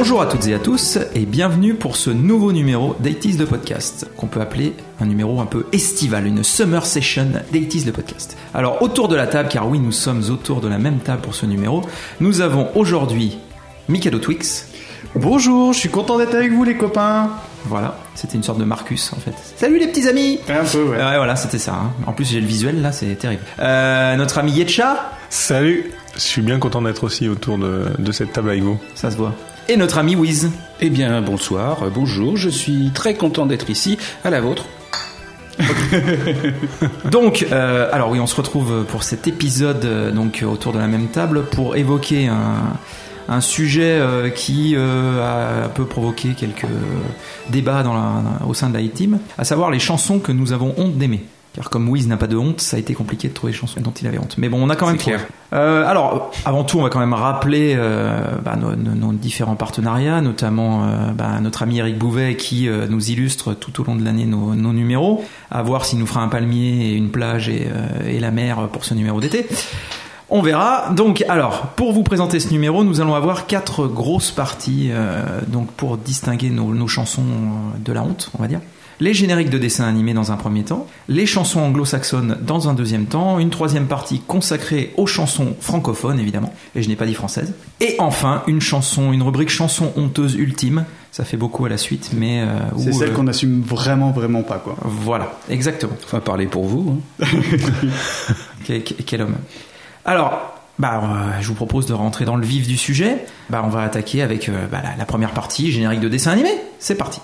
Bonjour à toutes et à tous et bienvenue pour ce nouveau numéro d'Eighties le podcast, qu'on peut appeler un numéro un peu estival, une summer session d'Eighties le podcast. Alors autour de la table, car oui nous sommes autour de la même table pour ce numéro, nous avons aujourd'hui Mikado Twix. Bonjour, je suis content d'être avec vous les copains. Voilà, c'était une sorte de Marcus en fait. Salut les petits amis. Un peu ouais. Ouais voilà, c'était ça. Hein. En plus j'ai le visuel là, c'est terrible. Notre ami Yetcha. Salut, je suis bien content d'être aussi autour de cette table avec vous. Ça se voit. Et notre ami Wiz. Eh bien bonsoir, bonjour, je suis très content d'être ici, à la vôtre. Donc, alors oui, on se retrouve pour cet épisode donc autour de la même table pour évoquer un sujet qui a un peu provoqué quelques débats au sein de la Team, à savoir les chansons que nous avons honte d'aimer. Car comme Wiz n'a pas de honte, ça a été compliqué de trouver des chansons dont il avait honte. Mais bon, on a quand même trouvé. Alors, avant tout, on va quand même rappeler nos différents partenariats, notamment notre ami Eric Bouvet qui nous illustre tout au long de l'année nos numéros, à voir s'il nous fera un palmier et une plage et la mer pour ce numéro d'été. On verra. Donc, alors, pour vous présenter ce numéro, nous allons avoir 4 grosses parties donc pour distinguer nos chansons de la honte, on va dire. Les génériques de dessins animés dans un premier temps, les chansons anglo-saxonnes dans un deuxième temps, une troisième partie consacrée aux chansons francophones évidemment, et je n'ai pas dit françaises, et enfin une rubrique chanson honteuse ultime, ça fait beaucoup à la suite, mais... c'est celle qu'on assume vraiment pas quoi. Voilà, exactement. Enfin, parler pour vous. Hein. Quel homme. Alors... je vous propose de rentrer dans le vif du sujet. On va attaquer avec la première partie, générique de dessin animé. C'est parti.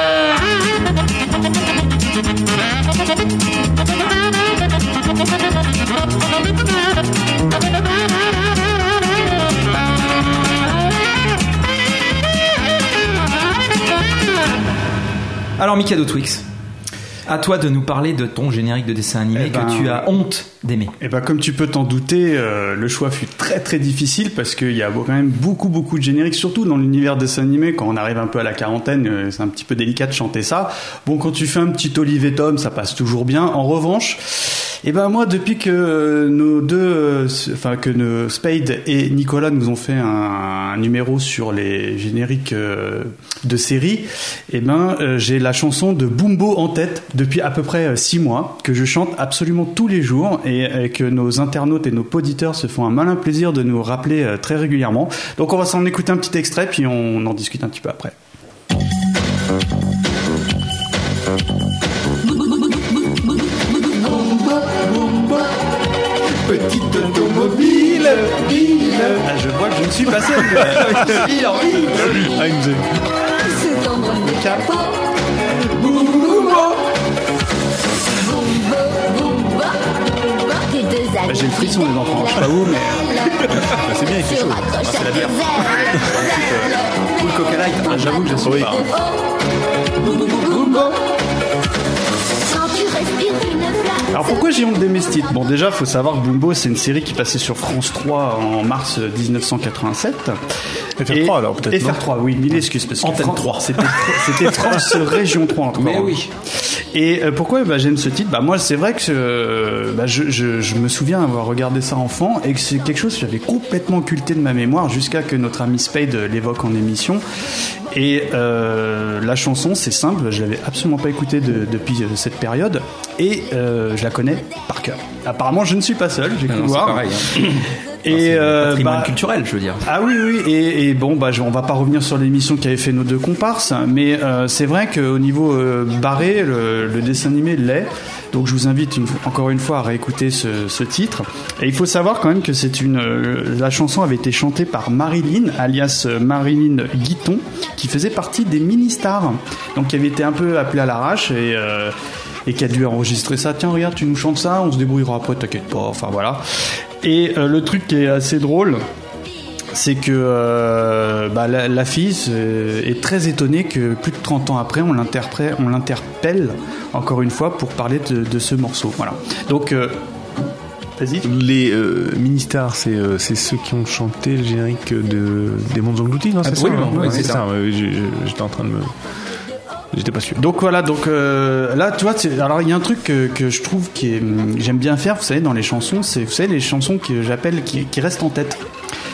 Alors Mikado Twix, à toi de nous parler de ton générique de dessin animé que tu as honte d'aimer. Comme tu peux t'en douter, le choix fut très très difficile parce qu'il y a quand même beaucoup de génériques, surtout dans l'univers dessin animé. Quand on arrive un peu à la quarantaine, c'est un petit peu délicat de chanter ça. Bon, quand tu fais un petit Olive et Tom, ça passe toujours bien. En revanche, moi, depuis que nos Spade et Nicolas nous ont fait un numéro sur les génériques de séries, j'ai la chanson de Bumbo en tête depuis à peu près 6 mois, que je chante absolument tous les jours et que nos internautes et nos poditeurs se font un malin plaisir de nous rappeler très régulièrement. Donc on va s'en écouter un petit extrait puis on en discute un petit peu après. Petite automobile, je vois que je ne suis pas seul. J'ai le frisson les enfants, je sais pas où mais c'est bien, il fait chaud. C'est la bière. Full Coca Light, j'avoue que je suis pas. Alors pourquoi j'ai honte d'aimer ce titre ? Bon, déjà faut savoir que Bumbo c'est une série qui passait sur France 3 en mars 1987. FR3 alors peut-être. FR3 oui, mille excuses parce que Antenne 3. C'était France Région 3 encore. Mais oui. Et pourquoi j'aime ce titre ? Moi c'est vrai que je me souviens avoir regardé ça enfant et que c'est quelque chose que j'avais complètement occulté de ma mémoire jusqu'à que notre ami Spade l'évoque en émission. Et la chanson c'est simple, je l'avais absolument pas écoutée depuis cette période et je la connais par cœur. Apparemment je ne suis pas seul, j'ai cru voir. C'est pareil. Hein. Et patrimoine culturel, je veux dire. Ah oui, et bon, on va pas revenir sur l'émission qui avait fait nos 2 comparses, mais c'est vrai qu'au niveau barré, le dessin animé l'est. Donc je vous invite encore une fois à réécouter ce titre. Et il faut savoir quand même que la chanson avait été chantée par Marilyn, alias Marilyn Guiton, qui faisait partie des mini-stars. Donc qui avait été un peu appelée à l'arrache et qui a dû enregistrer ça. Tiens, regarde, tu nous chantes ça, on se débrouillera après, t'inquiète pas. Enfin voilà. Et le truc qui est assez drôle, c'est que la fille est très étonnée que plus de 30 ans après, on l'interpelle encore une fois pour parler de ce morceau. Voilà. Donc, vas-y. Les mini-stars, c'est ceux qui ont chanté le générique des Mondes Engloutis, non ? Absolument, oui, c'est ça. J'étais en train de me... J'étais pas sûr. Donc voilà, là tu vois, alors il y a un truc que je trouve j'aime bien faire, vous savez, dans les chansons, c'est vous savez les chansons que j'appelle qui restent en tête.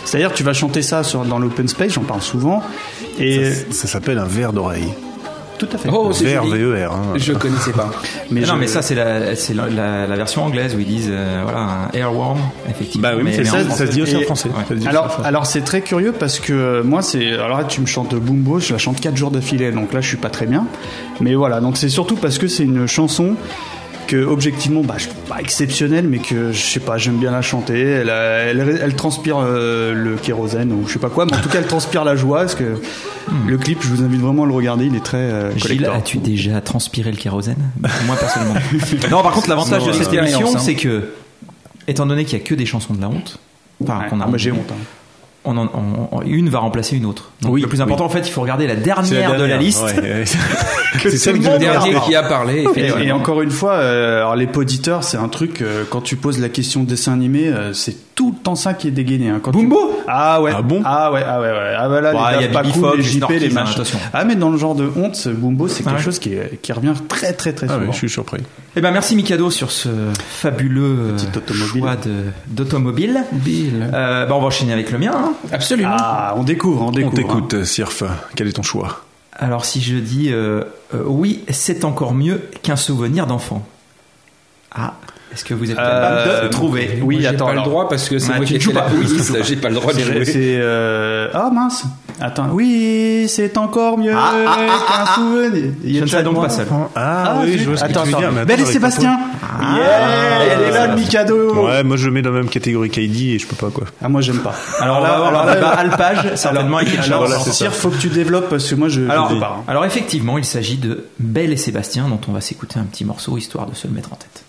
C'est-à-dire tu vas chanter ça dans l'open space, j'en parle souvent. Et Ça s'appelle un verre d'oreille. tout à fait. Oh, c'est Verre, joli. VER. Hein. Je connaissais pas. Mais ça c'est la version anglaise où ils disent voilà un airworm effectivement. Bah oui, c'est ça, ça se dit aussi en français. Ouais. Ça se dit aussi en français. Alors c'est très curieux parce que moi alors là tu me chantes Bumbo, je la chante 4 jours d'affilée, donc là je suis pas très bien. Mais voilà, donc c'est surtout parce que c'est une chanson que objectivement je trouve pas exceptionnelle, mais que je sais pas, j'aime bien la chanter. Elle transpire le kérosène ou je sais pas quoi, mais en tout cas elle transpire la joie. Parce que le clip, je vous invite vraiment à le regarder, il est très Gilles, collector. as-tu déjà transpiré le kérosène? Moi personnellement. Non, par contre l'avantage de cette expérience, émission, hein. c'est que étant donné qu'il y a que des chansons de la honte, enfin Ouais. qu'on a, Moi j'ai honte. une va remplacer une autre. Donc Oui, le plus important en fait, il faut regarder la C'est dernière de la liste. Ouais. Que C'est tout celle le que monde je Le dernier regarde. qui a parlé. Et effectivement. encore une fois, alors les poditeurs, c'est un truc, quand tu poses la question de dessin animé, c'est tout le temps ça qui est dégainé. Hein. Bumbo Ah ouais. Ah bon Ah ouais. Ah bah là, Ouais, les il y a Daft Bibi Punk, Fox, les les JP, les Snorkies, machins. attention. Ah mais dans le genre de honte, ce Bumbo, c'est quelque ouais. chose qui revient très très très Ah souvent. oui, je suis surpris. Eh ben merci Mikado sur ce fabuleux Petit automobile. choix d'automobile. On va enchaîner avec le mien. Hein. Absolument. Ah, on découvre. On t'écoute, Sirf. Quel est ton choix? Alors si je dis oui, c'est encore mieux qu'un souvenir d'enfant. Ah, est-ce que vous êtes capable de trouver? Oui, Moi, j'ai attends, pas alors. le droit parce que c'est Ouais, moi tu qui ai ne joues fait la pas. police. J'ai pas le droit de jouer. C'est ah mince. Attends. Oui, c'est encore mieux qu'un souvenir. Je ne serai donc pas seul. Ah oui, je vois ce que tu veux dire. mais Belle et attends, Sébastien. Elle est là, le Mikado. Ouais, moi je le mets dans la même catégorie qu'Heidi et je peux pas quoi. Ah, moi j'aime pas. Alors on va avoir un débat alpage certainement avec quelque Alors, chose. Sir, faut que tu développes parce que moi je peux pas. hein. Alors effectivement, il s'agit de Belle et Sébastien dont on va s'écouter un petit morceau histoire de se le mettre en tête.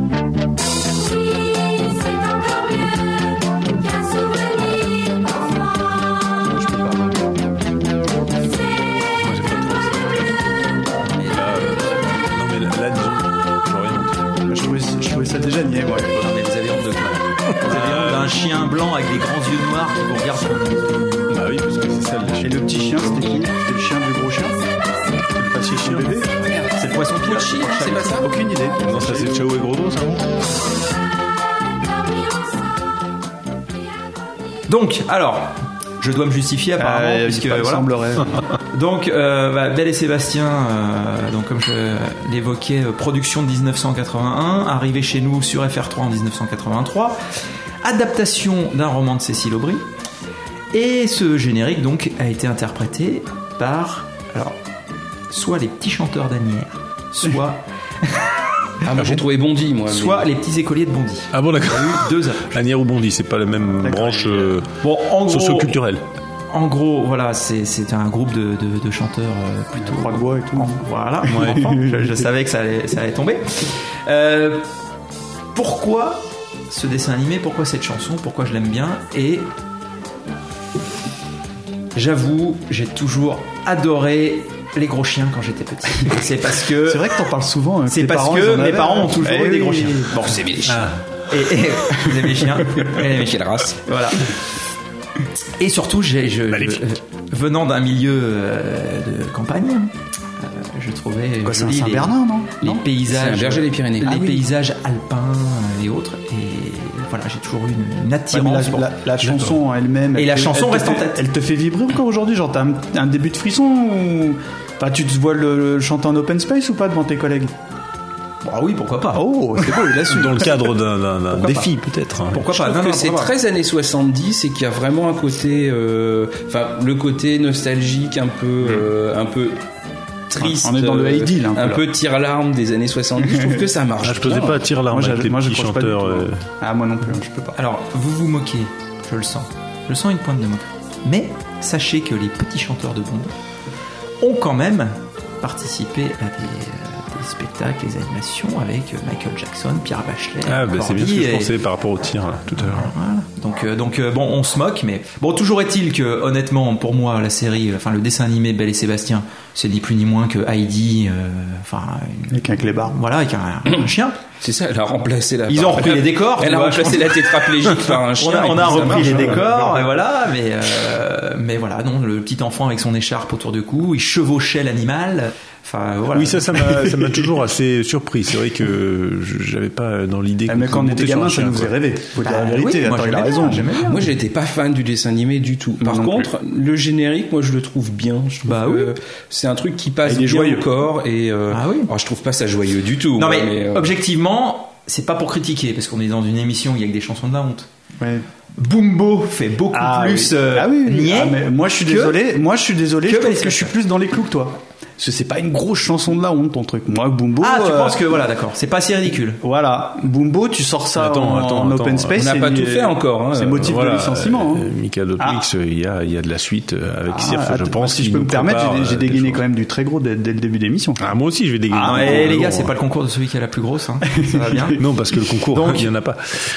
Non mais là disons, j'aurais rien noté. Je trouvais ça déjà niais, ouais. Non mais vous avez honte de quoi? Vous avez honte d'un chien blanc avec des grands yeux noirs qui vous regarde. Bah oui, parce que c'est ça le Et le petit chien, c'était qui? C'était le chien du gros chien? C'était le passé chien bébé? C'est le poisson pierre. C'est pas ça? Aucune idée. Non, ça c'est Ciao et Gros Dos, ça non? Donc, alors, je dois me justifier apparemment puisque il voilà. semblerait. Donc, Belle et Sébastien, donc comme je l'évoquais, production de 1981, arrivé chez nous sur FR3 en 1983, adaptation d'un roman de Cécile Aubry, et ce générique donc a été interprété par, alors, soit les petits chanteurs d'Anières, soit Ah, moi j'ai trouvé Bondy, moi. mais- soit les petits écoliers de Bondy. Ah bon, d'accord. Deux Lanière ou Bondy, c'est pas la même D'accord. branche Bon, en gros, socio-culturelle. en gros, voilà, c'est un groupe de chanteurs plutôt Croix de bois et tout. Voilà, Ouais. enfant. Je savais que ça allait tomber. Pourquoi ce dessin animé? Pourquoi cette chanson? Pourquoi je l'aime bien? Et j'avoue, j'ai toujours adoré les gros chiens quand j'étais petit. C'est parce que C'est vrai que t'en parles souvent. c'est parce que mes parents ont toujours eu des gros chiens. Bon, vous aimez les chiens. Et vous aimez les chiens? Quelle race? Voilà. Et surtout, venant d'un milieu de campagne, je trouvais Quoi, c'est un joli Saint-Bernard, non? les Non paysages, C'est un berger des Pyrénées. les Ah oui. paysages alpins et autres. Et voilà, j'ai toujours eu une Ouais, mais attirance. pour- la chanson en elle-même. Et la chanson elle te reste en fait- tête. Elle te fait vibrer encore aujourd'hui? Genre, t'as un début de frisson ou. Enfin, tu te vois le chanter en open space ou pas devant tes collègues? Ah oui, pourquoi pas? Oh, c'est beau, il a su. Dans le cadre d'un défi, peut-être. Pourquoi Je pas? trouve Non, que non, c'est pourquoi pas. très années 70 et qu'il y a vraiment un côté, enfin le côté nostalgique, un peu triste, On est dans le Heidi, là, un peu, un là. peu tire-larme des années 70. Je trouve que ça marche. Ah, je faisais bien. pas tirer l'arme Moi, avec les moi, je petits croche pas du chanteurs. tout. Ah, moi non plus, je peux pas. Alors, vous vous moquez, je le sens. Je sens une pointe de moquerie. Mais sachez que les petits chanteurs de Bond ont quand même participé à des spectacles, des animations avec Michael Jackson, Pierre Bachelet. Ah, bah, c'est bien ce que Cordy je et- pensais par rapport au tir, là, tout à l'heure. Voilà. Donc bon, on se moque, mais bon, toujours est-il que honnêtement, pour moi, la série, enfin le dessin animé Belle et Sébastien, c'est ni plus ni moins que Heidi, enfin, Avec un clébard. voilà, avec un chien. C'est ça, elle a remplacé la. Ils ont repris les décors. tu Elle a vois, remplacé la tétraplégique par un chien. on et a puis ça repris marche, les hein. décors, et voilà, mais voilà, non, le petit enfant avec son écharpe autour du cou, il chevauchait l'animal. Enfin, voilà. Oui, ça m'a toujours assez surpris. C'est vrai que j'avais pas dans l'idée. Mais quand on était gamin, ça nous faisait rêver. Faut dire la vérité. Moi, il a raison. Moi, j'étais pas fan du dessin animé du tout. Par contre, le générique, moi, je le trouve bien. Je trouve que c'est un truc qui passe bien au corps et alors, je trouve pas ça joyeux du tout. Non, mais objectivement, c'est pas pour critiquer parce qu'on est dans une émission où il y a que des chansons de la honte. Ouais. Bumbo fait beaucoup plus niais. Mais moi, je suis désolé. Je trouve que je suis plus dans les clous que toi. Parce que c'est pas une grosse chanson de la honte, ton truc. Moi, Bumbo. Ah, tu penses que voilà, d'accord. C'est pas si ridicule. Voilà. Bumbo, tu sors ça en open space. On n'a pas tout fait encore. Hein. C'est motif de licenciement. Mikado Twix, il y a de la suite avec Sirf, je pense. Si je peux me permettre, j'ai dégainé quand même du très gros dès le début d'émission. Ah, moi aussi, je vais dégainer. Ah, les gars, c'est pas le concours de celui qui a la plus grosse. Hein. Ça va bien. Non, parce que le concours, il y en a pas.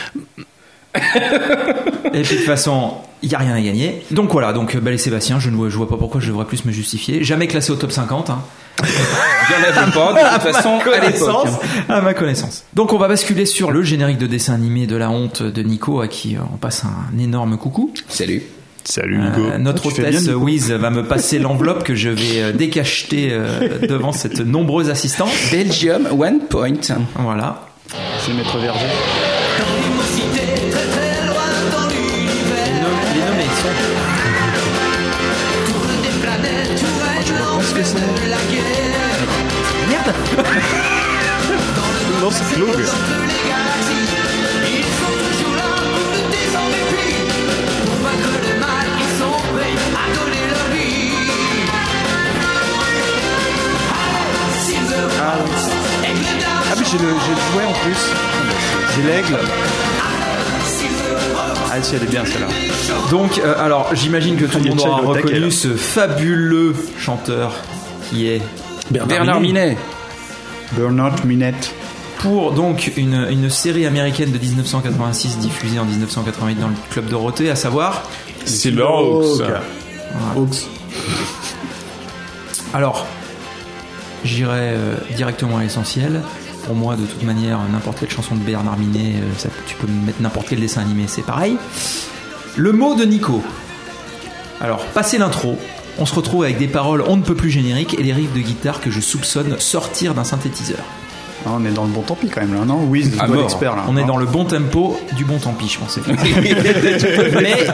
Et puis de toute façon, il n'y a rien à gagner. Donc voilà, Belle et Sébastien, je vois pas pourquoi je devrais plus me justifier. Jamais classé au top 50. Hein. J'en avais pas, de toute façon, à ma connaissance. Donc on va basculer sur le générique de dessin animé de la honte de Nico, à qui on passe un énorme coucou. Salut. Salut Nico. Notre hôtesse Wiz va me passer l'enveloppe que je vais décacheter devant cette nombreuse assistante. Belgium, 1 point. Voilà. C'est le maître Verger. Merde. Non, c'est Claude. Ah mais j'ai le jouet en plus. J'ai l'aigle. Ah si, elle est bien celle-là. Donc alors j'imagine que tout le monde aura reconnu ce fabuleux chanteur qui est Bernard Minet. Bernard Minet. Pour donc une série américaine de 1986 diffusée en 1988 dans le Club Dorothée, à savoir Silverhawks. Hawks. Alors j'irai directement à l'essentiel. Pour moi, de toute manière, n'importe quelle chanson de Bernard Minet, tu peux mettre n'importe quel dessin animé, c'est pareil. Le mot de Nico. Alors, passé l'intro, on se retrouve avec des paroles on ne peut plus génériques et des riffs de guitare que je soupçonne sortir d'un synthétiseur. Ah, on est dans le bon tant pis quand même là, non? Oui, c'est toi l'expert là. On est dans le bon tempo du bon tant pis, je pense. Mais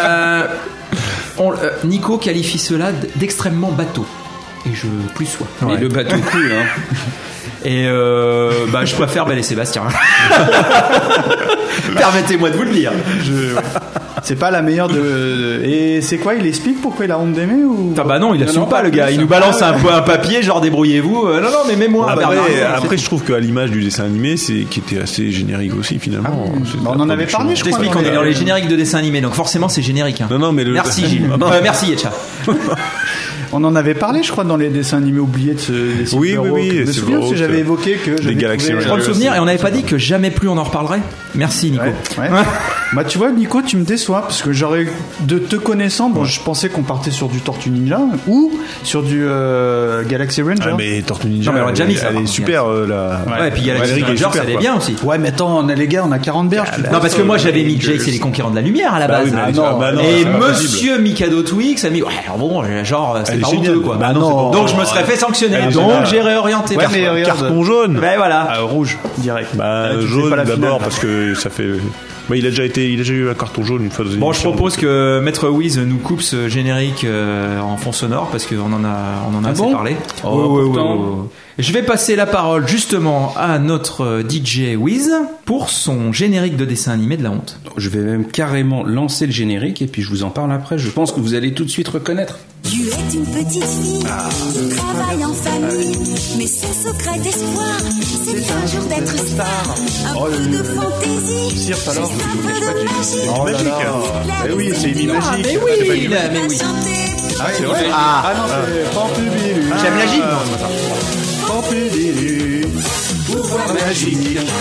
Nico qualifie cela d'extrêmement bateau. Et je plus sois. Et le bateau coule, hein. Et je préfère Belle et Sébastien. Permettez-moi de vous le dire. C'est pas la meilleure de. Et c'est quoi? Il explique pourquoi il a honte d'aimer ou? Ah bah non, il assume pas le gars. Il nous balance un papier, genre débrouillez-vous. Non, mais mets-moi. Après, je trouve qu'à l'image du dessin animé, qui était assez générique aussi finalement. On en avait parlé, je crois. Je t'explique, on est dans les génériques de dessin animé, donc forcément c'est générique. Hein. Non, mais merci Gilles. Merci Yetcha. On en avait parlé, je crois, dans les dessins animés oubliés de ce. Oui. Je me souviens parce que j'avais évoqué que. Les Galaxy Rangers. Je crois me souvenir, et on n'avait pas dit que jamais plus on en reparlerait. Merci Nico. Ouais. Bah tu vois Nico, tu me déçois parce que j'aurais de te connaissant, je pensais qu'on partait sur du Tortue Ninja ou sur du Galaxy Ranger. Ah mais Tortue Ninja, non, mais déjà mis ça, elle est super là. Ouais, et puis Galaxy Ranger, ça allait bien aussi. Ouais, mais attends, les gars, on a 40 berges. Non, parce que moi j'avais mis Jake et les Conquérants de la Lumière à la base. Non, et Monsieur Mikado Twix a mis bon, genre c'est pas honteux quoi. Bah non, donc je me serais fait sanctionner. Donc j'ai réorienté. Ouais, mais carton jaune. Ben voilà. Rouge direct. Bah jaune d'abord parce que ça fait. Bah, il a déjà eu un carton jaune une fois. Bon, je propose que Maître Wiz nous coupe ce générique en fond sonore parce qu'on en a assez parlé. Je vais passer la parole justement à notre DJ Wiz pour son générique de dessin animé de la honte. Je vais même carrément lancer le générique et puis je vous en parle après. Je pense que vous allez tout de suite reconnaître. Tu es une petite fille qui travaille en famille, mais son secret d'espoir, c'est un jour d'être star. Un peu de fantaisie, Cirque alors, un peu de magie. Oh là là. Eh oui, c'est une magique. Mais oui. Ah, c'est vrai. Ah non, c'est Pampubilu. J'aime la gym. Non, c'est pas ça. Pampubilu. Pouvoir magique.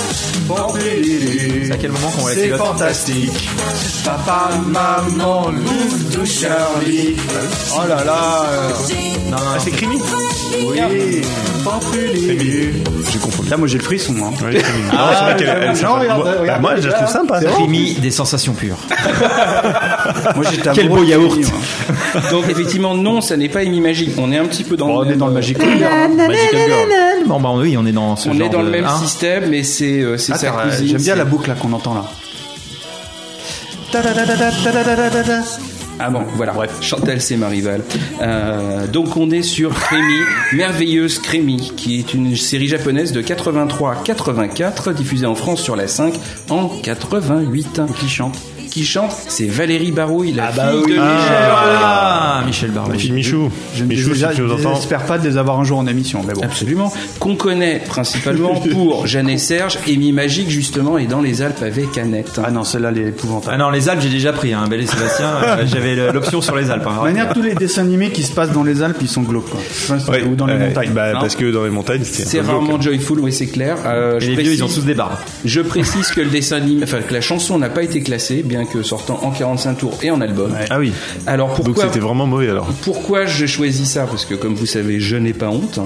Pampululu. C'est à quel moment qu'on va C'est fantastique. Papa, maman, loup de Charlie. Oh là là. Non, c'est Crimi. Oui. Pampululu. J'ai confondu. Là, moi, j'ai le frisson. Hein. Ouais, Crimi. Regarde. Moi, je la trouve sympa. Crimi, des sensations pures. Moi, j'étais Quel beau yaourt. Donc effectivement, non, ça n'est pas Amy Magic. On est un petit peu dans on est dans le Magical Girl. Bon, bah oui, on est dans ce on genre est dans le même hein. système, mais c'est sa cousine. J'aime bien la boucle là qu'on entend là. Ah bon, voilà, bref, Chantal c'est ma rivale. Donc on est sur Crémy, merveilleuse Crémy, qui est une série japonaise de 83-84, diffusée en France sur la 5 en 88. Qui chante, c'est Valérie Barouille, la fille de Michel Barouille. Michel Barouille. Michou. Je n'espère pas de les avoir un jour en émission, mais bon. Absolument. Qu'on connaît principalement pour Jeanne et Serge, Amy Magic justement, et dans les Alpes avec Annette. Ah non, celle-là, elle est épouvantable. Ah non, les Alpes, j'ai déjà pris, hein. Belle et Sébastien, j'avais l'option sur les Alpes. Hein. De manière, tous les dessins animés qui se passent dans les Alpes, ils sont glauques, quoi. Ouais, ou dans les montagnes. Parce que dans les montagnes, c'est rarement joyful, oui, c'est clair. Et les vieux, ils ont tous des barbes. Je précise que le dessin animé, enfin que la chanson n'a pas été classée, bien que sortant en 45 tours et en album. Ouais. Ah oui. Alors pourquoi? Donc c'était vraiment mauvais alors. Pourquoi je choisis ça? Parce que comme vous savez, je n'ai pas honte.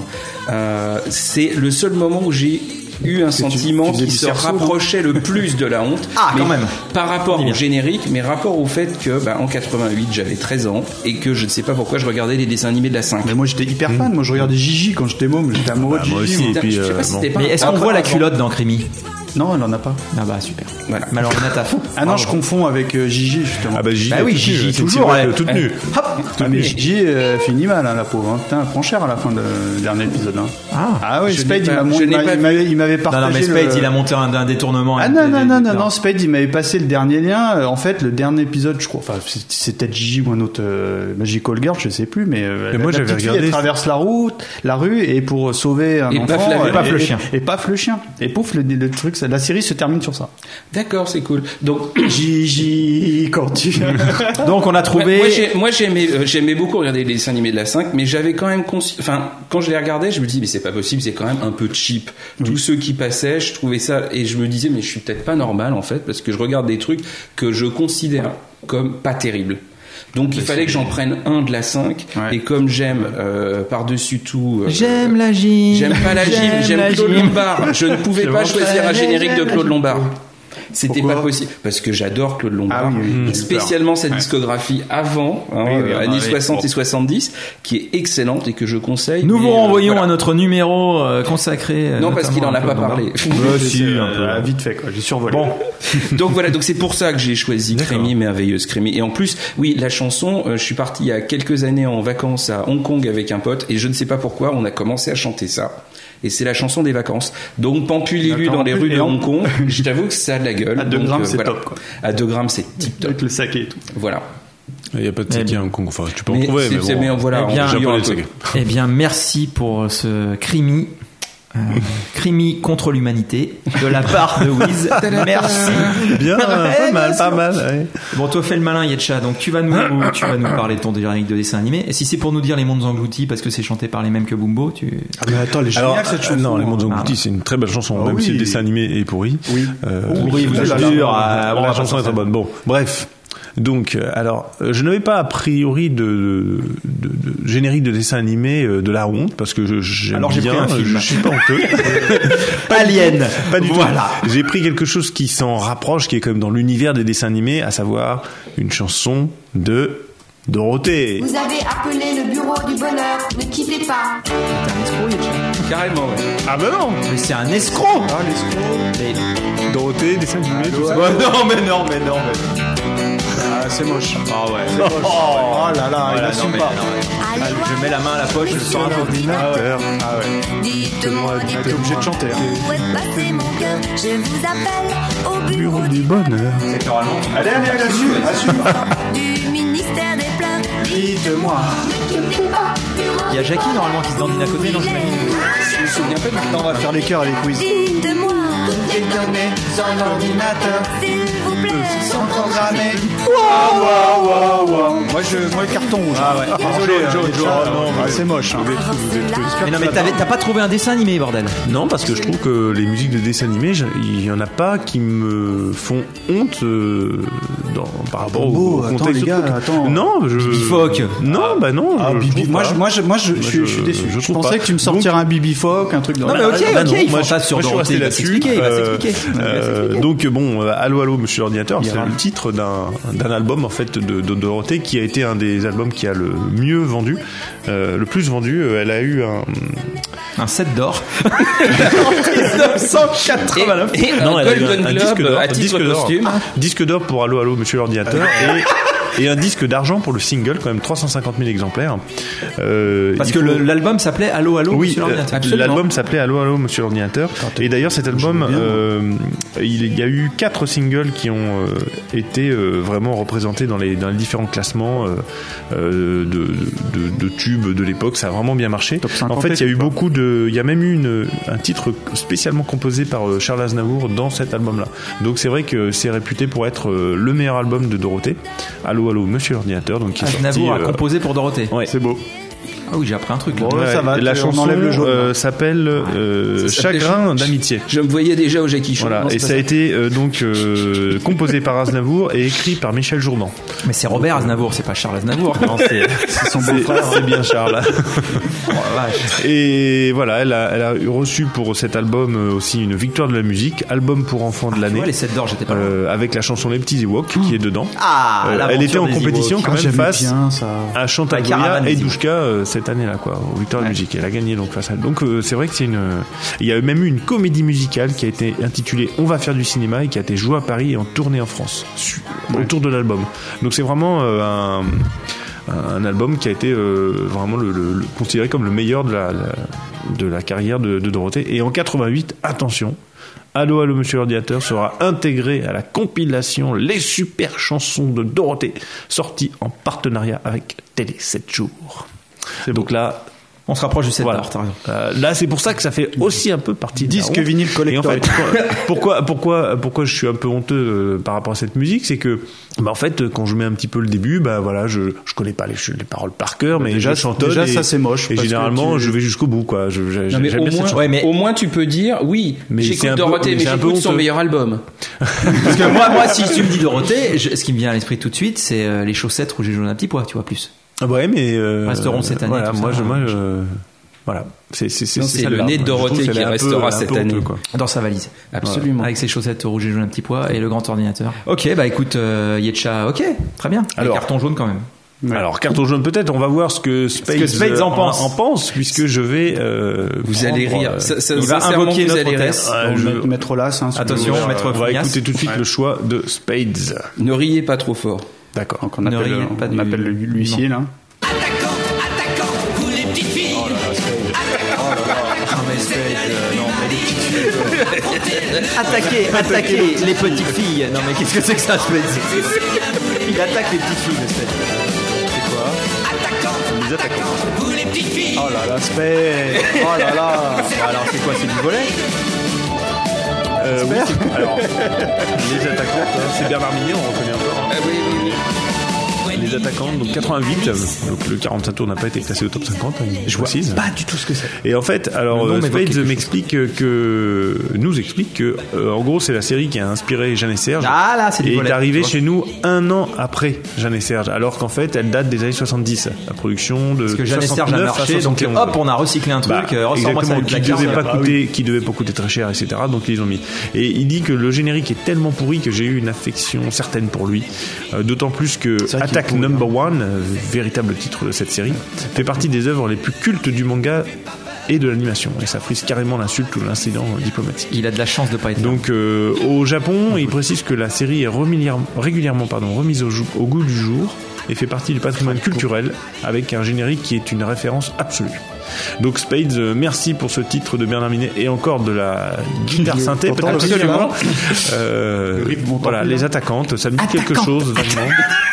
C'est le seul moment où j'ai eu un sentiment qui se rapprochait le plus de la honte. Ah, quand même. Par rapport au générique, mais rapport au fait que, en 88, j'avais 13 ans et que je ne sais pas pourquoi je regardais les dessins animés de la 5. Mais moi, j'étais hyper fan. Moi, je regardais Gigi quand j'étais môme. J'étais amoureux de Gigi. Moi aussi. Et puis, mais est-ce qu'on voit la culotte dans Crémy? Non, elle en a pas. Ah bah super. Voilà. Mais alors Renata. Ah non, je confonds avec Gigi justement. Ah bah Gigi. Bah oui, Gigi toujours toute nue. Hop. Mais Gigi finit mal, hein, la pauvre. Hein. Putain, elle prend cher à la fin du dernier épisode. Hein. Ah oui, Spade, il m'avait partagé. Non, mais Spade, il a monté un détournement. Ah non, Spade, il m'avait passé le dernier lien. En fait, le dernier épisode, je crois. Enfin, c'est peut-être Gigi ou un autre Magical Girl, je sais plus. Mais moi, j'avais regardé. Elle traverse la rue et pour sauver un enfant. Et paf le chien. Et paf le chien. Et pouf, le truc, la série se termine sur ça. D'accord, c'est cool. Donc Gigi, quand tu. Donc on a trouvé. Moi j'aimais beaucoup regarder les dessins animés de la 5, mais j'avais quand même enfin quand je les regardais, je me dis mais c'est pas possible, c'est quand même un peu cheap. Tous ceux qui passaient, je trouvais ça et je me disais mais je suis peut-être pas normal en fait parce que je regarde des trucs que je considère comme pas terribles. Donc il fallait que j'en prenne un de la 5 et comme j'aime par-dessus tout j'aime la gym. J'aime pas la gym, j'aime Claude Lombard. Je ne pouvais pas choisir un générique de Claude Lombard. C'était pas possible parce que j'adore Claude Lombard, spécialement sa discographie avant années 60 et 70 qui est excellente et que je conseille. Nous vous renvoyons à notre numéro consacré. Non, parce qu'il en a pas parlé. Si, un peu vite fait quoi, j'ai survolé. Bon. Donc voilà, donc c'est pour ça que j'ai choisi Crémy, merveilleuse Crémy. Et en plus, oui, la chanson, je suis parti il y a quelques années en vacances à Hong Kong avec un pote et je ne sais pas pourquoi on a commencé à chanter ça. Et c'est la chanson des vacances. Donc Pampululu dans les rues de Hong Kong, je t'avoue que ça a de la gueule. À 2 grammes, c'est top quoi. À 2 grammes, c'est tip top. Avec le saké et tout. Voilà. Il n'y a pas de saké à Hong Kong. Enfin, tu peux en trouver, mais bon. Voilà, eh bien, merci pour ce Crémy. Crémy contre l'humanité de la part de Wiz. Merci. Bien, pas mal. Ouais. Bon, toi fais le malin Yetcha, donc tu vas nous parler de ton générique de dessin animé. Et si c'est pour nous dire Les Mondes Engloutis parce que c'est chanté par les mêmes que Bumbo, Ah mais attends, les génial cette chanson. Non, Les Mondes Engloutis, c'est une très belle chanson, même si le dessin animé est pourri. Oui. Pourri, vous assure. La chanson est très bonne. Bon, bref. Donc, alors, je n'avais pas a priori de générique de dessin animé de la honte parce que j'aime alors, j'ai bien. Pris un film. Je suis pas honteux. Alien. Pas du tout. Voilà. J'ai pris quelque chose qui s'en rapproche, qui est quand même dans l'univers des dessins animés, à savoir une chanson de Dorothée. Vous avez appelé le bureau du bonheur, ne quittez pas. C'est un escroc, Yetcha. Carrément, ouais. Ah ben non. Mais c'est un escroc. Ah l'escroc. Dorothée, dessin animé, tout ça. Non. Ah c'est moche. Ah ouais. C'est moche. Oh là là, il assume pas. Je mets la main à la poche, je sors un ordinateur. Ah ouais. Dites-moi, t'es obligé de chanter. où est passé mon cœur? Je vous appelle au bureau du bonheur. C'est oralement. Allez, assume. du ministère des pleurs. Dites-moi. Il y a Jackie normalement qui se dandine à côté, non j'imagine. Je me souviens pas du On va faire les cœurs et les quiz. Dites-moi, J'ai donné son ordinateur. s'il vous 600 programmés. Moi, le carton rouge. Ah ouais. Désolé, Joe, c'est moche. Hein. Mais non, mais t'as pas trouvé un dessin animé, bordel. Non, parce que je trouve que les musiques de dessins animés, il y en a pas qui me font honte par rapport au attends, contexte. les gars, attends. Non, Bibifoque. Non, bah non. Je suis déçu. Je pensais que tu me sortirais un Bibifoque, un truc dans Non, mais ok, il moi, fantasme sur je suis Dorothée, resté il va là-dessus. s'expliquer. Donc bon, Allô Allô Monsieur l'ordinateur, c'est le titre d'un album en fait de Dorothée qui a été un des albums qui a le mieux vendu, le plus vendu. Elle a eu un 7 d'or. 1989. Et non, un elle a eu Golden un disque Globe d'or, à titre disque d'or. posthume. Disque d'or pour Allô Allô Monsieur l'ordinateur et un disque d'argent pour le single, quand même 350 000 exemplaires. Parce que l'album s'appelait Allô Allô oui, Monsieur l'ordinateur. l'album s'appelait Allô Allô Monsieur l'ordinateur. Et d'ailleurs cet album, il y a eu 4 singles qui ont été vraiment représentés dans les différents classements de tubes de l'époque. Ça a vraiment bien marché. En fait, il y a même eu un titre spécialement composé par Charles Aznavour dans cet album-là. Donc c'est vrai que c'est réputé pour être le meilleur album de Dorothée. Allô Allô Monsieur l'ordinateur, donc qui est Aznavour sorti, a composé pour Dorothée. Ouais. C'est beau. Ah oui, j'ai appris un truc. Là. Bon, ça va. La chanson s'appelle Chagrin d'amitié. Je me voyais déjà au Jackie Chan. Voilà, Non, et ça a été donc composé par Aznavour et écrit par Michel Jourdan. Mais c'est Robert Aznavour, c'est pas Charles Aznavour. Non, c'est son beau-frère. C'est bien Charles. Oh, vache. Et voilà, elle a reçu pour cet album aussi une victoire de la musique, album pour enfants de l'année. Les 7 d'or, j'étais pas loin. Avec la chanson Les Petits Ewoks qui est dedans. Elle était en des compétition Ewoks. quand même face à Chantal Goya Caravane et des Douchka cette année-là, quoi, au victoire de la musique. Elle a gagné donc face à elle. Donc c'est vrai que il y a même eu une comédie musicale qui a été intitulée On va faire du cinéma et qui a été jouée à Paris et en tournée en France autour de l'album. Donc c'est vraiment un album qui a été vraiment considéré comme le meilleur de la carrière de Dorothée. Et en 88, attention, Allô Allô Monsieur l'ordinateur sera intégré à la compilation Les Super Chansons de Dorothée, sortie en partenariat avec Télé 7 jours. Donc là, on se rapproche du 7 voilà. d'or, t'as raison. Là, c'est pour ça que ça fait aussi un peu partie de disque vinyle collector. Et en fait, pourquoi je suis un peu honteux par rapport à cette musique, c'est que en fait, quand je mets un petit peu le début, voilà, je connais pas les paroles par cœur, mais déjà, je chantonne. Déjà, ça c'est moche. Et généralement, je vais jusqu'au bout, quoi. Non, mais au moins, tu peux dire, oui, j'écoute Dorothée, mais j'écoute son meilleur album. Parce que moi, si tu me dis Dorothée, ce qui me vient à l'esprit tout de suite, c'est les chaussettes rouges et jaunes un petit pois, tu vois, plus. Ouais, mais resteront cette année. Voilà, voilà. C'est le nez de Dorothée qui restera cette année, quoi. Dans sa valise. Absolument. Avec ses chaussettes rouges et jaunes un petit pois et le grand ordinateur. Ok, bah écoute, Yetcha, ok, très bien. Alors, carton jaune quand même. Ouais. Alors, carton jaune peut-être, on va voir ce que Spades en pense. Puisque je vais vous allez rire. Il va invoquer notre RS. Maître Las. Attention, Maître on va Fognas. écouter tout de suite le choix de Spades. Ne riez pas trop fort. D'accord. Donc on appelle l'huissier là. Attaquant, vous les petites filles. Non mais attaquez les petites filles. Non mais qu'est-ce que c'est que ça, Spade? Il attaque les petites filles, Spade. C'est quoi? Les attaquants. Vous les petites filles. Oh là là, Spade. Oh là là. Alors c'est quoi? C'est du volet? Oui, alors, les attaquants, c'est Bernard Minet, on reconnaît encore. Oui. Les attaquants, donc 88, donc le 45 tours n'a pas été classé au top 50, je précise. Pas du tout ce que c'est. Et en fait, alors Spades nous explique que, en gros, c'est la série qui a inspiré Jeanne et Serge. Ah là, c'est du et volet. est arrivée chez nous 1 an après Jeanne et Serge, alors qu'en fait, elle date des années 70. La production de Parce que Jeanne et Serge a 69 marché, à 71. donc hop, on a recyclé un truc. Exactement, qui devait pas coûter très cher, etc. Donc ils ont mis. Et il dit que le générique est tellement pourri que j'ai eu une affection certaine pour lui. D'autant plus que Attack Number One, véritable titre de cette série, fait partie des œuvres les plus cultes du manga et de l'animation. Et ça frise carrément l'insulte ou l'incident diplomatique. Il a de la chance de pas être. Donc au Japon, il précise que la série est régulièrement remise au goût du jour et fait partie du patrimoine culturel avec un générique qui est une référence absolue. Donc Spades, merci pour ce titre de Bernard Minet et encore de la guitare synthé peut-être. Absolument. Voilà, les attaquantes, ça me dit quelque chose vaguement.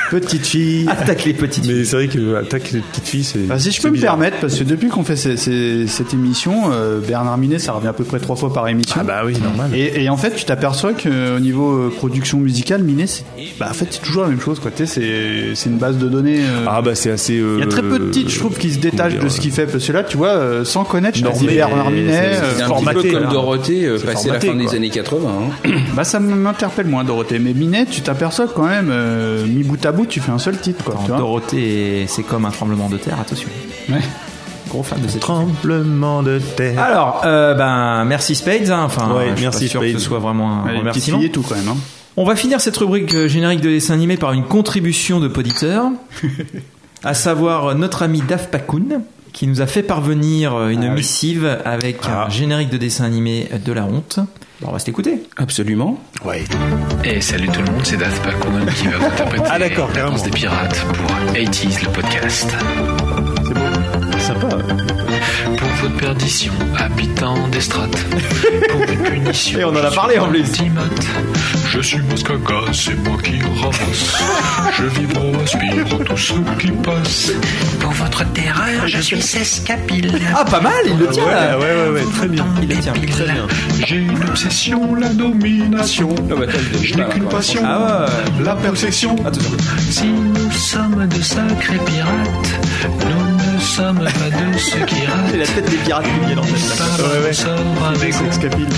Petite fille. Attaque les petites filles. Mais c'est vrai que attaque les petites filles, c'est. Si je peux me permettre, parce que depuis qu'on fait cette émission, Bernard Minet, ça revient à peu près 3 fois par émission. Ah bah oui, normal. Et en fait, tu t'aperçois qu'au niveau production musicale, Minet, en fait, c'est toujours la même chose, quoi. Tu sais, c'est une base de données. Ah bah c'est assez. Il y a très peu de titres, je trouve, qui se détachent de ce qu'il fait. Parce que là, tu vois, sans connaître, je dis Bernard Minet. C'est un petit peu comme Dorothée, passé la fin des années 80. Bah, ça m'interpelle moins, Dorothée. Mais Minet, tu t'aperçois quand même, mi bout à bout, tu fais un seul titre, quoi. Tu vois. Dorothée, c'est comme un tremblement de terre, attention. Ouais. Gros fan de cette tremblement de terre. Alors, merci Spades. Enfin, ouais, je suis merci pas sûr Spades. que ce soit vraiment un remerciement. Et tout quand même. Hein. On va finir cette rubrique générique de dessin animé par une contribution de poditeur, à savoir notre ami Daf Pakoun, qui nous a fait parvenir une missive avec un générique de dessin animé de la honte. Bon, on va se l'écouter. Absolument. Ouais. Et salut tout le monde, c'est Daft Pakoun qui va vous interpréter La danse des pirates pour 80s le podcast. C'est beau. Sympa. Pour votre perdition, habitant des strates. Pour une punition. Et on en a parlé en plus. Je suis Moscaga, c'est moi qui ramasse. Je vibre, aspire tout ce qui passe. Pour votre terreur, je suis Sescapile. Ah, pas mal, il le tient là. Ouais, très bien. Il le tient très bien. J'ai une obsession, la domination. Je n'ai qu'une passion, la perfection. Si nous sommes de sacrés pirates, nous ne sommes pas de ceux qui ratent. C'est la tête des pirates qui viennent en tête. On sort avec Sexcapile.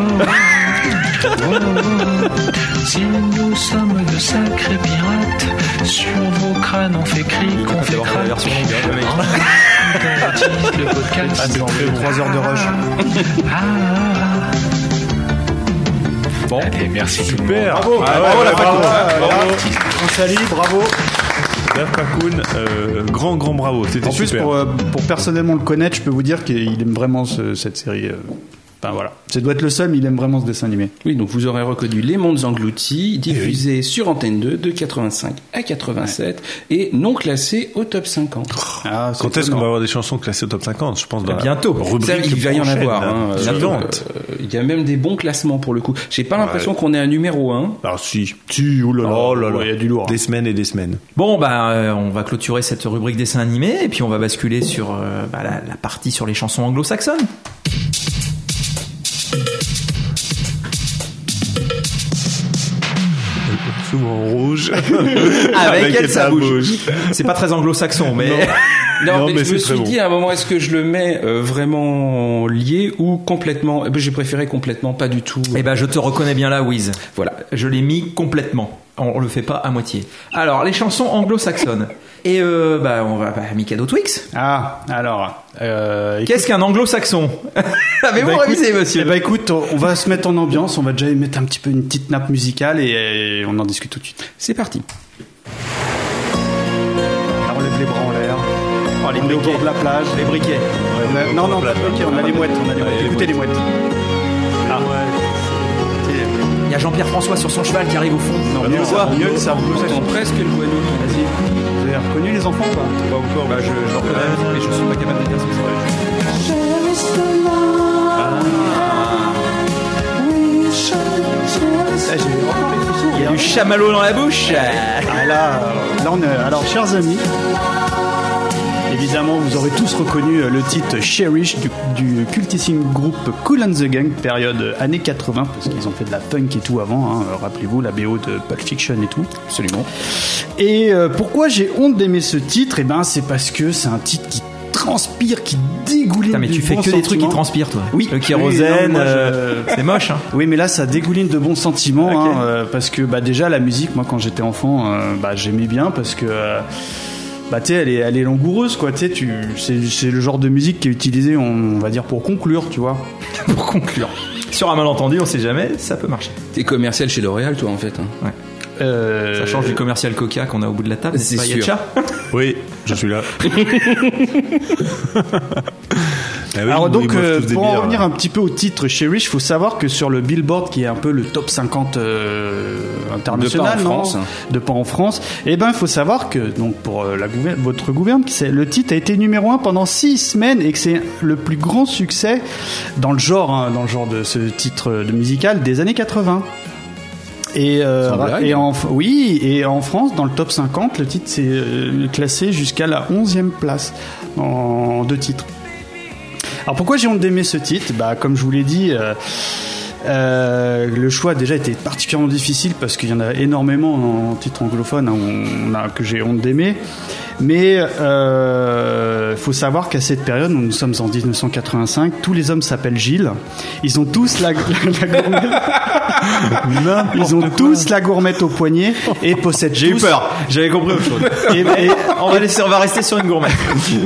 Si nous sommes de sacrés pirates, sur vos crânes on fait cric, on fait crac. Le podcast. C'est 3 heures de rush. Bon, allez, merci tout le monde. Super. Bravo. Bravo. On salue, bravo. Daf Pakoun, grand bravo. C'était En plus, super. pour personnellement le connaître, je peux vous dire qu'il aime vraiment cette série. Enfin voilà, ça doit être le seul, mais il aime vraiment ce dessin animé. Oui, donc vous aurez reconnu Les Mondes Engloutis, diffusé sur Antenne 2 de 85 à 87 et non classé au top 50. Ah, Quand est-ce qu'on va avoir des chansons classées au top 50 Je pense dans bientôt. La rubrique Ça, il va y en prochaine, avoir. Il y a même des bons classements pour le coup. J'ai pas l'impression qu'on est à numéro 1. Alors si, oulala, il y a du lourd. Des semaines et des semaines. Bon, on va clôturer cette rubrique dessin animé et puis on va basculer sur la partie sur les chansons anglo-saxonnes. Souvent en rouge. Avec elle, ça bouge. C'est pas très anglo-saxon, mais... Non, mais je me très suis dit à un moment, est-ce que je le mets vraiment lié ou complètement? J'ai préféré complètement, pas du tout. Eh ben, je te reconnais bien là, Wiz. Voilà. Je l'ai mis complètement. On le fait pas à moitié. Alors, les chansons anglo-saxonnes. Et on va Mikado Twix. Ah, alors. Qu'est-ce qu'un anglo-saxon? Avez-vous révisé, monsieur? Eh ben écoute, on va se mettre en ambiance, on va déjà mettre un petit peu une petite nappe musicale et on en discute tout de suite. C'est parti. On lève les bras en l'air. Oh, les on est au bord de la plage. Les briquets. Non, pas de briquets, on a les mouettes. Écoutez les mouettes. Ah Il y a Jean-Pierre François sur son cheval qui arrive au fond. Non, mieux que ça. On entend presque le guano. Vas-y. Vous avez reconnu les enfants ou pas? Pas encore, je reconnais, mais je suis pas capable de dire ce que Il y a du chamallow dans la bouche. Là, on est... Alors, chers amis, évidemment, vous aurez tous reconnu le titre Cherish du cultissime groupe Kool and the Gang, période années 80, parce qu'ils ont fait de la punk et tout avant, hein. Rappelez-vous la BO de Pulp Fiction et tout. Absolument. Et pourquoi j'ai honte d'aimer ce titre? C'est parce que c'est un titre qui transpire, qui dégouline. Putain, mais tu fais que des trucs qui transpirent, toi. Oui. Le kérosène, non, c'est moche, hein. Oui, mais là, ça dégouline de bons sentiments, Okay. parce que déjà la musique, moi, quand j'étais enfant, j'aimais bien parce que. Tu sais, elle est langoureuse, quoi. Tu sais, c'est le genre de musique qui est utilisé, on va dire, pour conclure, tu vois. Pour conclure. Sur un malentendu, on sait jamais, ça peut marcher. T'es commercial chez L'Oréal, toi, en fait. Hein. Ouais. Ça change du commercial Coca qu'on a au bout de la table. C'est pas, sûr. Yatcha. Oui, je suis là. Alors donc, pour en revenir un petit peu au titre Cherish, il faut savoir que sur le Billboard, qui est un peu le top 50 international, de pas en France, il faut savoir que donc pour votre gouverne, le titre a été numéro 1 pendant 6 semaines et que c'est le plus grand succès dans le genre de ce titre de musical des années 80. Et en France, dans le top 50, le titre s'est classé jusqu'à la 11e place en 2 titres. Alors pourquoi j'ai honte d'aimer ce titre ? Comme je vous l'ai dit, le choix a déjà été particulièrement difficile parce qu'il y en a énormément en titre anglophone que j'ai honte d'aimer. Mais faut savoir qu'à cette période, nous sommes en 1985, tous les hommes s'appellent Gilles. Ils ont tous la gourmette. Ils ont tous la gourmette au poignet et possèdent tous. J'ai eu peur. J'avais compris autre chose. On va rester sur une gourmette.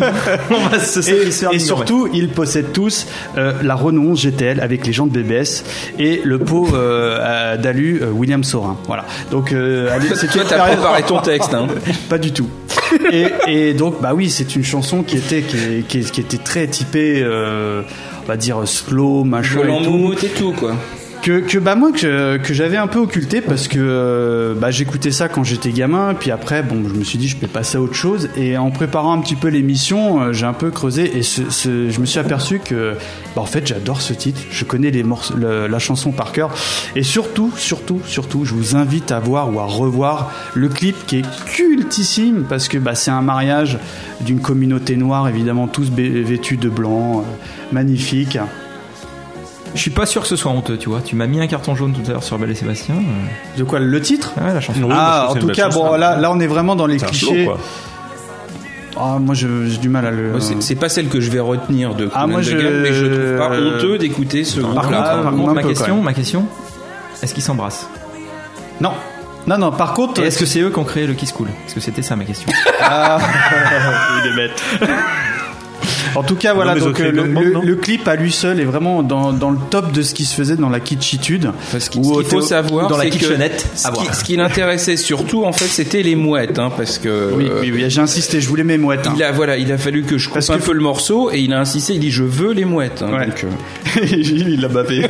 Et surtout, ils possèdent tous la Renault 11 GTL avec les jantes BBS et le pot d'alu William Saurin. Voilà. Donc, toi, t'as préparé ton texte, hein. Pas du tout. Et donc, oui, c'est une chanson qui était très typée, on va dire slow, machin, et tout, quoi. Que j'avais un peu occulté parce que j'écoutais ça quand j'étais gamin, puis après je me suis dit je peux passer à autre chose, et en préparant un petit peu l'émission j'ai un peu creusé et je me suis aperçu que en fait j'adore ce titre, je connais les morceaux, la chanson par cœur, et surtout je vous invite à voir ou à revoir le clip qui est cultissime parce que c'est un mariage d'une communauté noire, évidemment tous vêtus de blanc, magnifique. Je suis pas sûr que ce soit honteux, tu vois. Tu m'as mis un carton jaune tout à l'heure sur Belle et Sébastien. De quoi, le titre ? Ouais, la chanson. Oui, en tout cas, là on est vraiment dans les clichés. Moi j'ai du mal à le. C'est pas celle que je vais retenir de Cool and the Gang, mais je trouve pas honteux d'écouter ce groupe-là. Par contre, ma question, est-ce qu'ils s'embrassent ? Non, par contre. Et est-ce que c'est eux qui ont créé le Kiss Cool ? Parce que c'était ça ma question. Il est bête. En tout cas, voilà, donc le clip à lui seul est vraiment dans le top de ce qui se faisait dans la kitschitude. Parce qu'il faut savoir, dans la kitchenette. Ce qui l'intéressait surtout, en fait, c'était les mouettes, parce que. Oui, j'ai insisté, je voulais mes mouettes. Il a fallu que je coupe un peu le morceau, et il a insisté, il dit je veux les mouettes. Ouais. Donc, il l'a bavé.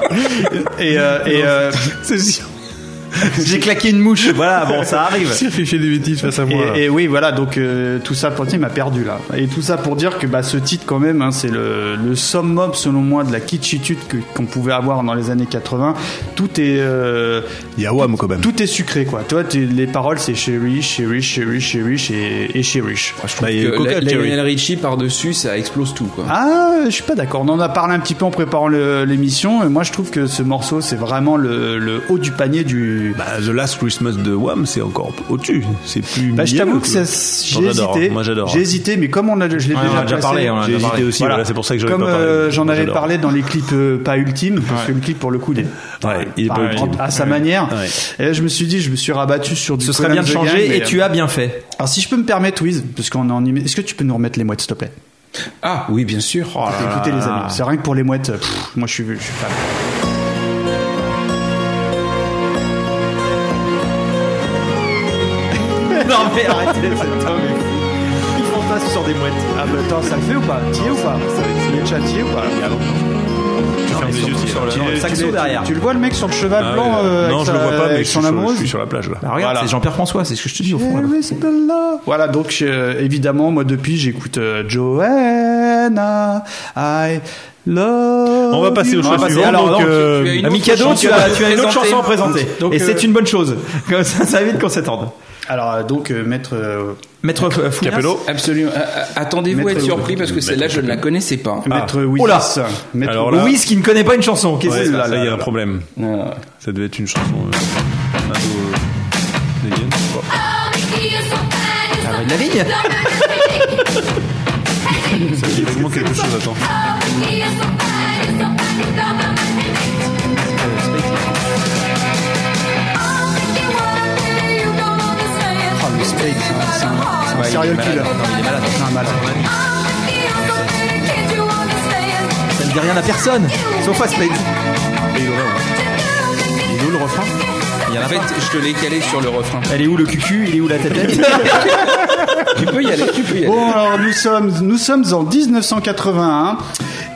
C'est sûr. J'ai claqué une mouche, voilà, bon, ça arrive. Il fait des bêtises face à moi. Et oui, voilà, donc tout ça pour dire, il m'a perdu là. Et tout ça pour dire que ce titre quand même, c'est le summum selon moi de la kitschitude qu'on pouvait avoir dans les années 80. Tout est il y a Wham quand même. Tout est sucré, quoi. Toi, les paroles c'est Cherish, Cherish, Cherish, Cherish et Cherish. Je trouve que Lionel Richie par-dessus, ça explose tout, quoi. Je suis pas d'accord. On en a parlé un petit peu en préparant l'émission, et moi je trouve que ce morceau c'est vraiment le haut du panier du. The Last Christmas de Wham, c'est encore au-dessus. C'est plus. Je t'avoue que j'ai hésité. Moi j'adore. J'ai hésité, mais comme je l'ai déjà parlé, j'ai hésité aussi. Voilà, c'est pour ça que j'en ai pas parlé. Comme j'en avais parlé dans les clips pas ultimes, parce que le clip pour le coup, il est pas ultime. À sa manière. Et là, je me suis rabattu sur du. Ce serait bien de changer, et tu as bien fait. Alors si je peux me permettre, Wiz, parce qu'on est en est-ce que tu peux nous remettre les mouettes, s'il te plaît? Ah oui, bien sûr. Écoutez les amis, c'est rien que pour les mouettes. Moi je suis fan. Non mais arrêtez, cet homme il fantasme sur des mouettes. Attends, ça le fait ou pas? T'y es ou pas? Il est déjà t'y es ou pas? Tu fermes les yeux sur le saxo derrière. Tu le vois le mec sur le cheval blanc non, je le vois pas, mais je suis sur la plage là. Regarde, c'est Jean-Pierre François, c'est ce que je te dis au fond. Voilà, donc évidemment, moi depuis j'écoute Joanna, I love. On va passer aux choses suivantes. Alors, Mikado, tu as une autre chanson à présenter. Et c'est une bonne chose. Comme ça évite qu'on s'étende. Alors donc Maître Capello. Absolument. Attendez-vous à être surpris parce que celle-là je ne la connaissais pas. Maître Wiz. Alors là, Wiz qui ne connaît pas une chanson. Qu'est-ce que c'est là? Il y a un problème. Ça devait être une chanson. La vigne. Ça dit vraiment quelque chose. Attends. C'est un serial killer. Il est malade. C'est un malade. Ça ne dit rien à personne, sauf à Spade. Il est où le refrain? En fait, je te l'ai calé sur le refrain. Elle est où le cucu? Il est où la tête? Tu peux y aller. Bon, alors nous sommes en 1981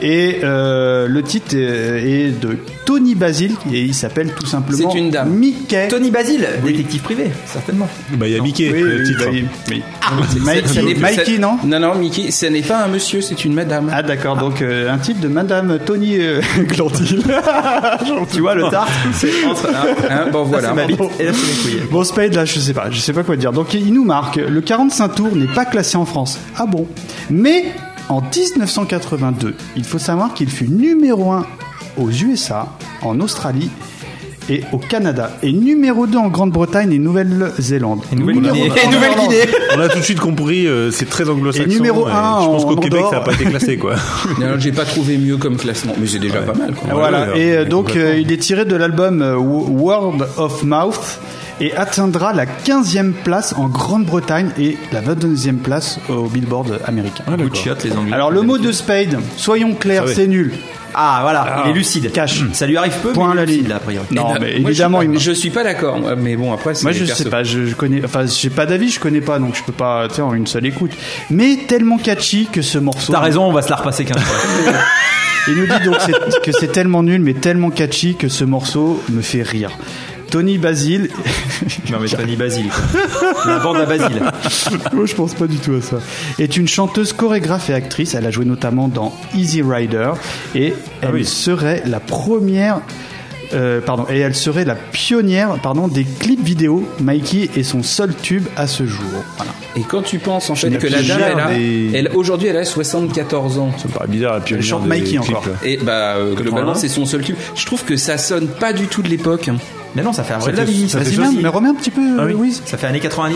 Et le titre est de Tony Basil et il s'appelle tout simplement C'est une dame. Mickey. Tony Basil, détective privé, certainement. Bah, il y a Mickey, Oui, le oui, titre. oui. Ça n'est- Mikey, non? Non, Mickey, ce n'est pas un monsieur, c'est une madame. Ah d'accord, donc un titre de Madame Tony Glantil. Tu vois le tarte, c'est entre. Bon, voilà. C'est ma bite et là c'est mes couilles. Bon, Spade, là, je sais pas quoi dire. Donc, il nous marque, le 45 tours n'est pas classé en France. Ah bon? Mais, en 1982, il faut savoir qu'il fut numéro 1 aux USA, en Australie et au Canada. Et numéro 2 en Grande-Bretagne et Nouvelle-Zélande. Et Nouvelle-Guinée. On a tout de suite compris, c'est très anglo-saxon. Et numéro 1 je pense qu'au en Québec, Andorre. ça n'a pas été classé, quoi. Non, j'ai pas trouvé mieux comme classement, mais c'est déjà pas mal. Quoi. Voilà, ouais, et ouais, donc complètement. il est tiré de l'album Word of Mouth et atteindra la 15e place en Grande-Bretagne et la 22e place au Billboard américain. Good shot, les Anglais. Alors le mot de Spade, soyons clairs, Ça va. c'est nul. Ah voilà, il est lucide. Cash. Ça lui arrive peu, Point mais à la il est lucide, ligne. là, a priori. Non, Moi, mais évidemment, je suis pas d'accord, mais bon, après, c'est moi je perso. sais pas, je connais, enfin j'ai pas d'avis, je connais pas, donc je peux pas, tu sais, en une seule écoute. Mais tellement catchy que ce morceau. T'as raison, on va se la repasser 15 fois. Il nous dit donc que c'est tellement nul, mais tellement catchy que ce morceau me fait rire. Tony Basil. Non mais Tony Basil, quoi. La bande à Basil. Moi, je pense pas du tout à ça. Est une chanteuse, chorégraphe et actrice. Elle a joué notamment dans Easy Rider et elle serait la première. Et elle serait la pionnière des clips vidéo. Mikey est son seul tube à ce jour. Voilà. Et quand tu penses en fait Une que la dame, pionnière aujourd'hui, elle a 74 ans. Ça me paraît bizarre, la pionnière. Elle chante des Mikey clips, encore. là. Et globalement, c'est son seul tube. Je trouve que ça sonne pas du tout de l'époque. Mais non, ça fait un vrai de Ça la fait- vie. ça Ça fait fait Vas-y, aussi. mais remets un petit peu, Ah oui. Wiz. Ça fait années 90.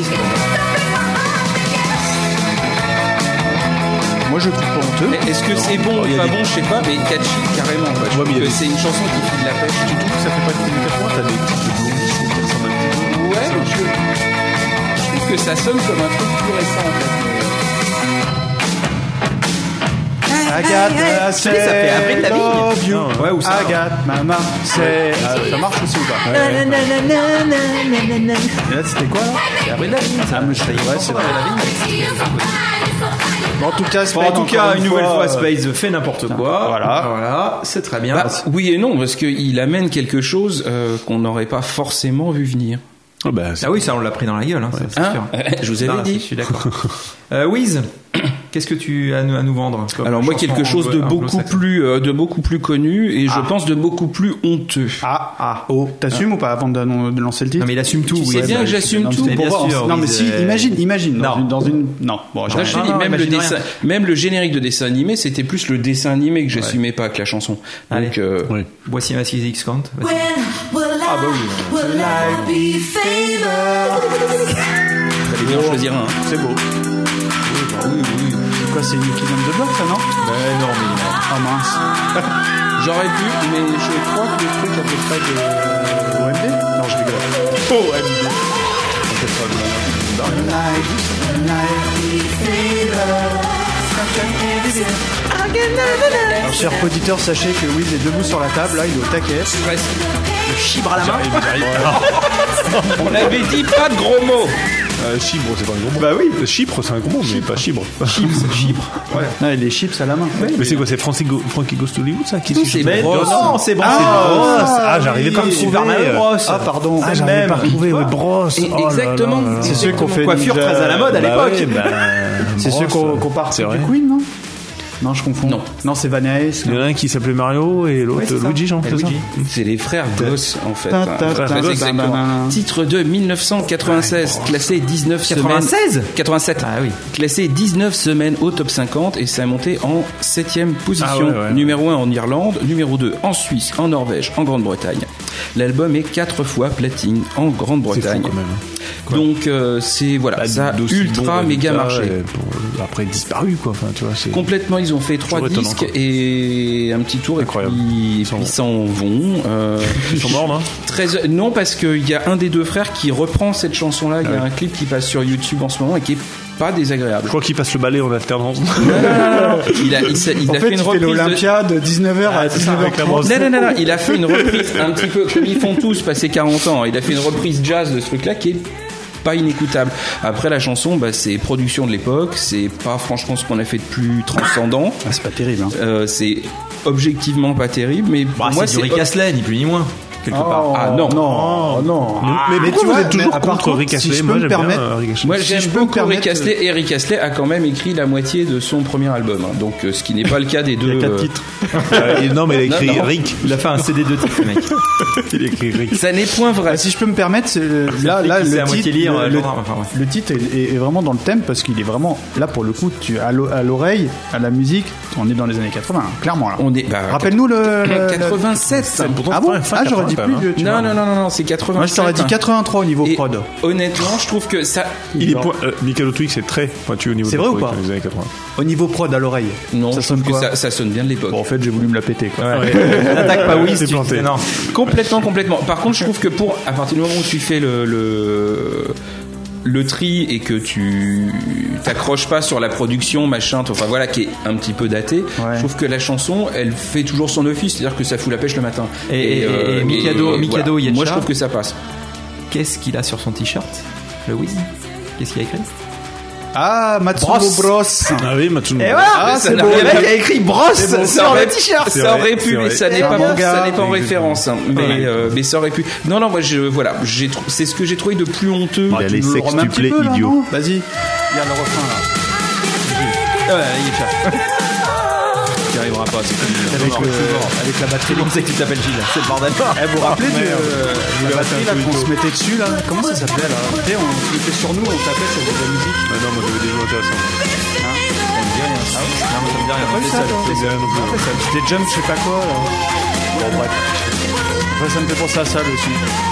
Moi, je trouve pas honteux. Mais est-ce que c'est bon ou pas bon, je sais pas, mais catchy carrément. Quoi. Je Ouais, mais trouve il y a que des- c'est une chanson qui fait de la pêche. Tu trouves que ça fait pas des années 80? T'as des clips de Blondie qui ressemblent un petit peu. Ouais, mais je trouve que ça sonne comme un truc plus récent en fait. Agathe, ça fait Avril Lavigne. love you. Ouais, ou ça. Agathe, maman, c'est. Ça marche aussi ou pas? Et là, c'était quoi là? C'est Avril Lavigne. Ah, mais je sais, ouais, c'est vrai. Bon, en tout cas, Bon, en tout cas, une nouvelle fois, Space. Space fait n'importe quoi. Voilà, c'est très bien. Bah, oui et non, parce qu'il amène quelque chose qu'on n'aurait pas forcément vu venir. Ah bah, Ah oui, ça on l'a pris dans la gueule, hein, ça, c'est Hein sûr. Je vous avais Non, dit. Je suis d'accord. Wiz, qu'est-ce que tu as à nous vendre comme Alors moi chanson quelque chose de beaucoup plus connu et je pense de beaucoup plus honteux. T'assumes ou pas avant de lancer le titre? Non mais il assume tout. Tu sais bien que j'assume Non, tout. mais bien pour voir. sûr, Non, mais Wiz, si, imagine. Non. Dans une. Non, bon, Là, je te dis, non, même le imagine dessin, rien. même le générique de dessin animé, c'était plus le dessin animé que j'assumais pas que la chanson. Allez. Donc, oui. Voici ma 6X Count. When will I be favored? fallait bien en choisir un. hein. c'est beau. C'est quoi, c'est Nicky Down the Block, ça, non? Non mais Ah mince. J'aurais pu, mais je crois que le truc à peu près de OMD? Non, je rigole. OMD. Alors, chers auditeurs, sachez que Wiz est debout sur la table, là, il est au taquet. chibre à la main. On avait dit pas de gros mots. Chypre, c'est pas un gros mot. Bah oui. Chypre, c'est un gros mot, mais pas Chypre. Ah, les chips à la main. Mais c'est quoi, c'est Frankie Goes to Hollywood, ça? Qui C'est Mais Bros. non, c'est bon. J'arrivais pas à me Super trouver. Mario Bros. Ah, pardon. Ah, j'arrivais pas à retrouver, ouais, Bros. Et exactement. C'est ceux qu'on fait. Coiffure Ninja- très à la mode à l'époque. C'est ceux qu'on part C'est du vrai. Queen, non? Non, je confonds. Non. Non, c'est Van Ace. Il y en a un qui s'appelait Mario et l'autre Ouais, c'est ça. Luigi, genre. Et c'est ça Luigi. C'est les frères Goss en fait. Ta, hein. ta, Très ta, exactement. ta, ta. Titre de 1996, classé 19 semaines. 96? 87. Ah oui. Classé 19 semaines au top 50 et ça a monté en 7ème position. Ah ouais, ouais. Numéro 1 en Irlande, numéro 2 en Suisse, en Norvège, en Grande-Bretagne. L'album est 4 fois platine en C'est Grande-Bretagne. fou, quand même. Donc c'est voilà, Bah, ça a d'aussi ultra bons méga résultats, marché. Après disparu, quoi. Enfin, tu vois, c'est. Complètement, ils ont fait 3 Toujours étonnant, disques quoi. et un petit tour Incroyable. et puis ils s'en vont. Ils sont morts, non? Non, parce qu'il y a un des deux frères qui reprend cette chanson-là. Il y a un clip qui passe sur YouTube en ce moment et qui est pas désagréable. Je crois qu'il passe le balai en alternance. Il a En fait fait, une il fait reprise de... l'Olympia de 19h à c'est ça, avec la 19h30. brosse. Non, il a fait une reprise un petit peu comme ils font tous passer 40 ans. Il a fait une reprise jazz de ce truc-là qui est pas inécoutable. Après, la chanson, c'est production de l'époque, c'est pas franchement ce qu'on a fait de plus transcendant. C'est pas terrible. C'est objectivement pas terrible, mais pour moi, c'est du Rick Astley, ni plus ni moins. Quelque part. Ah non. Mais tu vois, vous êtes toujours contre Rick Astley. Moi, j'aime bien Rick Astley. Moi, j'aime beaucoup Rick Astley, et Rick Astley a quand même écrit la moitié de son premier album. Donc, ce qui n'est pas le cas des deux. Il y a 4 titres. Non, mais il a écrit Rick. Il a fait un CD de titres, le mec. Il a écrit Rick. Ça n'est point vrai. Si je peux me permettre, là, le titre est vraiment dans le thème parce qu'il est vraiment là pour le coup. À l'oreille, à la musique, on est dans les années 80, clairement là. Rappelle-nous le 87. Ah bon? J'aurais dit plus vieux. Non, c'est 87. Moi, je t'aurais dit 83 au niveau prod. Honnêtement, je trouve que ça. Mikado Twix est très pointu au niveau. C'est vrai ou pas? Dans les années 80. Au niveau prod à l'oreille. Non, ça sonne quoi? Ça sonne bien de l'époque. Bon, en fait, j'ai voulu me la péter, quoi. N'attaque pas, oui, c'est planté. Non. Complètement. Par contre, je trouve que à partir du moment où tu fais le tri et que tu t'accroches pas sur la production machin, enfin voilà, qui est un petit peu datée, je trouve que la chanson elle fait toujours son office, c'est-à-dire que ça fout la pêche le matin. Et Mikado Yetcha, moi je trouve que ça passe. Qu'est-ce qu'il a sur son t-shirt, le Wiz? Qu'est-ce qu'il a écrit? Matsumo Bros. Ah oui, Matsumo. Et voilà, c'est le mec a écrit Bros sur le t-shirt. Ça aurait pu, mais ça n'est pas en référence. Mais ça aurait pu. Non, moi c'est ce que j'ai trouvé de plus honteux. Il a les sextuplés idiots. Vas-y, il y a le refrain là. Tu n'y arriveras pas, c'est avec la batterie. On sait que tu t'appelles Gilles, c'est le bordel. Vous vous rappelez de la batterie là qu'on se mettait dessus là? Comment ça s'appelait là? On se mettait sur nous, on tapait sur de la musique. Non, moi j'avais des jeux intéressants. C'était Jump, je sais pas quoi là. Bon bref. Après ça me fait penser à ça le son.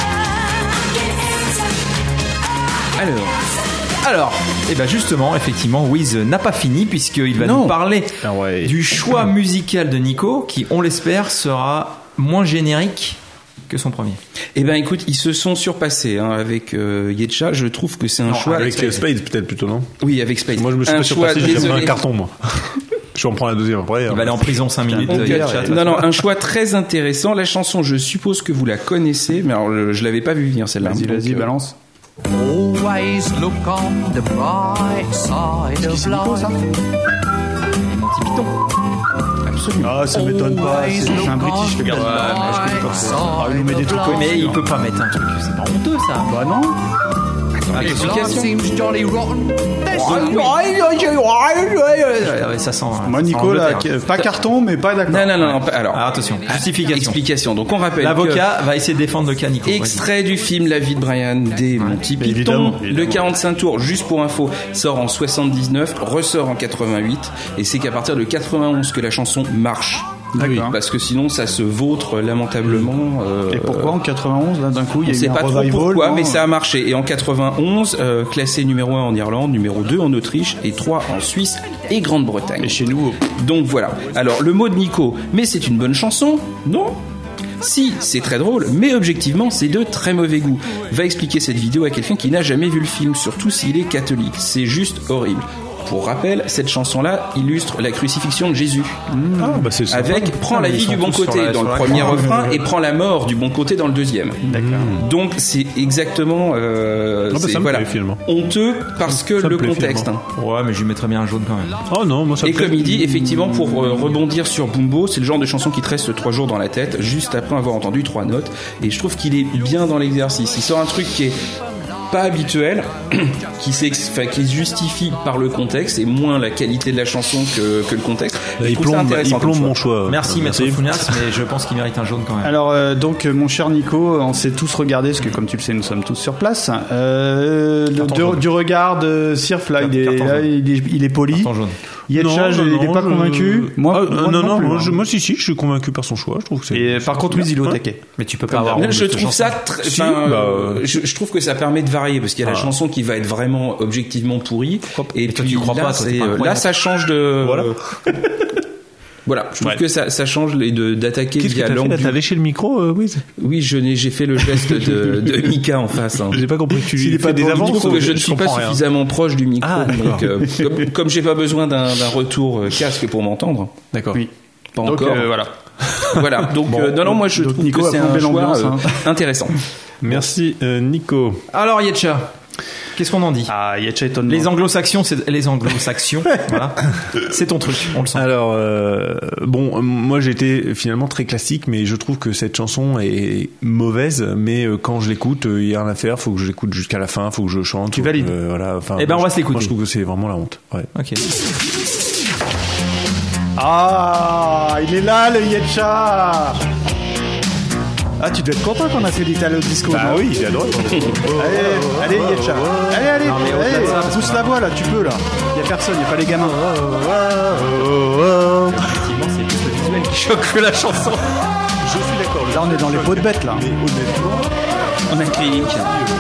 Alors, et ben justement, effectivement, Wiz n'a pas fini puisqu'il va nous parler du choix musical de Nico qui, on l'espère, sera moins générique que son premier. Eh ben écoute, ils se sont surpassés avec Yetcha. Je trouve que c'est un choix avec Spades peut-être plutôt, non? Oui, avec Spades. Moi je me suis pas surpassé, j'ai pris un carton moi. Je vais en prendre la deuxième après. Il va aller en prison 5 minutes. Non, un choix très intéressant. La chanson, je suppose que vous la connaissez, mais alors je l'avais pas vu venir celle-là. Vas-y, balance. Always look on the bright side of life. Monty Python. Absolument. Ça m'étonne pas. C'est un British le gars. Il nous met des trucs. Mais il peut pas mettre un truc. C'est pas honteux ça. Bah non. Ça sent. Moi, Nico, là, pas carton, mais pas d'accord. Non. Alors, attention. Explication. Donc, on rappelle. L'avocat va essayer de défendre le cas Nico. Extrait du film La vie de Brian des Monty Python. Le 45 tours, juste pour info, sort en 79, ressort en 88, et c'est qu'à partir de 91 que la chanson marche. D'accord. Parce que sinon ça se vautre lamentablement. Et pourquoi en 91 là d'un coup il y a eu un revival? On sait pas trop pourquoi, mais ça a marché. Et en 91, classé numéro 1 en Irlande, numéro 2 en Autriche et 3 en Suisse et Grande-Bretagne. Et chez nous. Donc voilà. Alors le mot de Nico, mais c'est une bonne chanson? Non. Si, c'est très drôle, mais objectivement, c'est de très mauvais goût. Va expliquer cette vidéo à quelqu'un qui n'a jamais vu le film, surtout s'il est catholique. C'est juste horrible. Pour rappel, cette chanson-là illustre la crucifixion de Jésus. C'est ça. Avec prends la vie du bon côté dans le premier refrain et prends la mort du bon côté dans le deuxième. D'accord. Donc c'est exactement honteux parce que le contexte. Ouais, mais je lui mettrais bien un jaune quand même. Oh non, moi ça me Et comme il dit, effectivement, pour rebondir sur Bumbo, c'est le genre de chanson qui te reste 3 jours dans la tête, juste après avoir entendu 3 notes. Et je trouve qu'il est bien dans l'exercice. Il sort un truc qui est pas habituel, qui se justifie par le contexte et moins la qualité de la chanson que le contexte. Il plombe mon choix. Merci Maître Founas, mais je pense qu'il mérite un jaune quand même. Alors donc mon cher Nico, on s'est tous regardé parce que comme tu le sais nous sommes tous sur place. Du regard de Sirf là, il est poli. Yetcha, il est pas convaincu. Moi si, je suis convaincu par son choix. Je trouve que c'est. Et par contre, Wiz, il est au taquet. Mais tu peux pas avoir. Je trouve ça. Je trouve que ça permet de varier parce qu'il y a la chanson qui va être vraiment objectivement pourrie. Et puis tu crois pas. Là, ça change de. Voilà, je trouve que ça change d'attaquer via l'angle. T'as léché le micro, Wiz? Oui, j'ai fait le geste de Mika en face. J'ai pas compris que tu lui fais des avances. Je trouve que je ne suis pas suffisamment proche du micro. Donc, comme j'ai pas besoin d'un retour casque pour m'entendre. D'accord. Oui. Pas encore. Voilà. Donc, moi je trouve Nico que c'est un choix intéressant. Merci, Nico. Alors, Yetcha. Qu'est-ce qu'on en dit? Ah, Yetcha étonnement. Les anglo-saxons, voilà. C'est ton truc, on le sent. Alors, bon, moi j'étais finalement très classique, mais je trouve que cette chanson est mauvaise, mais quand je l'écoute, il y a rien à faire, faut que je l'écoute jusqu'à la fin, faut que je chante. Tu valides. Voilà, enfin, Eh ben, on va se l'écouter. Moi je trouve que c'est vraiment la honte. Ouais. Ok. Ah, il est là, le Yetcha. Ah, tu dois être content qu'on a fait l'Italo Disco. Bah non? oui, j'adore. Allez, Yetcha. Allez, Non, mais au-delà de ça, parce pousse la voix là, tu peux là. Il y a personne, il y a pas les gamins. Effectivement, c'est plus le visuel qui choque que la chanson. Je suis d'accord. Là, on est dans les pots de bête là. Mais honnêtement, On a clinique.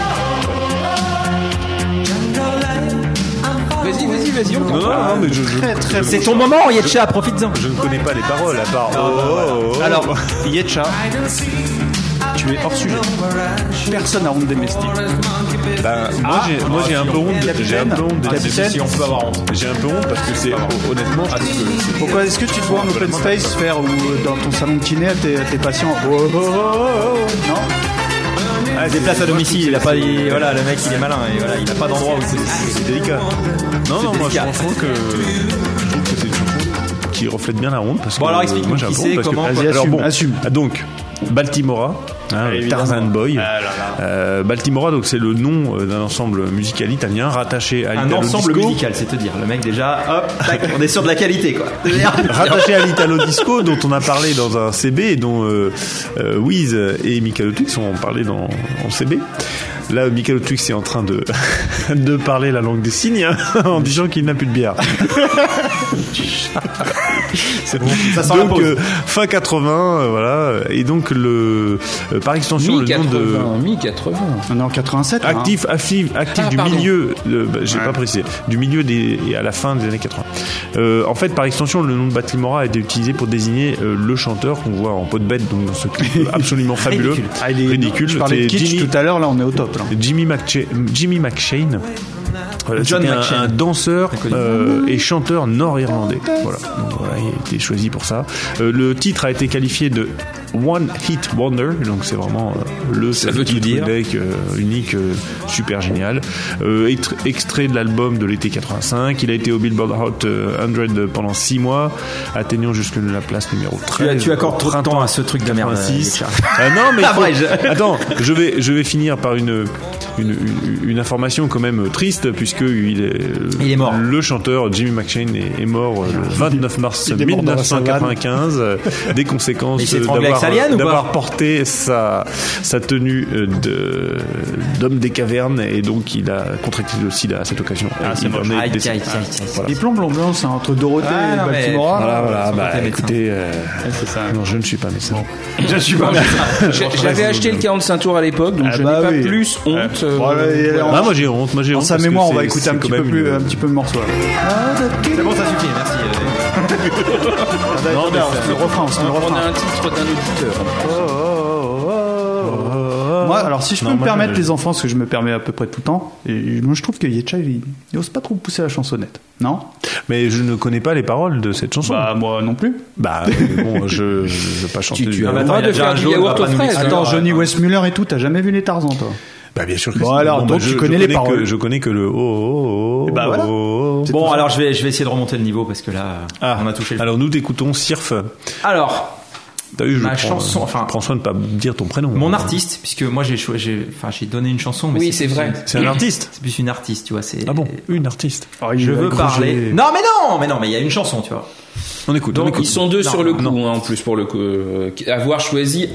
Vas-y, on non, mais je C'est ton moment, Yetcha, profites-en. je ne connais pas les paroles à part. Alors, Yetcha, tu es hors sujet. Personne n'a honte des mestiques. Bah, moi j'ai un peu honte. J'ai un peu honte des Capitaine. Si on peut avoir honte. J'ai un peu honte parce que c'est honnêtement, je trouve que c'est Pourquoi est-ce que tu te vois en open space faire ou dans ton salon de kiné à tes patients? Non? Ah, des places à domicile, il a pas, voilà, le mec il est malin, et voilà, il a pas d'endroit où c'est délicat. Non, moi je trouve que c'est une chanson qui reflète bien la honte parce que Bon, alors explique-moi moi j'ai un qui peu c'est, honte parce que- comment, Vas-y, alors bon, assume. donc Baltimora, Tarzan Boy. Baltimora, donc c'est le nom d'un ensemble musical italien rattaché à un l'Italo ensemble Disco. musical, c'est te dire. Le mec déjà, hop, tac, on est sûr de la qualité quoi. Rattaché à l'Italo Disco dont on a parlé dans un CB et dont Wiz et Michael Twix ont parlé en CB. Là, Michael Twix est en train de de parler la langue des signes en disant qu'il n'a plus de bière. C'est bon, ça sent la Donc pause. fin 80, voilà. Et donc par extension le nom de Mi-80. On est en 87. là, hein. actif du pardon. milieu, j'ai pas précisé, du milieu et à la fin des années 80. En fait, par extension, le nom de Baltimora a été utilisé pour désigner le chanteur qu'on voit en peau de bête, donc dans ce clip absolument fabuleux, Ridicule. Ah, il est ridicule. Je parlais de C'est kitsch tout à l'heure, là on est au top. Là. Jimmy McShane. Voilà, John c'était McShane. un danseur et chanteur nord-irlandais. Voilà. Donc, voilà, il a été choisi pour ça. Le titre a été qualifié de One Hit Wonder, donc c'est vraiment le Ça veut tout titre dire. unique, super génial. Extrait de l'album de l'été 85. Il a été au Billboard Hot 100 pendant 6 mois, atteignant jusque la place numéro 13. Tu accordes trop de temps à ce truc de merde. 86. Yetcha. Non mais Ah, vrai, je- attends, je vais finir par une information quand même triste puisque il est mort. Le chanteur Jimmy McShane est mort le 29 mars Il est mort dans la 1995 des conséquences Mais il s'est étranglé avec sa liane ou pas d'avoir porté sa tenue d'homme des cavernes et donc il a contracté le sida à cette occasion. c'est moche. Aïe, décédé. aïe, aïe, aïe. Voilà. Les plombs c'est entre Dorothée Ah, et non, mais- Baltimora. Voilà, Sans bah compter médecin. écoutez, c'est ça. non, je ne suis pas médecin. Je suis pas J'avais acheté le 45 tours à l'époque, donc Ah je bah n'ai pas oui. plus honte. Ah, moi j'ai honte, En sa parce que mémoire, on va c'est- écouter c'est un petit quand peu même plus, une- un petit peu le morceau. Là. C'est bon, ça suffit, merci. Non, mais on se le refrain, on se le On refrain. a un titre d'un auditeur. Moi, alors si je peux Non, me moi, permettre je- les enfants, ce que je me permets à peu près tout le temps, et moi je trouve que Yetcha il ose pas trop pousser la chansonnette, non? Mais je ne connais pas les paroles de cette chanson. Bah moi non plus. Bah bon, je vais pas chanter. Tu as mais le attends, droit il y a de déjà faire un du jaune, yaourt on va aux pas nous fraises. mixer. Attends, Alors, Johnny Westmuller et tout, t'as jamais vu les Tarzans toi? Bah bien sûr que Bon, si. alors, donc, tu connais les paroles. Je connais que le oh. Et bah, voilà. Bon, alors je vais essayer de remonter le niveau parce que là, on a touché le. Alors nous t'écoutons Sirf. Alors, T'as vu, ma chanson, enfin, prends soin de pas dire ton prénom. mon artiste, puisque moi j'ai donné une chanson, mais Oui, c'est vrai. C'est un artiste. C'est plus une artiste, tu vois. C'est. Ah bon, une artiste. Je veux parler. Non, mais il y a une chanson, tu vois. On écoute. Donc, on écoute. Ils sont deux Non, sur le coup, non. hein, en plus, pour le coup. Avoir choisi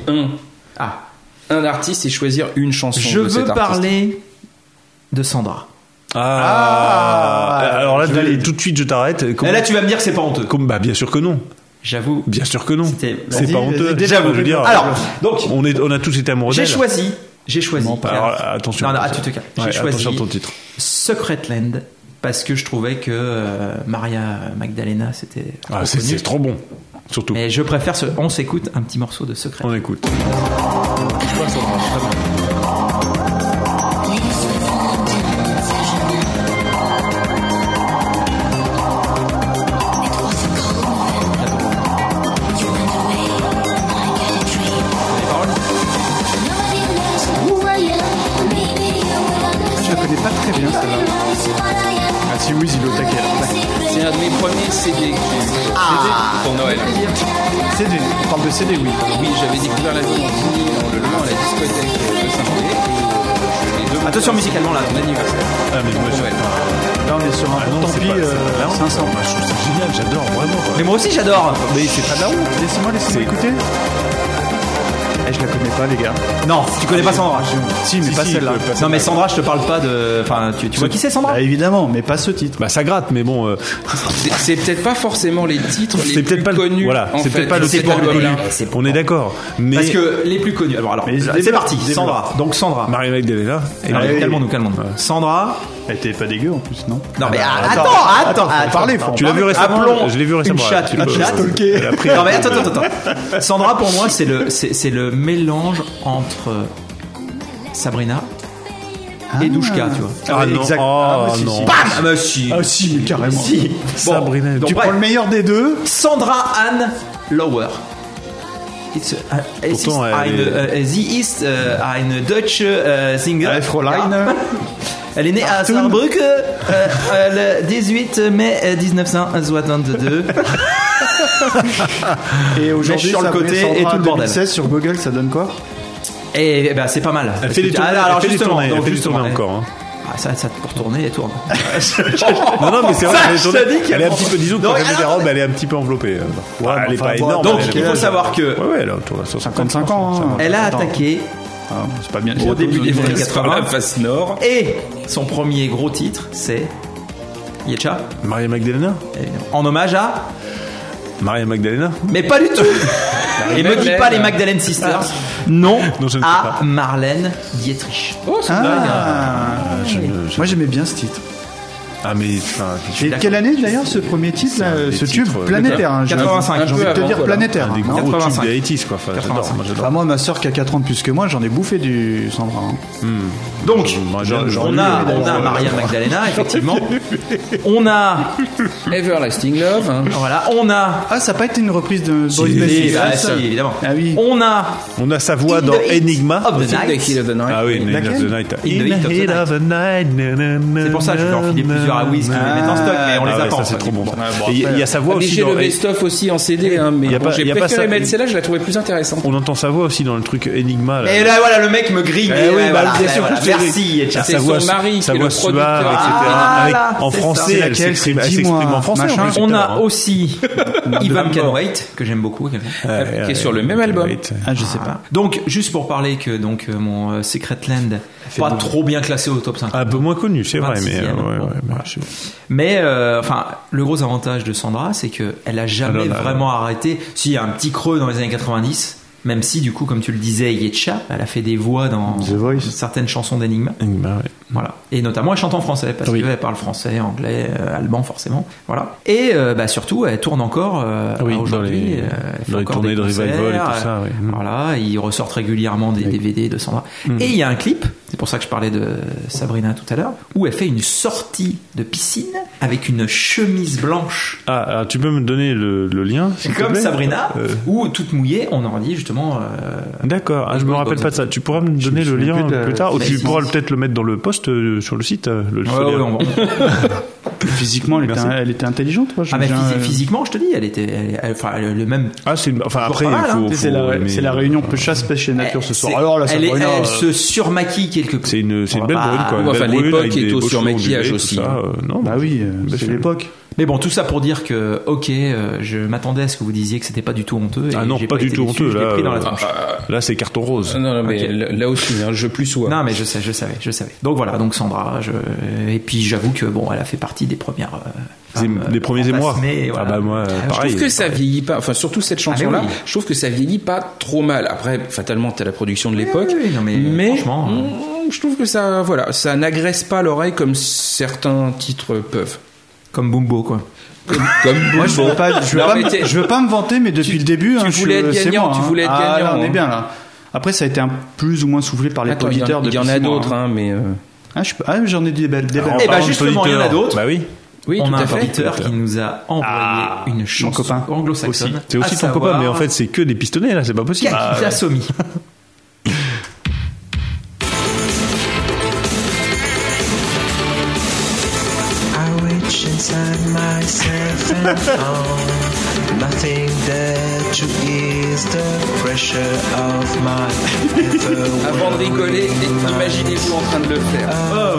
un artiste et choisir une chanson Je de veux cet artiste. parler de Sandra. Alors là, je valide. tout de suite, je t'arrête. Et là, tu vas me dire que c'est pas honteux. Bah bien sûr que non. J'avoue. Bien sûr que non. C'était- C'est Vas-y, pas vas-y, honteux. déjà, je veux dire. Alors, donc, on a tous été amoureux j'ai d'elle. choisi. Alors attention. Non, non, tu te calmes. J'ai Ouais, choisi attention à ton titre. Secret Land parce que je trouvais que Maria Magdalena c'était trop Ah, connu. c'est trop bon. Surtout. Mais je préfère on s'écoute un petit morceau de Secret. On écoute. Je la connais pas très bien. pour Noël. CD, on parle de CD, oui. Oui, j'avais découvert l'album en vinyle en le louant à la discothèque de Saint-Mandé. Attention musicalement là. Mon anniversaire. Ah, mais moi, Noël. Là, on est sur un tant pis 500. Moi, je trouve ça génial, j'adore vraiment. Mais moi aussi j'adore. Mais c'est pas de la honte. Laissez-moi écouter. Je la connais pas, les gars. Non, tu connais pas Sandra. Si, mais pas celle-là. Non mais Sandra, je te parle pas de. Enfin, tu vois qui c'est Sandra? Bah, évidemment, mais pas ce titre. Bah ça gratte, mais bon. C'est peut-être pas forcément les titres C'est les peut-être plus pas connus. voilà, en c'est fait, peut-être pas le de cet support album-là. On est d'accord. Mais Parce que les plus connus. Alors, Mais c'est parti. développe. Sandra. Donc Sandra. Marie Magdalena. Calmons-nous. Sandra. Elle était pas dégueu en plus, non? Non mais attends. Tu l'as vu récemment? Appelons Je l'ai vu récemment. une chatte. Elle a pris Non mais attends. Sandra pour moi c'est le mélange entre Sabrina et Douchka, tu vois. Ah non. exact. Oh bah, si, non. si. Bam. Ah bah si. Ah si, mais carrément. Si. Sabrina. donc, Tu bref. prends le meilleur des deux. Sandra Anne Lauer. Es Pourtant, sie ist eine deutsche Singer. Fräulein. Ja. Elle est née à Arthur. Saarbrück le 18 mai 1962. Et aujourd'hui, sur le ça côté met Sandra et tout le bordel. 2016 sur Google, ça donne quoi? Et ben c'est pas mal. Elle fait des tournées. Alors Elle fait des justement, tournées. donc, Elle fait des justement, tournées encore. Ah, ça pour tourner, elle tourne. Non, mais c'est vrai. Ça, je te dis qu'elle Elle est un prend- petit peu, disons, Non, quand elle met des alors- robes, elle est un petit peu enveloppée. Ouais, elle est enfin, pas bon, énorme. Donc elle il est- faut savoir que Ouais, elle a autour de 55 ans. Hein. elle a Attends. attaqué Ah, c'est pas bien. au début des années Sur la 80 face nord. et son premier gros titre c'est Yetcha, Maria Magdalena. en hommage à, Maria Magdalena. mais pas du tout. Et me dis pas les Magdalene Sisters, non, Non, je ne sais à pas. Marlène Dietrich. Oh, c'est dingue. Moi j'aimais bien ce titre. Ah, mais enfin. Et quelle année d'ailleurs ce premier titre, là, un des ce tube titres, planétaire hein, 85, J'ai envie de te avant, dire voilà. planétaire. Un des hein. gros 85. tubes des 80s, quoi. Enfin, j'adore. 85. Moi, j'adore. Enfin, moi, ma soeur qui a 4 ans de plus que moi, j'en ai bouffé du Sandra. Hein. Donc Moi, on a Maria Magdalena effectivement. On a Everlasting Love. Hein. voilà, on a Ah, ça n'a pas été une reprise de Boris si, Bassey, bah, ça si, évidemment. Ah oui. On a sa voix In dans the Heat Enigma. of the The Night. Heat of the Night. Ah oui, In the Heat of Laquelle the Night. In the Heat of the Night. C'est pour ça que je vais en filer plusieurs à Wiz qui les mettent en stock, mais on les Ah ouais, attend. ça c'est trop bon. bon, Et il y a sa voix Ah, mais aussi j'ai dans. le best-of aussi en CD, hein, mais Y a bon, pas- j'ai y a pas préféré ça- mettre celle-là, je la trouvais plus intéressante. On entend sa voix aussi dans le truc Enigma. Là. Et là voilà, le mec me grille. Eh oui, Ouais, bah, voilà, bien sûr, voilà. je te Merci Yetcha. C'est sa voix, son mari sa qui est voix le producteur. suave, etc. Ah, Avec- là, en c'est français, ça. elle Laquelle, s'exprime c'est elle s'exprime dis-moi, en français. machin. en plus, On tout à a l'heure, hein. aussi Ivan Can Wait que j'aime beaucoup également. qui est sur le même album. Ah, je sais pas. Donc juste pour parler que donc mon Secret Land pas trop bien classé au top 5. Un peu moins connu, c'est vrai, mais 26e, ouais, bon, ouais, voilà. je- Mais enfin, le gros avantage de Sandra, c'est que elle a jamais Ah là là. vraiment arrêté. Si, il y a un petit creux dans les années 90. Même si, du coup, comme tu le disais, Yetcha, elle a fait des voix dans The Voice. certaines chansons d'Enigma. Enigma, ouais. Voilà. Et notamment, elle chante en français, parce Oui. qu'elle parle français, anglais, allemand, forcément. Voilà. Et bah, surtout, elle tourne encore Oui, aujourd'hui. dans les- elle fait dans les encore tournées des de revival concerts, et tout ça, oui. Voilà. Ils ressortent régulièrement des DVD de Sandra. Et il y a un clip, c'est pour ça que je parlais de Sabrina tout à l'heure, où elle fait une sortie de piscine avec une chemise blanche. Ah, alors, tu peux me donner le lien s'il te Comme plaît Sabrina, ou toute mouillée, on aurait dit justement. D'accord, ah, je me rappelle pas de ça. Tu pourras me donner le lien plus tard, ou tu pourras peut-être le mettre dans le post sur le site. Le Ouais, folder. ouais, Physiquement, elle était intelligente. Moi, Ah, mais j'aime bien, physiquement, je te dis, elle était, enfin, le même. Ah, c'est enfin après pas mal, il faut, hein. C'est la réunion chasse pêche et nature ce soir. C'est- Alors là, elle, Sabrina, elle se surmaquille quelque peu. c'est une On va belle pas- brune quoi. Ouais, Une enfin, belle brune l'époque avec est des au beaux cheveux surmaquillage ondulés, aussi, tout ça, hein. non, bah oui, belle c'est fille. l'époque. Mais bon, tout ça pour dire que, ok, je m'attendais à ce que vous disiez que c'était pas du tout honteux. Et Ah non, j'ai pas du été tout déçu, honteux, je l'ai là, pris dans la tronche. Là, c'est carton rose. Non, non, mais Ok. là aussi, hein, je plus sois. Non, mais je savais. Donc voilà, donc Sandra, et puis j'avoue que bon, elle a fait partie des premières. Des premiers émois. fantasmées, voilà. Ah bah moi, Je pareil. trouve que ça vieillit pas, enfin surtout cette chanson-là, Ah, mais oui. je trouve que ça vieillit pas trop mal. Après, fatalement, t'as la production de l'époque, oui, non, mais franchement, je trouve que ça, voilà, ça n'agresse pas l'oreille comme certains titres peuvent. Comme Bumbo, quoi. Comme Moi, je veux pas, Non, mais t'es- je veux pas me vanter, mais depuis le début, tu hein, voulais je- être c'est gagnant, moi, tu hein. voulais être Ah, gagnant, là, on est hein. bien là. Après, ça a été un plus ou moins soufflé par les Attends, auditeurs. il y en depuis a 6 mois, d'autres, hein. hein, mais J'en ai dit des belles. Eh En ben, parlant de justement, il y en a auditeurs, d'autres. Bah oui. oui, On tout a à un fait. auditeur qui nous a envoyé une chanson copain. anglo-saxonne. C'est aussi à ton copain, savoir mais en fait, c'est que des pistonnets là, c'est pas possible. Kakita Somi. I reach inside myself and found nothing to ease the pressure of my Avant de rigoler, imaginez-vous en train de le faire.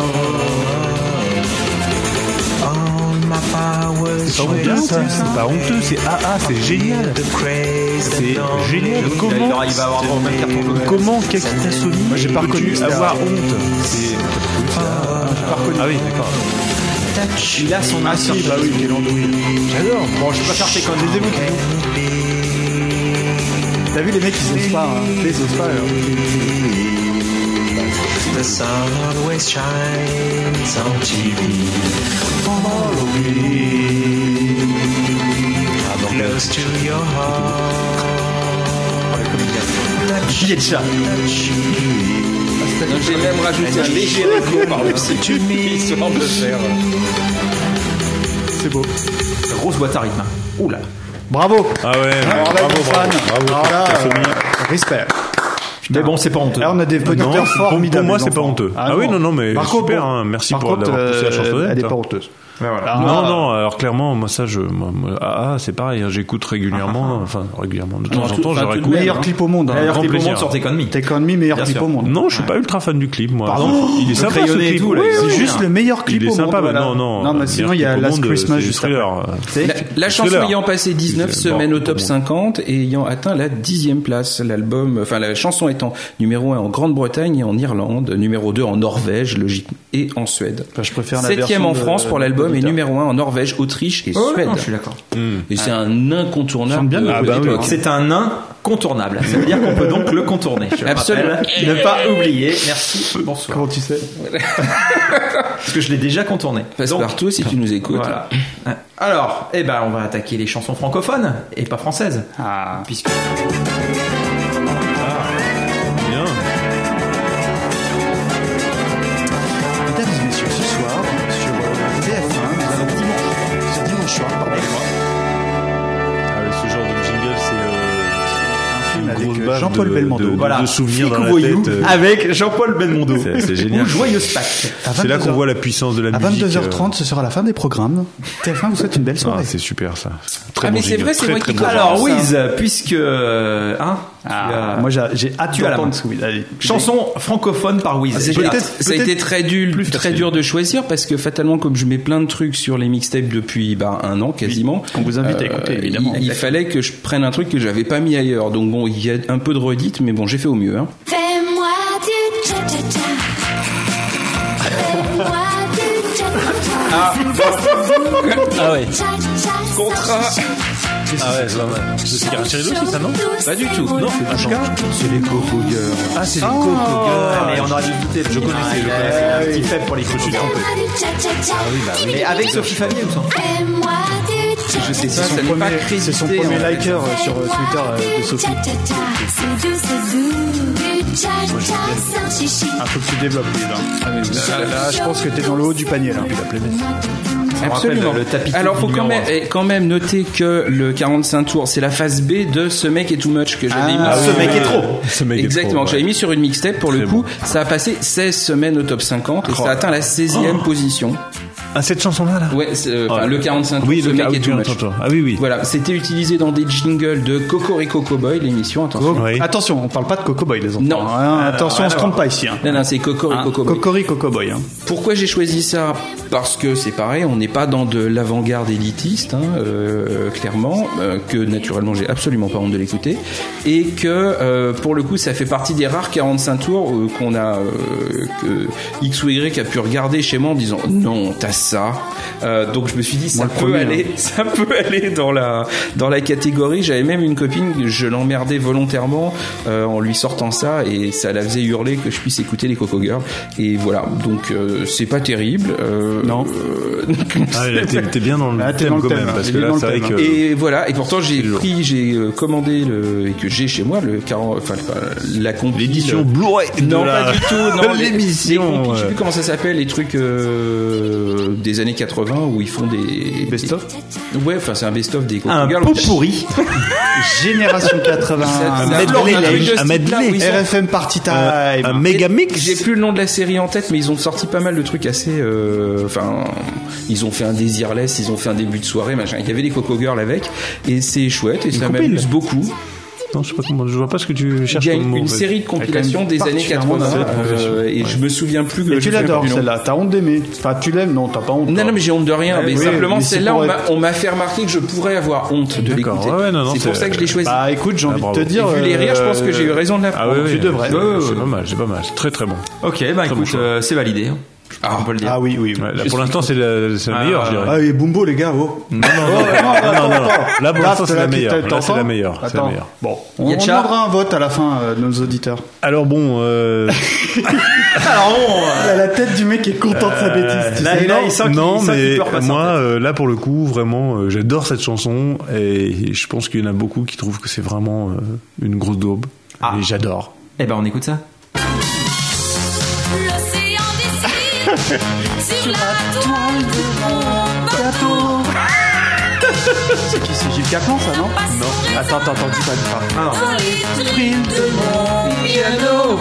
C'est pas honteux, ça. C'est pas honteux, c'est c'est génial. C'est génial. Comment il va avoir un carton jaune. Comment Kakita Sony Moi, j'ai pas reconnu avoir honte. J'ai pas reconnu. Ah oui, d'accord. Il a son master. Bah oui, quel andouille. J'adore. Bon, je vais pas faire tes connes. Les émoutes. T'as vu les mecs, ils osent pas. Ils osent pas. The sun always shines on TV. Follow me close to your heart. Gilet de chat. Donc j'ai même rajouté un léger écho par-dessus, histoire de le faire. C'est beau. Grosse boîte à rythme. Oula. Bravo. Ah ouais, Alors là, bravo. Alors là, respect. Mais bon, c'est pas honteux. Là, on a des auditeurs formidables. Pour moi, les c'est pas enfants. honteux. Ah oui, non. non, mais Par contre, super, bon, hein, merci par pour contre, d'avoir poussé la chansonnette. elle est pas honteuse. Voilà. Non, alors clairement, moi ça, c'est pareil, hein, j'écoute régulièrement, de temps en temps, je réécoute. Meilleur clip au monde. Meilleur grand clip au plaisir. monde sur Take On Me. Take On Me, meilleur Bien clip sûr. au monde. Non, je suis pas ultra fan du clip, moi. Pardon. Il est sympa ce crayonné et clip. tout, là, C'est juste le meilleur clip Il est au monde. sympa, mais voilà. non. mais sinon, il y a Last Christmas juste après. La chanson Thriller. ayant passé 19 C'est semaines bon, au top bon. 50 et ayant atteint la 10e place, la chanson étant numéro 1 en Grande-Bretagne et en Irlande, numéro 2 en Norvège, logique, et en Suède. Enfin, je préfère la 7e version en de- France pour l'album et d'auditeur. numéro 1 en Norvège, Autriche et Suède. Non, je suis d'accord. Et c'est un incontournable. Chante bien, de ah bah oui. l'époque. C'est un incontournable. Ça veut dire qu'on peut donc le contourner. Je le Absolument. rappelle. Ne pas oublier. Merci. Bonsoir. Comment tu sais? Parce que je l'ai déjà contourné. Passe-partout si tu nous écoutes. Voilà. Alors, on va attaquer les chansons francophones et pas françaises. Ah. Puisque Bien. Mesdames et messieurs, ce soir, sur TF1, nous allons ce dimanche soir, pardonnez-moi, Ah, ce genre de jingle, c'est un film une avec grosse baffe Jean-Paul Belmondo. de souvenirs Flic dans ou la voyou tête. avec Jean-Paul Belmondo. C'est génial. Ou Joyeuse Pâques. C'est là qu'on voit la puissance de la À musique. 22h30, ce sera la fin des programmes. TF1 vous souhaite une belle Ah, soirée. c'est super ça. Mais c'est vrai, c'est moi qui commence. Alors, ça. Wiz, puisque Moi j'ai hâte tu as la d'entendre main. ce Wiz. Allez. chanson francophone par Wiz. Ça a été très facile. dur de choisir parce que fatalement, comme je mets plein de trucs sur les mixtapes depuis un an quasiment, qu'on vous invite à écouter, évidemment. Il fallait que je prenne un truc que j'avais pas mis ailleurs. Donc bon, il y a un peu de redite, mais bon, j'ai fait au mieux. Hein. Fais-moi du cha-cha-cha. Fais-moi du cha-cha-cha. Ah ouais. Cha-cha-cha. Contrat. Ah ouais, c'est pas mal. C'est Caracciolo, c'est ça, non? Pas du tout. Non, c'est Pachka. C'est les Coco Girls. Ah, c'est les Coco Girls. Mais on aurait dû douter. Je connaissais, Il a un petit faible pour les Coco Girls. Fais-moi du cha-cha-cha. Mais avec Sophie Favier ou sans? Fais-moi du Je sais cha-cha-cha. pas, ça n'est pas C'est son crédité. premier en fait. liker sur Twitter de Sophie. Cha-cha-cha. C'est doux, c'est doux. Du cha-cha sans chichi. Un truc que tu développes, Wiz, hein. Là, je pense que t'es dans le haut du panier, là. Absolument. Le tapis Alors faut numéro quand même noter que le 45 tours, c'est la phase B de Ce mec est too much que j'avais mis. Ce mec est trop. Ce mec est Exactement, trop, que j'avais mis sur une mixtape pour le Très coup. bon. Ça a passé 16 semaines au top 50 et ça a atteint la 16e position. Ah, cette chanson-là, là? Ouais, le 45 tours, Oui, Ce le mec est too much. Ah oui, oui. Voilà, c'était utilisé dans des jingles de Cocorico Cowboy, l'émission, attention. Oui. Attention, on parle pas de Coco Boy, les enfants. Non. Hein, attention, on se trompe pas ici. Hein. Non, c'est Cocorico Cowboy. Cocori Coco Boy. Hein. Pourquoi j'ai choisi ça? Parce que c'est pareil, on n'est pas dans de l'avant-garde élitiste, hein, clairement, que naturellement j'ai absolument pas honte de l'écouter, et que pour le coup ça fait partie des rares 45 tours qu'on a, que X ou Y a pu regarder chez moi en disant non, t'as ça. Donc je me suis dit ça peut aller dans la catégorie. J'avais même une copine, je l'emmerdais volontairement en lui sortant ça et ça la faisait hurler que je puisse écouter les Coco Girls. Et voilà, donc c'est pas terrible. Non. T'es bien dans le Ah, t'es thème dans le quand thème, même, hein. parce Il que est là, dans c'est le vrai thème, que. Et voilà, et pourtant j'ai commandé et que j'ai chez moi la compil. L'édition Blu-ray Non, de la- pas du tout. Non, l'émission. Je sais plus comment ça s'appelle, les trucs des années 80 où ils font des Best-of. Ouais, enfin c'est un best-of des Coco Un Girls. pot pourri. Génération 80. Ça- Un ça- medley, un truc de un ce medley. type-là où ils sont- RFM Party Time. Un méga mix. J'ai plus le nom de la série en tête, mais ils ont sorti pas mal de trucs assez enfin, ils ont fait un Désirless, ils ont fait un début de soirée, machin. Il y avait les Coco Girls avec, et c'est chouette, et ça m'amuse beaucoup. Non, je sais pas comment, je vois pas ce que tu cherches. Il y a comme mot, une en fait. série de compilations des années 80, et je me souviens plus que. Et tu l'adores celle-là, t'as honte d'aimer. Enfin, tu l'aimes, non, t'as pas honte. Non, mais j'ai honte de rien, mais oui, simplement mais celle-là, c'est on m'a fait remarquer que je pourrais avoir honte de l'écouter. Ouais, non, c'est pour ça que je l'ai choisi. Bah écoute, j'ai envie de te dire. Vu les rires, je pense que j'ai eu raison de la Ah prendre. oui, Tu devrais. c'est pas mal, c'est très très bon. Ok, bah écoute, c'est validé. On peut le dire. Ah oui. Ouais, là, pour l'instant, c'est le meilleur, je dirais. Ah, et Bumbo, les gars, oh. Non. Là, pour l'instant, c'est la meilleure. Là, c'est la meilleure. C'est la meilleure. Bon, on demandera un vote à la fin de nos auditeurs. Alors bon, Il a la tête du mec qui est content de sa bêtise. Là, il sent qu'il mais pleure pas. moi, là, pour le coup, vraiment, j'adore cette chanson et je pense qu'il y en a beaucoup qui trouvent que c'est vraiment une grosse daube. Et j'adore. Eh ben, on écoute ça. L'océan décide sur la toile de mon bateau. C'est qui, c'est Gilles Caplan, ça, non? Non. Attends, dis pas. Dans les trilles de mon Piano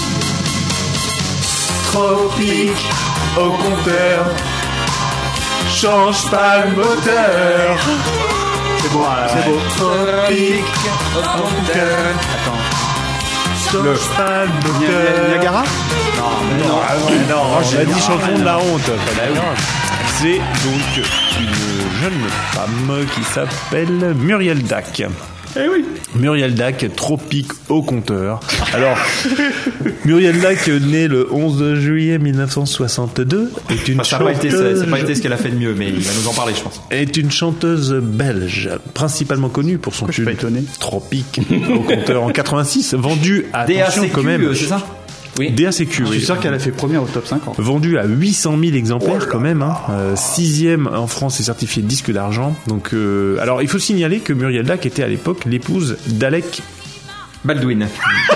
tropique au compteur, change pas le moteur. C'est beau, c'est beau. Tropique au compteur. Attends. Change pas le moteur. Niagara? Non, on a dit chanson de la honte. C'est donc une jeune femme qui s'appelle Muriel Dac. Eh oui. Muriel Dac, tropique au compteur. Alors, Muriel Dac, née le 11 juillet 1962, est une Ça n'a pas été ce qu'elle a fait de mieux, mais il va nous en parler, je pense. Est une chanteuse belge, principalement connue pour son tube Tropique au compteur en 86, vendue à attention quand même. C'est ça? Oui. DACQ, Je suis sûr qu'elle a fait première au top 50. Vendu à 800 000 exemplaires quand même, hein. 6e en France et certifié disque d'argent. Donc, alors il faut signaler que Muriel Dac était à l'époque l'épouse Baldwin.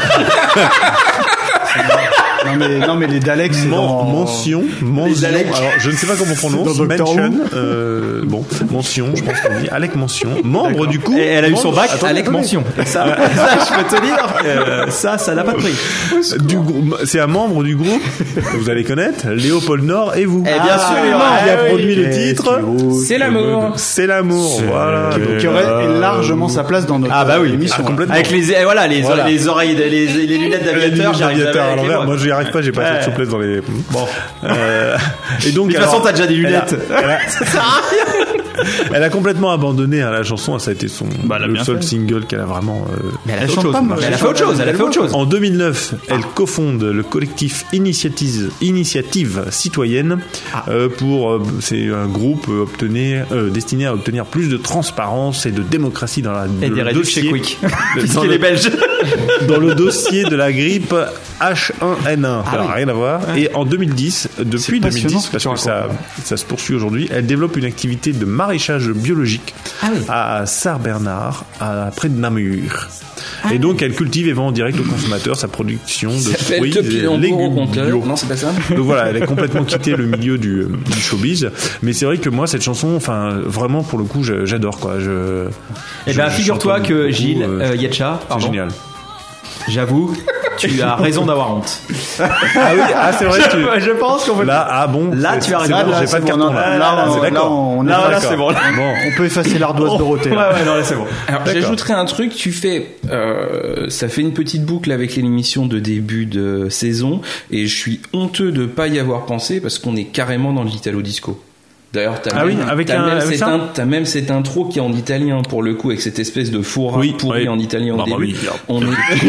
Non mais les Daleks c'est mention. Alors je ne sais pas comment on prononce. Mention. Mention. Je pense qu'on dit Alec Mention. Membre du coup. Et elle a eu son bac Alec Mention. Ça, je peux te dire. Ça n'a pas de prix. C'est un membre du groupe. Vous allez connaître. Léopold Nord et vous. Et bien sûr. Qui a produit le titre. C'est l'amour. C'est l'amour. Voilà. Qui aurait largement sa place dans notre émission. Complètement. Avec les oreilles, les lunettes d'aviateur, j'arrive jamais à l'envers. Moi, j'y arrive pas, j'ai pas assez de souplesse dans les. Bon. Et donc. De toute façon, t'as déjà des lunettes. Ça sert à rien. Elle a complètement abandonné la chanson. Ça a été le seul single qu'elle a vraiment. Mais elle a fait autre chose. En 2009, elle cofonde le collectif Initiative Citoyenne c'est un groupe destiné à obtenir plus de transparence et de démocratie dans des réductions chez Quick. Puisqu'il est belge. Dans le dossier de la grippe H1N1. Ça n'a rien à voir. Et en 2010, depuis 2010, parce que ça se poursuit aujourd'hui, elle développe une activité de maraîchage biologique à Sart-Bernard, près de Namur. Et donc, elle cultive et vend en direct aux consommateurs sa production de fruits et légumes bio. Non, c'est pas ça. Donc voilà, elle a complètement quitté le milieu du showbiz. Mais c'est vrai que moi, cette chanson, vraiment, pour le coup, j'adore, quoi. Eh ben, figure-toi que Gilles Yetcha, c'est génial. J'avoue, tu as raison d'avoir honte. Ah oui, c'est vrai. Je pense qu'on peut. Là, Là, tu as raison. J'ai pas de carton. Là, c'est bon. On peut effacer l'ardoise Dorothée. Ouais, non, là, c'est bon. Alors, j'ajouterai un truc. Ça fait une petite boucle avec l'émission de début de saison, et je suis honteux de pas y avoir pensé parce qu'on est carrément dans l'italo disco. D'ailleurs, t'as même cette intro qui est en italien pour le coup, avec cette espèce de four pourri en italien au début. On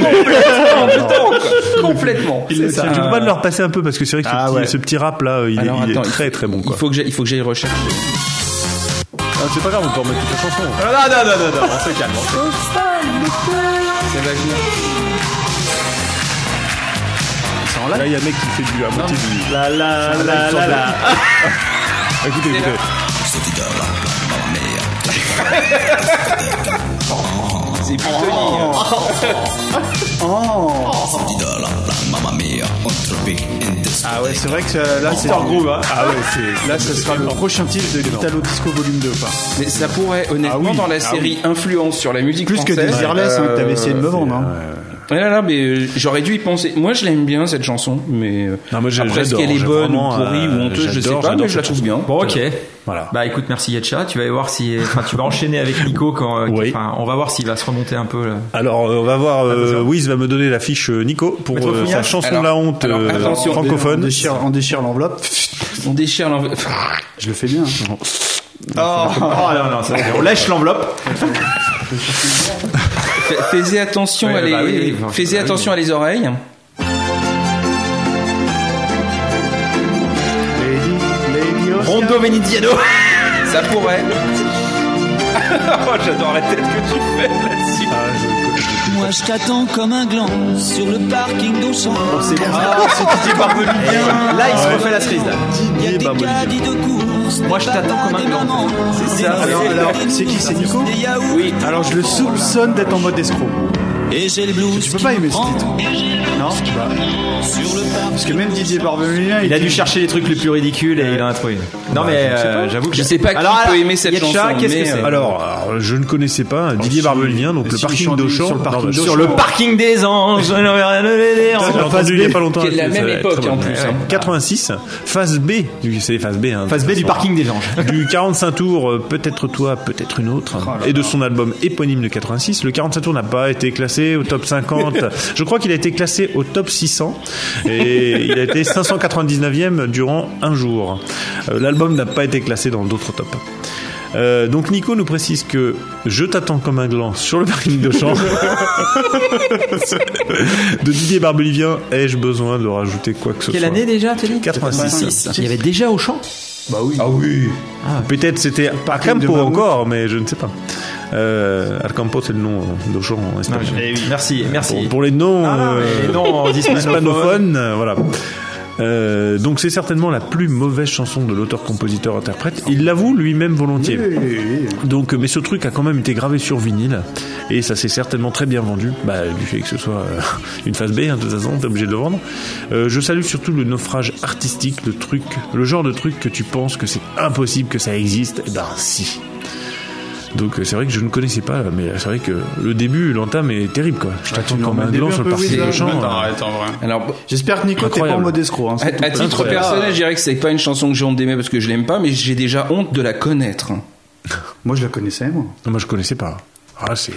est complètement. Tu peux pas leur passer un peu parce que c'est vrai que ce petit rap là, il est très très bon, quoi. Il faut que j'aille rechercher. C'est pas grave, on peut remettre toute la chanson. Non, on se calme. Ça va venir. Là, il y a un mec qui fait à moitié du. La. Écoutez. C'est plutôt Ah ouais, c'est vrai que là c'est groove, hein. Ah ouais, là ça sera le prochain titre de l'Italo Disco Volume 2, quoi. Mais ça pourrait honnêtement dans la série influence sur la musique plus française. Que Désirless, que t'avais essayé de me vendre. Là, mais j'aurais dû y penser. Moi, je l'aime bien cette chanson, mais non, moi, après, est-ce qu'elle est bonne ou pourrie ou honteuse, je sais pas, mais je la trouve bien. Bon, ok. Voilà. Bah écoute, merci Yetcha. Tu vas voir si, tu vas enchaîner avec Nico quand, oui. on va voir s'il va se remonter un peu. Là. Alors, on va voir. Wiz va me donner la fiche Nico pour sa chanson de la honte attention, francophone. On déchire l'enveloppe. On déchire l'enveloppe. Je le fais bien. Non, on lèche l'enveloppe. Fais attention attention à les oreilles. Rondo Veniziano. Ça pourrait. Oh, j'adore la tête que tu fais là-dessus. Moi je t'attends comme un gland sur le parking d'Auchan. C'est bon, c'est Didier Barbelivien. Là, il se refait la cerise là. Didier Barbelivien. Moi je t'attends comme un gland. C'est ça. Alors, c'est qui? C'est Nico? Oui. Alors je le soupçonne d'être en mode escroc. Et j'ai le blues. Tu peux pas aimer ce titre. Non, parce que même Didier Barbelivien, il a dû chercher les trucs les plus ridicules et il en a trouvé. Non mais j'avoue que je sais pas qui peut aimer cette chanson. Qu'est-ce que c'est? Alors, je ne connaissais pas Didier Barbelivien, donc le parking d'Auchan. Sur le parking des anges. J'ai entendu il y a pas longtemps. C'est de la même époque en plus. 86, phase B, c'est phase B. Phase B du parking des anges. Du 45 tours, peut-être toi, peut-être une autre, et de son album éponyme de 86. Le 45 tours n'a pas été classé au top 50. Je crois qu'il a été classé au top 600 et il a été 599e durant un jour. L'album n'a pas été classé dans d'autres tops. Donc Nico nous précise que Je t'attends comme un gland sur le parking d'Auchan de Didier Barbelivien. Ai-je besoin de rajouter quoi que ce soit? Quelle année déjà, tu dis? 86. Il y avait déjà Auchan? Bah oui. Ah oui. Peut-être c'était pas Campo encore, mais je ne sais pas. Alcampo, c'est le nom d'Auchan en espagnol. Merci. Pour les noms, les noms hispanophones, voilà. Donc c'est certainement la plus mauvaise chanson de l'auteur-compositeur-interprète. Il l'avoue lui-même volontiers. Donc, mais ce truc a quand même été gravé sur vinyle et ça s'est certainement très bien vendu. Du fait que ce soit une phase B, de toute façon, t'es obligé de le vendre. Je salue surtout le naufrage artistique, le genre de truc que tu penses que c'est impossible que ça existe. Si. Donc c'est vrai que je ne connaissais pas, mais c'est vrai que le début, l'entame est terrible quoi. Je t'attends comme un gland sur le parking de champ. Alors, j'espère que Nico t'es pas en mode escroc. À titre personnel, je dirais que c'est pas une chanson que j'ai honte d'aimer parce que je l'aime pas, mais j'ai déjà honte de la connaître. Moi je la connaissais, moi. Non, moi je connaissais pas. C'est...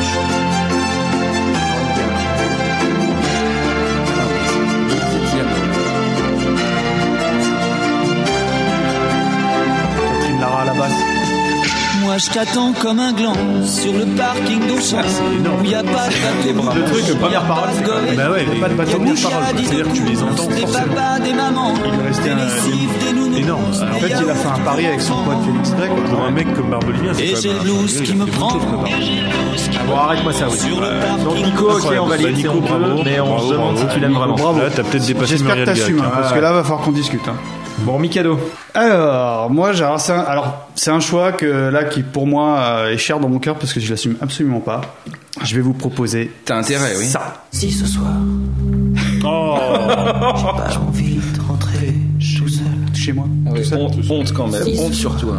Catherine Lara à la basse. Moi je t'attends comme un gland sur le parking d'Auchan où y a pas de bateau. Le truc, première parole, c'est ouais, il n'y a pas de bateau de parole. C'est-à-dire que tu les entends forcément. Des mamans, il est resté énorme. En fait, il a fait un pari avec son pote Félix Drake. Pour un mec comme Barbelivien, c'est et j'ai le blues qui me prend. Bon, arrête-moi ça, oui. Donc Nico, ok, on valide. Nico, bravo. Mais on se demande si tu l'aimes vraiment. Là, t'as peut-être dépassé J'espère que t'assumes, parce que là, va falloir qu'on discute. Bon, Mikado. Alors, moi, c'est un choix qui pour moi est cher dans mon cœur parce que je l'assume absolument pas. Je vais vous proposer. T'as intérêt, oui. Ça. Si ce soir. J'ai pas envie de rentrer tout seul. Chez moi. Honte quand même. Honte sur toi.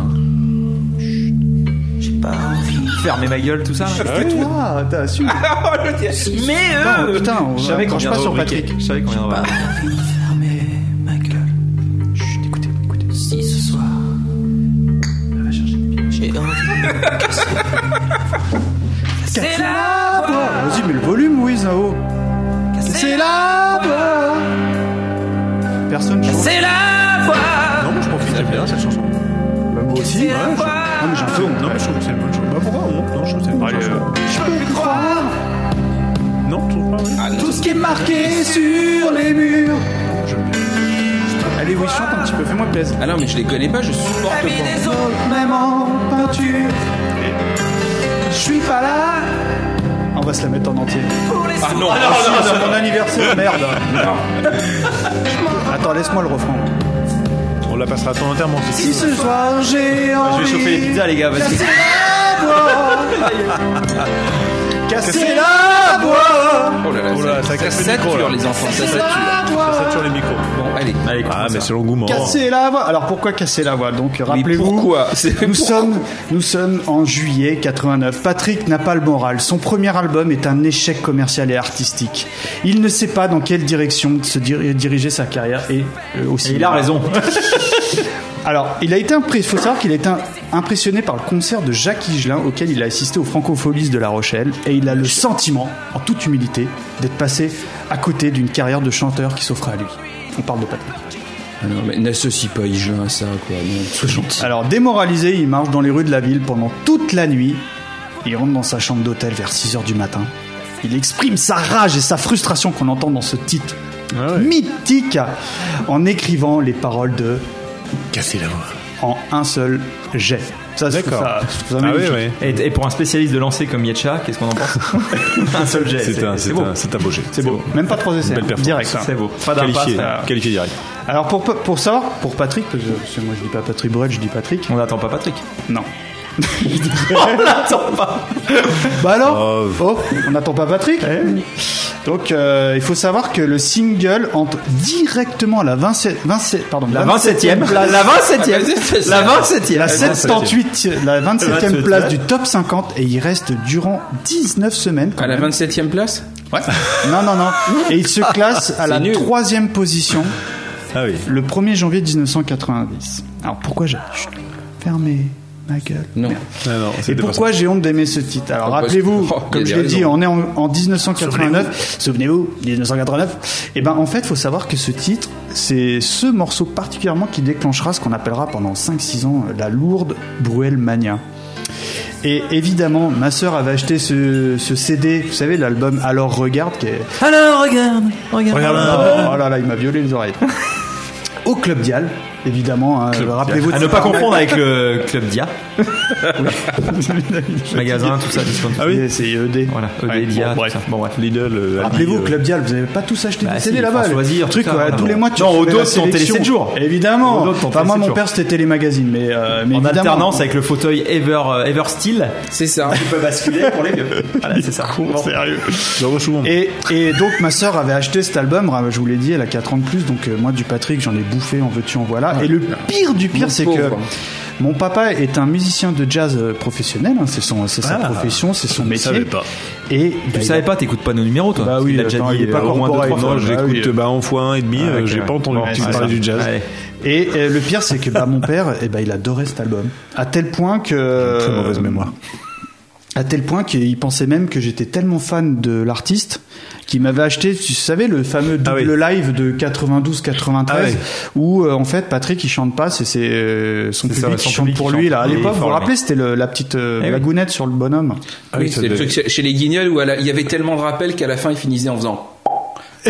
J'ai pas envie. Fermez ma gueule, tout ça. Toi, t'as assumé. Mais putain, je savais qu'on viendrait sur Patrick. Je savais qu'on viendrait. Fermez ma gueule. Chut, écoutez. Si ce soir. J'ai envie de casser. C'est la voix. Vas-y, mets le volume, Louise, là-haut. C'est la voix. Personne chante. C'est la voix. Non, moi je profite, j'aime bien cette chanson. Moi aussi, ouais. Non, mais j'ai un peu honte. Non, mais je trouve que c'est une bonne chanson. Pourquoi honte? Non, je trouve que c'est une bonne chanson. Je peux plus croire. Non, je trouve pas. Tout ce qui est marqué sur les murs. Allez, oui, chante un petit peu, fais-moi plaisir. Ah non, mais je les connais pas, je supporte pas. Même en peinture. Je suis pas là. On va se la mettre en entier. Ah non, c'est mon anniversaire, merde. Attends, laisse-moi le refrain. On la passera à ton enterrement. Si ce soir j'ai envie. Je vais chauffer les pizzas, les gars, vas-y. Casser la voix. Oh là, ça sature les enfants, ça sature les micros. Bon, allez. Mais c'est l'engouement. Casser la voix. Alors pourquoi casser la voix? Donc rappelez-vous, pourquoi nous sommes en juillet 89. Patrick n'a pas le moral. Son premier album est un échec commercial et artistique. Il ne sait pas dans quelle direction se diriger sa carrière et aussi. Et il a raison. Alors, faut savoir qu'il a été impressionné par le concert de Jacques Higelin auquel il a assisté au Francopholies de La Rochelle, et il a le sentiment, en toute humilité, d'être passé à côté d'une carrière de chanteur qui s'offrait à lui. On parle de Patrick. Non, mais n'associe pas Higelin à ça, quoi. Non, sois gentil. Alors, démoralisé, il marche dans les rues de la ville pendant toute la nuit. Il rentre dans sa chambre d'hôtel vers 6h du matin. Il exprime sa rage et sa frustration qu'on entend dans ce titre mythique en écrivant les paroles de Casser la voix en un seul jet. Ça, d'accord. Et pour un spécialiste de lancer comme Yetcha, qu'est-ce qu'on en pense? Un seul jet. C'est beau. C'est un beau jet. C'est beau. Même pas 3 essais. Direct. C'est beau. Pas qualifié direct. Alors pour savoir, pour Patrick, parce que moi je dis pas Patrick Bruel, je dis Patrick. On n'attend pas Patrick. Non. On n'attend pas. Bah alors on n'attend pas Patrick. Donc il faut savoir que le single entre directement à la 27e place du top 50 et il reste durant 19 semaines. À la 27e place? Ouais. Non. Et il se classe à la 3e position le 1er janvier 1990. Alors pourquoi j'ai fermé ma gueule? Non. Et pourquoi j'ai honte d'aimer ce titre? Alors rappelez-vous, comme je l'ai dit, on est en 1989. Souvenez-vous, 1989. Et ben en fait, il faut savoir que ce titre, c'est ce morceau particulièrement qui déclenchera ce qu'on appellera pendant 5-6 ans la lourde Bruel Mania. Et évidemment, ma sœur avait acheté ce CD, vous savez, l'album Alors Regarde, qui est... Alors regarde. Oh là là, il m'a violé les oreilles. Au Club Dial, évidemment. Rappelez-vous. À ne pas confondre avec le Club Dia. Magasin, tout ça. Ah oui, c'est ED. Voilà, ED, Dia. Bon, bref. Lidl. Rappelez-vous, Club Dial, vous n'avez pas tous acheté des CD là-bas. Choisir, truc, tous les mois, tu non, au dos, ton télé 7 jours. Évidemment. Enfin, moi, mon père, c'était Télémagazine. Mais en alternance avec le fauteuil Ever Steel. C'est ça. Tu peux basculer pour les vieux. Voilà, c'est ça. Sérieux. Et donc, ma sœur avait acheté cet album. Je vous l'ai dit, elle a 4 ans de plus. Donc, moi, du Patrick, j'en ai bouffé, en veux-tu, en voilà. Et le pire du pire, c'est que mon papa est un musicien de jazz professionnel, c'est sa profession, c'est son métier. Je savais pas. Et tu savais pas, t'écoutes pas nos numéros, toi? Bah oui, il a déjà dit, il est pas au moins 2-3 fois. J'écoute en fois 1,5, j'ai pas entendu que tu parlais du jazz. Et le pire, c'est que mon père, il adorait cet album, à tel point que très mauvaise mémoire. À tel point qu'il pensait même que j'étais tellement fan de l'artiste qu'il m'avait acheté, tu savais, le fameux double live de 92-93 où en fait Patrick il chante pas, c'est son public qui chante pour lui là. À l'époque, vous vous rappelez, c'était la petite lagounette sur le bonhomme. Oui, c'est le truc chez les Guignols où il y avait tellement de rappels qu'à la fin il finissait en faisant. Je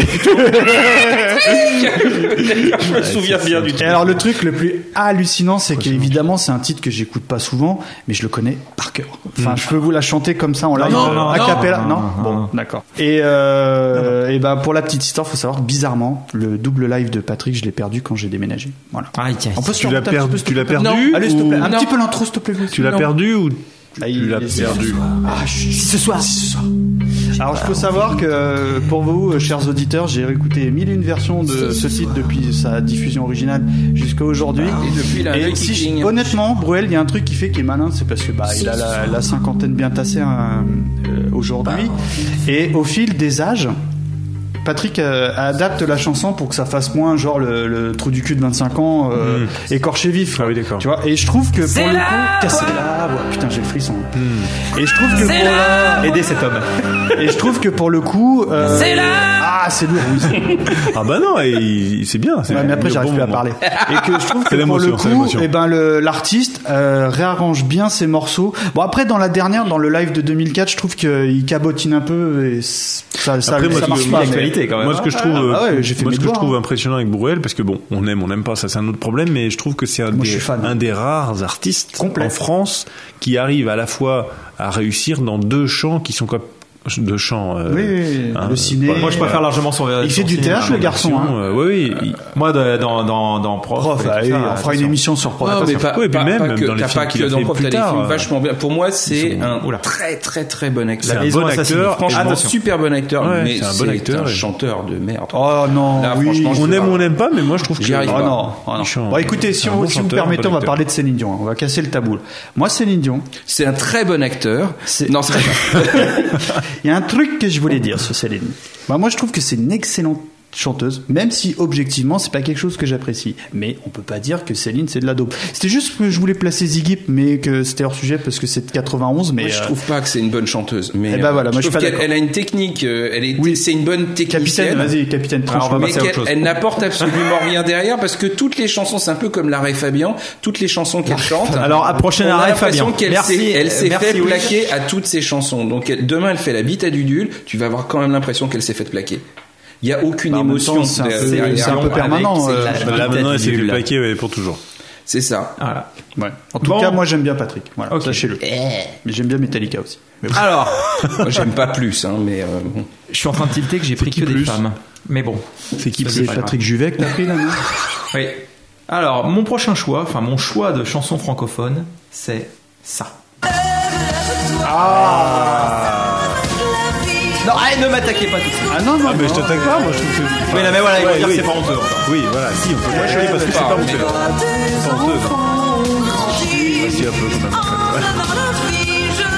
me souviens bien du truc. Et alors le truc le plus hallucinant, c'est qu'évidemment c'est un titre que j'écoute pas souvent, mais je le connais par cœur. Enfin, je peux vous la chanter comme ça en live, a cappella. Non, bon, d'accord. Et pour la petite histoire, faut savoir que bizarrement, le double live de Patrick, je l'ai perdu quand j'ai déménagé. Voilà. Tu l'as perdu. Allez, s'il te plaît, un petit peu l'intro, s'il te plaît. Tu l'as perdu ou tu l'as perdu? Ce soir. Alors, il faut savoir que pour vous, chers auditeurs, j'ai réécouté 1001 versions de ce titre depuis sa diffusion originale jusqu'à aujourd'hui. Et honnêtement, Bruel, il y a un truc qui fait qu'il est malin, c'est parce que il a la cinquantaine bien tassée aujourd'hui. Et au fil des âges, Patrick adapte la chanson pour que ça fasse moins genre le trou du cul de 25 ans écorché vif. Ah oui, d'accord. Tu vois, et je trouve que pour le coup, casser la voix. Putain, j'ai le frisson. Et je trouve que aider cet homme. Et je trouve que pour le coup, c'est lourd. Oui. Ah bah non, c'est bien. Ouais, mais après j'arrive plus à parler. Et que je trouve que pour le coup, l'artiste réarrange bien ses morceaux. Bon après dans le live de 2004, je trouve qu'il cabotine un peu et ça marche pas. Quand même. Moi, ce que je trouve impressionnant avec Bruel, parce que bon, on aime pas, ça c'est un autre problème, mais je trouve que c'est un des rares artistes en France qui arrive à la fois à réussir dans deux chants qui sont de chant. Le ciné. Moi, je préfère largement son. Il fait du théâtre, le garçon. Oui. Moi, dans Prof. On fera une émission sur Prof. Non, mais pas même dans les pas films que dans Prof, t'as des films vachement bien. Pour moi, c'est un Oula. très très très bon acteur. C'est un bon acteur. Franchement, Attention. super bon acteur, Ouais, mais c'est un bon acteur, un et- chanteur de merde. Oh non, Là, oui. franchement, On aime ou on n'aime pas, mais moi je trouve que J'y arrive Oh pas. non, Il chante. Bon, écoutez, C'est un si bon vous chanteur, permettez, bon on va acteur. parler de Céline Dion. On va casser le tabou. Moi, Céline Dion, C'est un très bon acteur. C'est- Non, c'est pas ça. il y a un truc que je voulais dire sur Céline. Bah, moi, je trouve que c'est une excellente chanteuse, même si objectivement c'est pas quelque chose que j'apprécie. Mais on peut pas dire que Céline c'est de la dope. C'était juste que je voulais placer Ziggy, mais que c'était hors sujet parce que c'est de 91. Mais Moi, je trouve pas que c'est une bonne chanteuse. Mais Eh ben voilà, moi, je suis trouve pas qu'elle d'accord. elle a une technique. Oui. C'est une bonne capitaine, technicienne. vas-y, capitaine, tranche. Alors, on va Mais passer à autre chose. elle n'apporte absolument rien derrière parce que toutes les chansons, c'est un peu comme Lara et Fabian, toutes les chansons qu'elle chante. Alors, à prochaine on a arrêt, l'impression Fabien. qu'elle Merci, s'est, elle s'est merci, fait oui. plaquer à toutes ses chansons. Donc demain, elle fait la bite à Dudule, tu vas avoir quand même l'impression qu'elle s'est fait plaquer. Il y a aucune Bah, en même émotion. temps, c'est un peu- derrière. c'est un peu permanent, Avec Là maintenant, elle s'est fait nul. plaquer pour toujours. C'est ça. Voilà. Ouais. En tout Bon. cas, moi j'aime bien Patrick. Voilà, Ok. sachez-le. Mais j'aime bien Metallica aussi. Mais bon. Alors, Moi, j'aime pas plus, hein, mais bon. je suis en train de tilter que j'ai pris qui que des plus femmes. Mais bon. C'est qui C'est Patrick Juvet que t'as pris là, non Oui. Alors, mon prochain choix, enfin mon choix de chanson francophone, c'est ça. Non, allez, ne m'attaquez pas tout de suite. Ah non, non, mais je t'attaque pas, moi je trouve que. Mais là, mais voilà, ils vont Ouais, dire oui. que c'est pas honteux. Oui, voilà, si, on peut pas chialer parce que c'est pas honteux. C'est pas honteux, non. Bah, si, un peu quand même.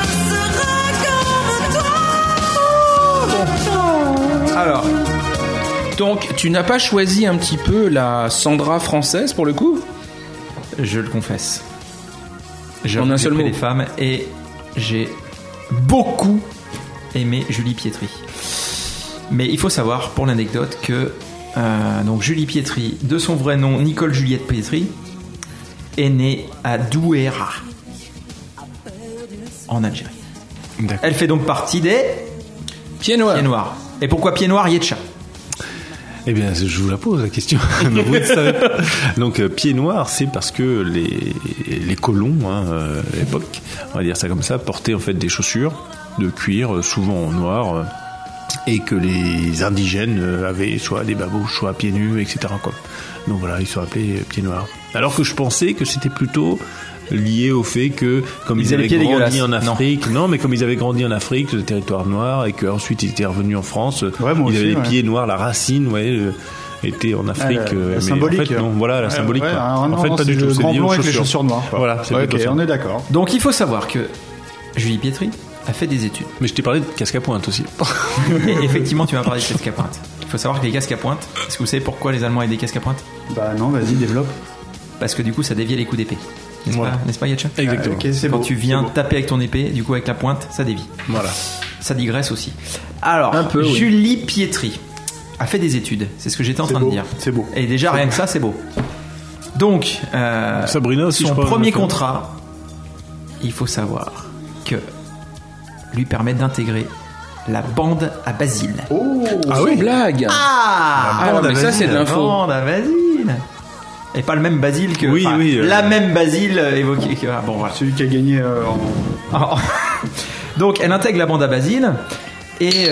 Alors, Donc, tu n'as pas choisi un petit peu la Sandra française pour le coup? je le confesse. En un seul pris mot. des femmes et j'ai beaucoup aimé Julie Pietri. Mais il faut savoir, pour l'anecdote, que donc Julie Pietri, de son vrai nom Nicole Juliette Pietri, est née à Douéra, en Algérie. D'accord. Elle fait donc partie des Pieds noirs. Pieds Noirs. Et pourquoi Pieds Noirs, Yetcha? Eh bien, je vous la pose la question. Non, vous ne savez pas. Donc, pied noir, c'est parce que les colons, à l'époque, on va dire ça comme ça, portaient en fait des chaussures de cuir, souvent en noir, et que les indigènes avaient soit des babouches, soit pieds nus, etc. quoi. Donc voilà, ils sont appelés pieds noirs. Alors que je pensais que c'était plutôt lié au fait que comme Ils ils avaient avaient les pieds grandi en dégueulasses. Afrique, non, mais comme ils avaient grandi en Afrique, sur le territoire noir, et qu'ensuite ils étaient revenus en France, Ouais, moi ils aussi, avaient les ouais. pieds noirs, la racine, ouais, était en Afrique. la mais symbolique. En fait, non, voilà, la symbolique. Ouais, quoi. ah, non, en fait, non, pas c'est du tout. le C'est grand lié blond aux avec les chaussures. chaussures noires. quoi. Voilà, c'est Ouais, plutôt ok, ça. on est d'accord. Donc il faut savoir que Julie Pietri a fait des études. Mais je t'ai parlé de casque à pointe aussi. Et effectivement, tu m'as parlé de casque à pointe. Il faut savoir que les casques à pointe, est-ce que vous savez pourquoi les Allemands avaient des casques à pointe? Bah non, vas-y, développe. Parce que du coup, ça déviait les coups d'épée. N'est-ce Voilà. pas, n'est-ce pas, Yatcha? Exactement. Ok, c'est Quand beau, tu viens c'est beau. taper avec ton épée, du coup avec la pointe, ça dévie. Voilà. Ça digresse aussi. Alors, Un peu, oui. Julie Pietri a fait des études. C'est ce que j'étais en C'est train beau, de dire. c'est beau. Et déjà, rien que ça, c'est beau. Donc, Sabrina aussi, son je crois, premier elle a fait. contrat, il faut savoir que lui permet d'intégrer la bande à Basile. Ah oui. Blague. Ah, Ah, mais ça, c'est de la l'info. bande à Basile. Et pas le même Basile que. Oui, enfin, oui, la même Basile évoquée que. Ah, bon, voilà. Celui qui a gagné en... Donc elle intègre la bande à Basile et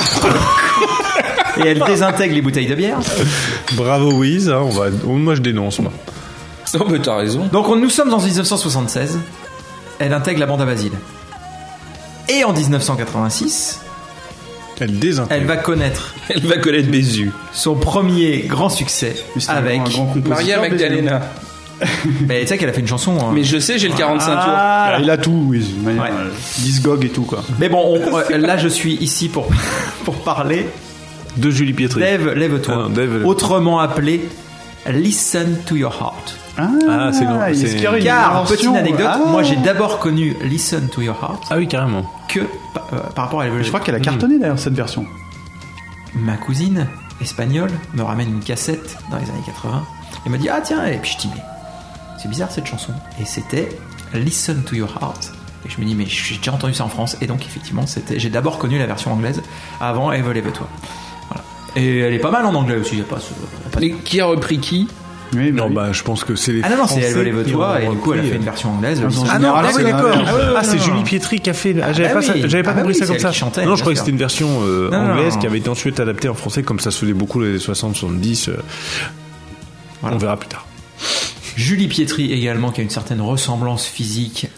et elle désintègre les bouteilles de bière. Bravo, Wiz. Hein, moi, je dénonce, moi. Non, mais t'as raison. Donc nous sommes en 1976. Elle intègre la bande à Basile. Et en 1986, Elle désintègre. elle va connaître Elle va connaître Bézu. son premier grand succès C'est avec. un grand compositeur. Maria Magdalena. Mais tu sais qu'elle a fait une chanson. Hein. Mais je sais, j'ai le 45 tours. Ah. Il a tout, oui. Ouais. Discog et tout, quoi. Mais bon, là je suis ici pour parler. De Julie Pietri. Dave, lève-toi. Ah non, Dave, lève-toi. Autrement appelé Listen to Your Heart. Ah, c'est non, est-ce c'est- qu'il y aurait une Car, invention petite anecdote, Ah. moi j'ai d'abord connu Listen to Your Heart Ah oui, carrément. que par rapport à la Je crois qu'elle a cartonné d'ailleurs cette version. Ma cousine espagnole me ramène une cassette dans les années 80 et me dit ah tiens, et puis je dis mais c'est bizarre cette chanson, et c'était Listen to Your Heart, et je me dis mais j'ai déjà entendu ça en France, et donc effectivement j'ai d'abord connu la version anglaise avant Eve Lève-toi. Voilà. Et elle est pas mal en anglais aussi, y a pas Mais qui a repris qui? Oui, non, bah, je pense que c'est les. Ah non, c'est Français Elle veut les qui toi, ont et du coup, elle a repris. fait une version anglaise. Ah non, général, oui, c'est d'accord. la- C'est Julie Pietri qui a fait. J'avais pas oui, compris ça c'est comme elle ça. qui chantait, Non, bien je croyais que sûr. c'était une version Non, anglaise non. qui avait été ensuite adaptée en français, comme ça se faisait beaucoup les années 60, 70. Voilà. On verra plus tard. Julie Pietri également, qui a une certaine ressemblance physique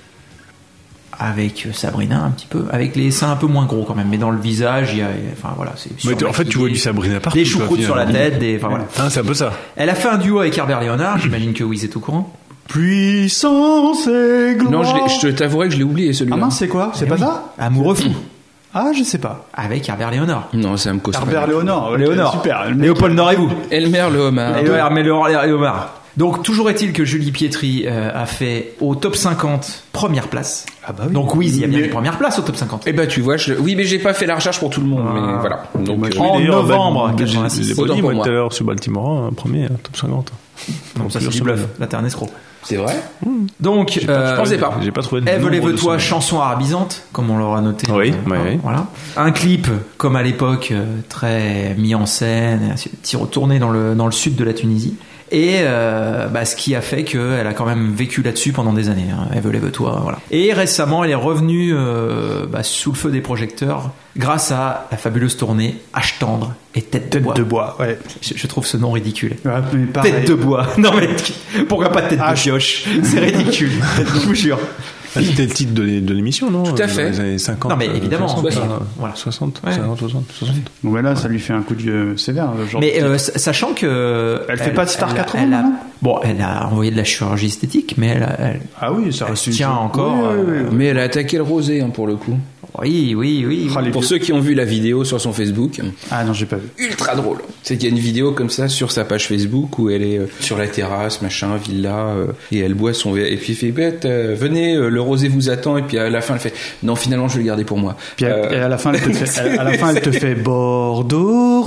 avec Sabrina un petit peu, avec les seins un peu moins gros quand même, mais dans le visage, il y a, enfin voilà, c'est. Mais en fait, tu vois du Sabrina partout. Des quoi, choucroutes sur la finalement. tête, enfin voilà. Ah, c'est un peu ça. Elle a fait un duo avec Herbert Léonard, j'imagine que Wiz est au courant. Puissance et gloire. Non, je t'avouerai que je l'ai oublié celui-là. Ah mince, c'est quoi? C'est Eh pas oui. ça? Amoureux fou, Ah, je sais pas. avec Herbert Léonard. Non, ça me cause pas. Herbert Léonard. Léonard. Super. Léopold Nord et vous. Elmer le homard. Léonard. Donc, toujours est-il que Julie Pietri a fait au top 50 première place. Ah bah oui. Donc, Wiz, il y a bien Mais- des premières places au top 50. Eh ben tu vois, oui mais j'ai pas fait la recherche pour tout le monde, mais voilà. Donc En Oui, d'ailleurs, novembre j'ai 86. pas Autant dit, pour moi, moi. tout à l'heure, sur Baltimore, un premier, top 50. Non, ça c'est du Sur bluff. le- Là, t'es un escroc. c'est vrai. Donc, Je pensais pas. J'ai pas trouvé de Ève nombre de Lève-toi, semaines. chanson arabisante, comme on l'aura noté. Oui, oui, oui. Voilà. Un clip, comme à l'époque, très mis en scène, petit retourné dans le sud de la Tunisie. Et ce qui a fait qu'elle a quand même vécu là-dessus pendant des années. Hein. Ève Lève-toi, voilà. Et récemment, elle est revenue sous le feu des projecteurs grâce à la fabuleuse tournée H tendre et Tête de bois. de bois, ouais. Je trouve ce nom ridicule. Ouais, mais pareil. Tête de bois. Non mais pourquoi pas tête de H. pioche? C'est ridicule. Je vous jure. Ah, c'était le titre de l'émission, non? Tout à fait. Dans les années 50. Non, mais évidemment. 60, Ouais. voilà. 60, Ouais. 50, 60. Bon, ben là, ça lui fait un coup de vieux sévère. Genre. Mais sachant que Elle fait pas de Star 80, elle a, non bon, elle a envoyé de la chirurgie esthétique, mais elle Ah oui, ça elle reste se une tient chose. encore. Oui, oui, oui. Mais elle a attaqué le rosé pour le coup. Oui. Ah, les Pour vieux. ceux qui ont vu la vidéo sur son Facebook, Ah non, j'ai pas vu. ultra drôle. C'est qu'il y a une vidéo comme ça sur sa page Facebook où elle est sur la terrasse, machin, villa, et elle boit son verre. Et puis elle fait, venez, le rosé vous attend. Et puis à la fin, elle fait, non, finalement, je vais le garder pour moi. Puis et à la fin, elle te fait Bordeaux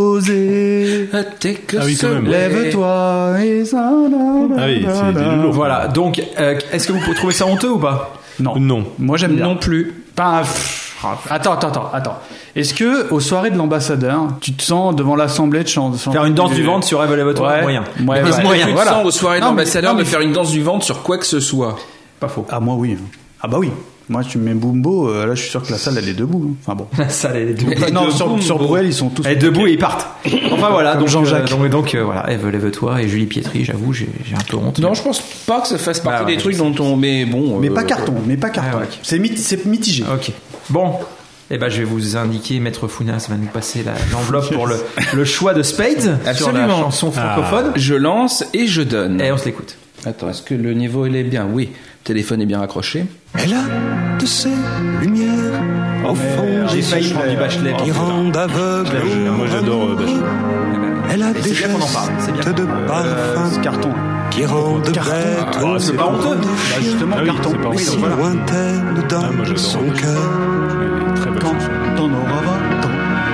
rosé. Ah oui, quand même. Lève-toi et ça. Ah oui, c'est des loulous. Voilà. Donc, est-ce que vous trouvez ça honteux ou pas? Non. Non. Moi, j'aime bien. Non plus. Pas. Attends. Est-ce que aux soirées de l'ambassadeur, tu te sens devant l'assemblée de chanter Faire une danse du ventre sur Ève Lève-toi, Ouais. moyen. Ouais, Parce ouais. moyen. Tu te Voilà. sens aux soirées de Non, mais- l'ambassadeur non, de mais- faire une danse du ventre sur quoi que ce soit. Pas faux. Ah moi oui. Ah bah oui. Moi tu me mets Bumbo, là je suis sûr que la salle elle est debout. Enfin bon. Ça, les deux. Non, sur Bruel ils sont tous. Elle est debout et ils partent. Enfin voilà, Comme donc Jean-Jacques. Donc voilà, Ève Lève-toi et Julie Pietri, j'avoue, j'ai un peu honte. Non, je pense pas que ça fasse partie Bah ouais, des trucs je dont on. Mais bon. Mais pas carton, mais pas carton. Ah ouais. C'est mitigé. Ok. Bon. Eh ben, je vais vous indiquer, Maître Founas va nous passer l'enveloppe pour le choix de Spade sur la Absolument. chanson francophone. Je lance et je donne. Et on se l'écoute. Attends, est-ce que le niveau il est bien? Oui. Le téléphone est bien raccroché. Elle a de ces lumières au fond J'ai des failli prendre du Bachelet. qui rendent aveugle. Moi, j'adore Bachelet. Elle a Et des c'est bien qu'on en parle, c'est bien. gestes de parfum Carton. qui rendent bête c'est pas honteux. Bah justement Ah oui, carton. c'est pas Oui, honteux. donc voilà. lointaine Ah, moi, dans j'adore son Bachelet. cœur. Très belle Quand chanson. t'en auras 20 ans.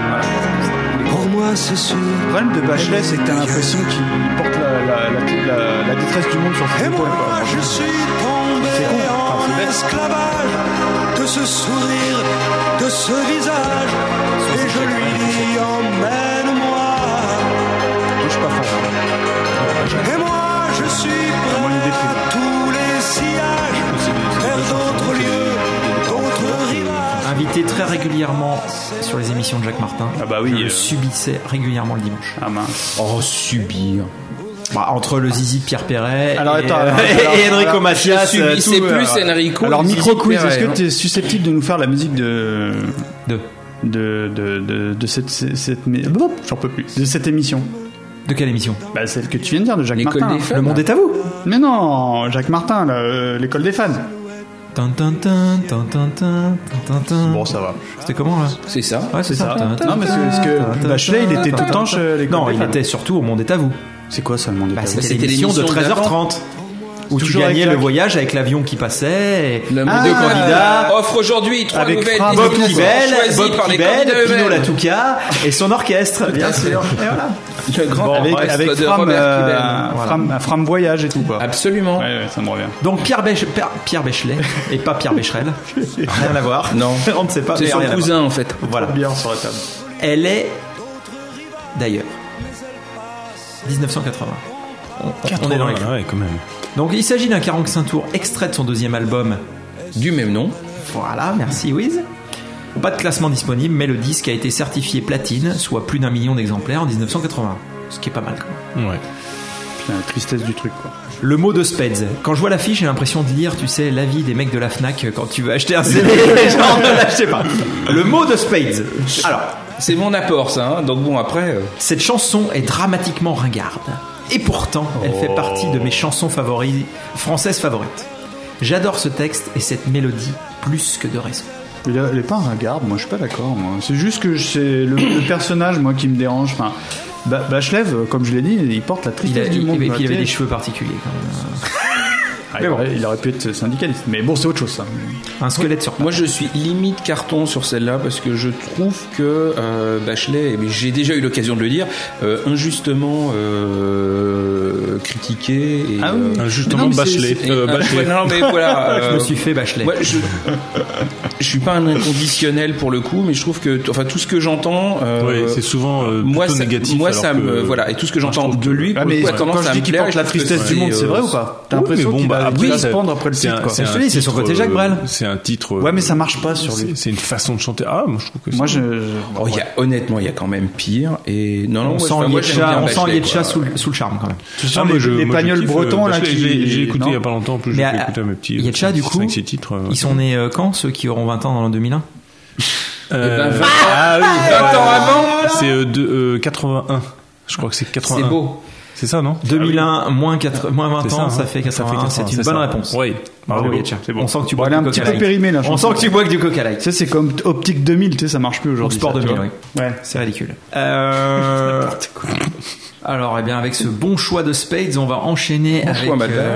Pour moi, c'est sûr. Le problème de Bachelet, c'est que t'as l'impression qu'il porte la détresse du monde sur ses Et épaules. moi, quoi. je suis tombé C'est con. Enfin, c'est en bête. esclavage de ce sourire, de ce visage. Et je lui dis, emmène-moi. Moi, je suis pas fan. Et moi, je suis Moi, prêt il déprime. à tous les sillages, vers d'autres lieux, d'autres rivages. Invité très régulièrement sur les émissions de Jacques Martin. Ah bah oui, Je le subissais régulièrement le dimanche. Ah mince. Oh, subir. Bah, entre le zizi de Pierre Perret Alors, et, attends, et Enrico alors, Macias. Je subissais tout, plus Enrico. Alors et micro Zizi quiz, Perret, est-ce que hein. tu es susceptible de nous faire la musique de De j'en peux plus de cette émission? De quelle émission? Bah celle que tu viens de dire de Jacques L'école Martin. des fans. Le monde est à vous. Mais non, Jacques Martin, l'école des fans. Tin, tin, tin, tin, tin, tin, tin, tin. Bon, ça va. C'était comment là? C'est ça. Ouais, c'est ça. Tin, tin, Non, mais est-ce que tin, Bachelet, il tin, était tin, tout le temps tin, chez l'école Non, des il fans. était surtout au monde est à vous. C'est quoi ça, le monde des Bah, fans? c'était c'était l'émission de l'émission 13h30 où tu Toujours gagnais avec le la- voyage avec l'avion qui passait. Et Le deux monde candidats. offre aujourd'hui 3 Avec nouvelles Bob Bob destinations Kibel, choisies Bob par les Kibel, candidats Pino eux-mêmes. Latouka et son orchestre, bien sûr. Et voilà. Le grand Bon, orchestre avec de Fram, Robert Kibel. Fram Voyage et tout, quoi. Absolument. Ouais, ça me revient. Donc Pierre Béchelet et pas Pierre Bécherel. Rien à voir. Non. On ne sait pas. C'est mais son rien à voir. cousin en fait. Voilà. Bien sur la table. Elle est d'ailleurs 1980. On est dans les clous. Ouais, quand même. Donc il s'agit d'un 45 tours extrait de son deuxième album. Du même nom. Voilà, merci Wiz. Pas de classement disponible, mais le disque a été certifié platine, soit plus d'1 million d'exemplaires en 1980. Ce qui est pas mal quand même. Ouais. Putain, la tristesse du truc, quoi. Le mot de Spades. Quand je vois l'affiche, j'ai l'impression de lire, tu sais, l'avis des mecs de la Fnac quand tu veux acheter un CD. Genre, ne l'achetez pas. Le mot de Spades. Alors, c'est mon apport, ça. Hein. Donc bon, après. Cette chanson est dramatiquement ringarde. Et pourtant, elle fait partie de mes chansons françaises favorites. J'adore ce texte et cette mélodie plus que de raison. Il est pas un ringarde, moi je suis pas d'accord. Moi. C'est juste que c'est le personnage, moi, qui me dérange. Enfin, Bachlev, comme je l'ai dit, il porte la tristesse du monde. Et puis il avait des cheveux particuliers quand même. Il aurait pu être syndicaliste, mais bon, c'est autre chose ça. Un squelette sur pattes. Moi je suis limite carton sur celle-là parce que je trouve que Bachelet, mais j'ai déjà eu l'occasion de le dire, injustement critiqué. Et, injustement Bachelet. Bachelet. Non, mais voilà. Je me suis fait Bachelet. Ouais, je suis pas un inconditionnel pour le coup, mais je trouve que, enfin, tout ce que j'entends, c'est souvent moi, plutôt négatif. Moi, ça me, voilà, et tout ce que j'entends de lui, pour le coup, a tendance à me plaire. La tristesse du monde, c'est vrai ou pas? T'as l'impression qu'il va se prendre après le titre, quoi. C'est son côté Jacques Brel. C'est un titre. Ouais, mais ça marche pas sur lui. C'est une façon de chanter. Ah, moi je trouve que. Moi, honnêtement, il y a quand même pire. Et non, on sent Yetcha sous le charme quand même. Tu sens les pagnols bretons là qui. J'ai écouté il y a pas longtemps. En plus, j'ai écouté à mes petits. Yetcha, du coup, ils sont nés quand, ceux qui auront 20 ans dans l'an 2001? 20 ans avant. C'est 81. Je crois que c'est 81. C'est beau. C'est ça, non? 2001 moins 20 ans, ça fait 81. C'est une bonne réponse. Oui. Bravo, Yetcha. Bon. On sent que tu bois un petit peu périmé là. On sent que tu bois que du Coca Light. Tu sais, c'est comme Optique 2000, tu sais, ça marche plus aujourd'hui. Sport 2000, oui. Ouais. C'est ridicule. Alors, eh bien, avec ce bon choix de Spades, on va enchaîner avec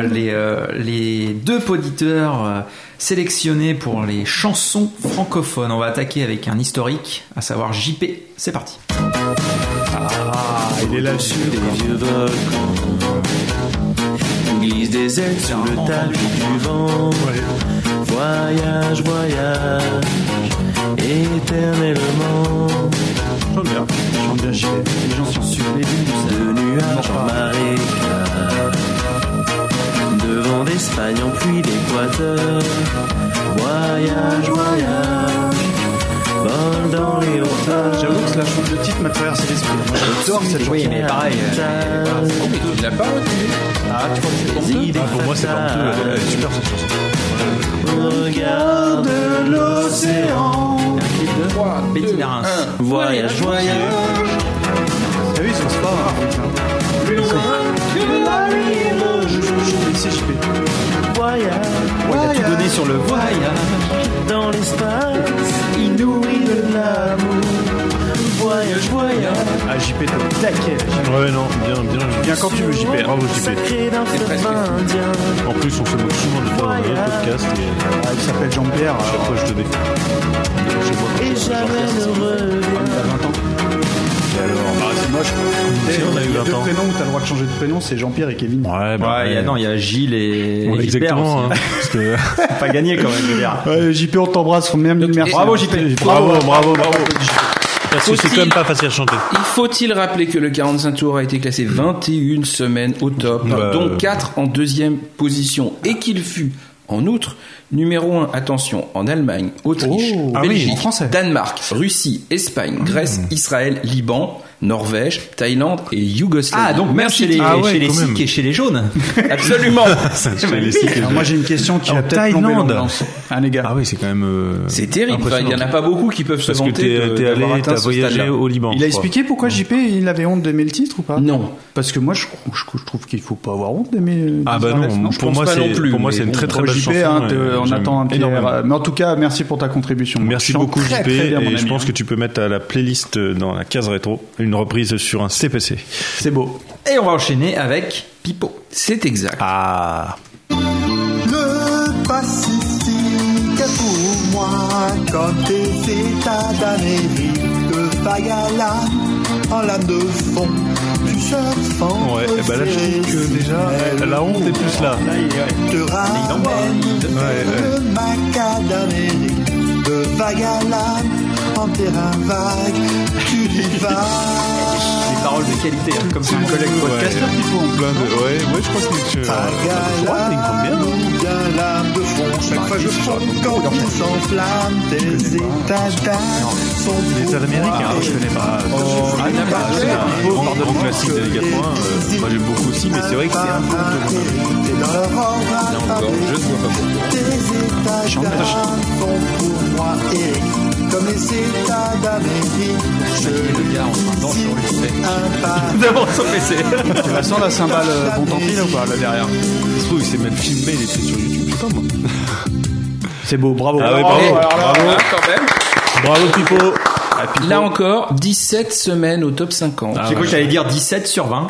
les deux auditeurs sélectionnés pour les chansons francophones. On va attaquer avec un historique, à savoir JP. C'est parti. Il est là-dessus. Des vieux volcans glisse des ailes sur le tapis du vent. Voyage, voyage, éternellement. Chante bien, JP. Les gens sont sur les dunes. De nuages en marécage, de vent d'Espagne en pluie d'Équateur. Voyage, voyage, vol dans les hauteurs. J'avoue que la chanson de titre m'a traversé l'esprit. Moi j'adore cette chanson. Oui, mais pareil. Tu l'as pas retenu. Ah, tu crois que c'est honteux? Pour moi, c'est pas honteux. Elle est super cette chanson. Regarde l'océan. Betty Narens. Voyage, voyage. Ah oui, ils sont pas. Plus loin que la rive. Ici, JP. Voyage. Il a tout donné sur le voyage. Dans l'espace, inouï de l'amour. Voyage, voyage. Ah, JP, t'es au taquet. Ouais, non, bien. Viens quand tu veux, JP. Bravo, JP. Sacré d'un fleuve indien. En plus, on se moque souvent de toi dans notre podcast. Ah, il s'appelle Jean-Pierre. Chaque fois, je te défends. Et jamais ne revient. Il a 20 ans. Et alors, c'est moche. Si on a eu Il y a 20 deux ans. prénoms où t'as le droit de changer de prénom, c'est Jean-Pierre et Kevin. Ouais, Il y a Gilles et Ouais, Gilbert aussi. exactement. Parce que. C'est pas gagné quand même, je veux dire. Ouais, JP, on t'embrasse, faut même merci. Bravo, JP. Bravo. Parce que c'est quand même pas facile à chanter. Il faut-il rappeler que le 45 tours a été classé 21 semaines au top, dont 4 en deuxième position, et qu'il fut, en outre, numéro 1, attention, en Allemagne, Autriche, Belgique, Danemark, Russie, Espagne, Grèce, Israël, Liban, Norvège, Thaïlande et Yougoslavie. Ah, donc même chez les Sikhs et chez les jaunes. Absolument. Alors moi j'ai une question qui va peut-être plomber l'ambiance. Ah les gars. Ah oui, c'est quand même. C'est terrible. Enfin, il y en a pas beaucoup qui peuvent se Parce que vanter. t'as voyagé au Liban. Il a expliqué pourquoi JP il avait honte d'aimer le titre ou pas? Non. Parce que moi je trouve qu'il faut pas avoir honte d'aimer. Ah bah non. Pour moi c'est une très très belle chanson. On attend un Pierre. Mais en tout cas merci pour ta contribution. Merci beaucoup JP. Et je pense que tu peux mettre à la playlist dans la case rétro une reprise sur un CPC. C'est beau. Et on va enchaîner avec Pipo. C'est exact. Ah. Le Pacifique est pour moi comme des États d'Amérique de Fagala en lame de fond du surfant. Ouais, et bah là je trouve que déjà la honte est plus là. Te ramène le macadamérique de Fagala en terrain vague. Tu y vas. Les paroles de qualité. Hein, comme c'est un collègue podcasteur qui faut. Ouais, je crois que c'est. Lame de fond, chaque fois je fonds quand il s'enflamme, tes états d'âme sont les États américains, je connais pas. C'est un grand classique des années 80. Moi j'aime beaucoup aussi, mais c'est vrai que c'est un peu de Là encore, je ne vois pas pourquoi. tes états d'âme sont pour moi Eric, comme les États d'Amérique. Le gars en train de danser sur le fait. D'abord son PC. Tu la sens la cymbale bon tant pis là ou pas là derrière? Ça se trouve, il s'est même filmé, il était sur YouTube, je sais pas moi. C'est beau, bravo. Ah ouais, bravo. Quand même. Bravo Pipo. Là encore, 17 semaines au top 50. J'ai cru que t'allais dire 17 sur 20.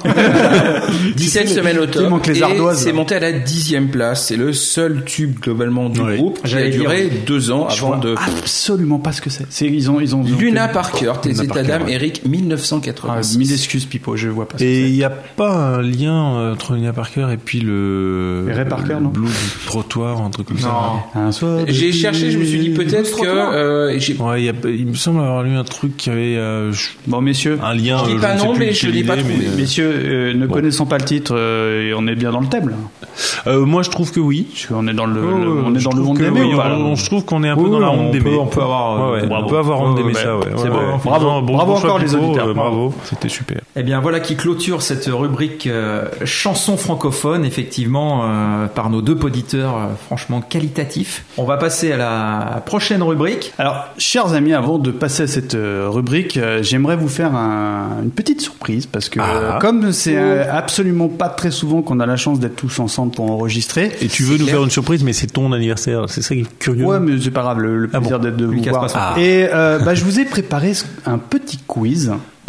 17 semaines au top. Il manque les ardoises. Et c'est monté à la 10e place. C'est le seul tube globalement du groupe qui a duré 2 ans avant de... Absolument pas ce que c'est. Ils ont Luna Parker, tes états d'âme, Eric, 1986. Mille excuses Pipo, je vois pas ce que c'est. Et il n'y a pas un lien entre Luna Parker et puis le Ray Parker, non? Blues du trottoir, un truc comme ça. Un soir. J'ai cherché, je me suis dit peut-être que... Ouais, il me semble avoir lu un truc qui avait bon messieurs, un lien. Je dis pas non, mais je l'ai pas trouvé. Messieurs, ne connaissant pas le titre, on est bien dans le thème là. Moi, je trouve que oui. Parce qu'on est dans le monde d'aimer oui, ou pas? Je trouve qu'on est un peu dans la ronde d'aimer. On peut avoir. On peut avoir honte d'aimer ça. Ouais. C'est bon. Bravo, bravo encore les auditeurs. Bravo, c'était super. Eh bien, voilà qui clôture cette rubrique chansons francophones, effectivement, par nos 2 auditeurs franchement qualitatifs. On va passer à la prochaine rubrique. Alors, chers amis, avant de passer à cette rubrique, j'aimerais vous faire une petite surprise parce que comme c'est absolument pas très souvent qu'on a la chance d'être tous ensemble pour enregistrer. Et tu veux nous faire une surprise, mais c'est ton anniversaire, c'est ça qui est curieux. Ouais, mais c'est pas grave, le plaisir d'être de vous voir. Et je vous ai préparé un petit quiz.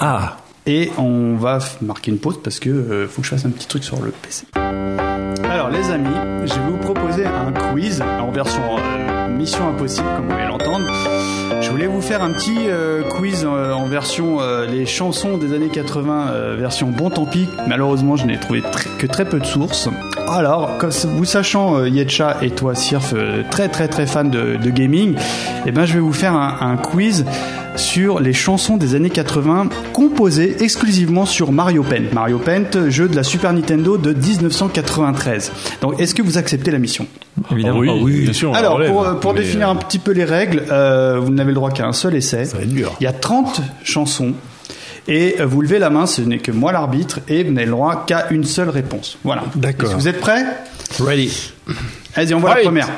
Et on va marquer une pause parce que faut que je fasse un petit truc sur le PC. Alors les amis, je vais vous proposer un quiz en version Mission Impossible, comme vous pouvez l'entendre. Je voulais vous faire un petit quiz en version les chansons des années 80, version bon tant pis. Malheureusement, je n'ai trouvé que très peu de sources. Alors, comme vous sachant, Yetcha et toi, Sirf, très très très fan de gaming, eh ben, je vais vous faire un quiz sur les chansons des années 80 composées exclusivement sur Mario Paint. Mario Paint, jeu de la Super Nintendo de 1993. Donc, est-ce que vous acceptez la mission ? Évidemment. Oui, bien sûr. Alors, pour définir un petit peu les règles, vous n'avez le droit qu'à un seul essai. Ça va être dur. Il y a 30 chansons. Et vous levez la main, ce n'est que moi l'arbitre, et vous n'avez le droit qu'à une seule réponse. Voilà. D'accord. Est-ce que vous êtes prêts ? Ready. Allez-y, on voit la première.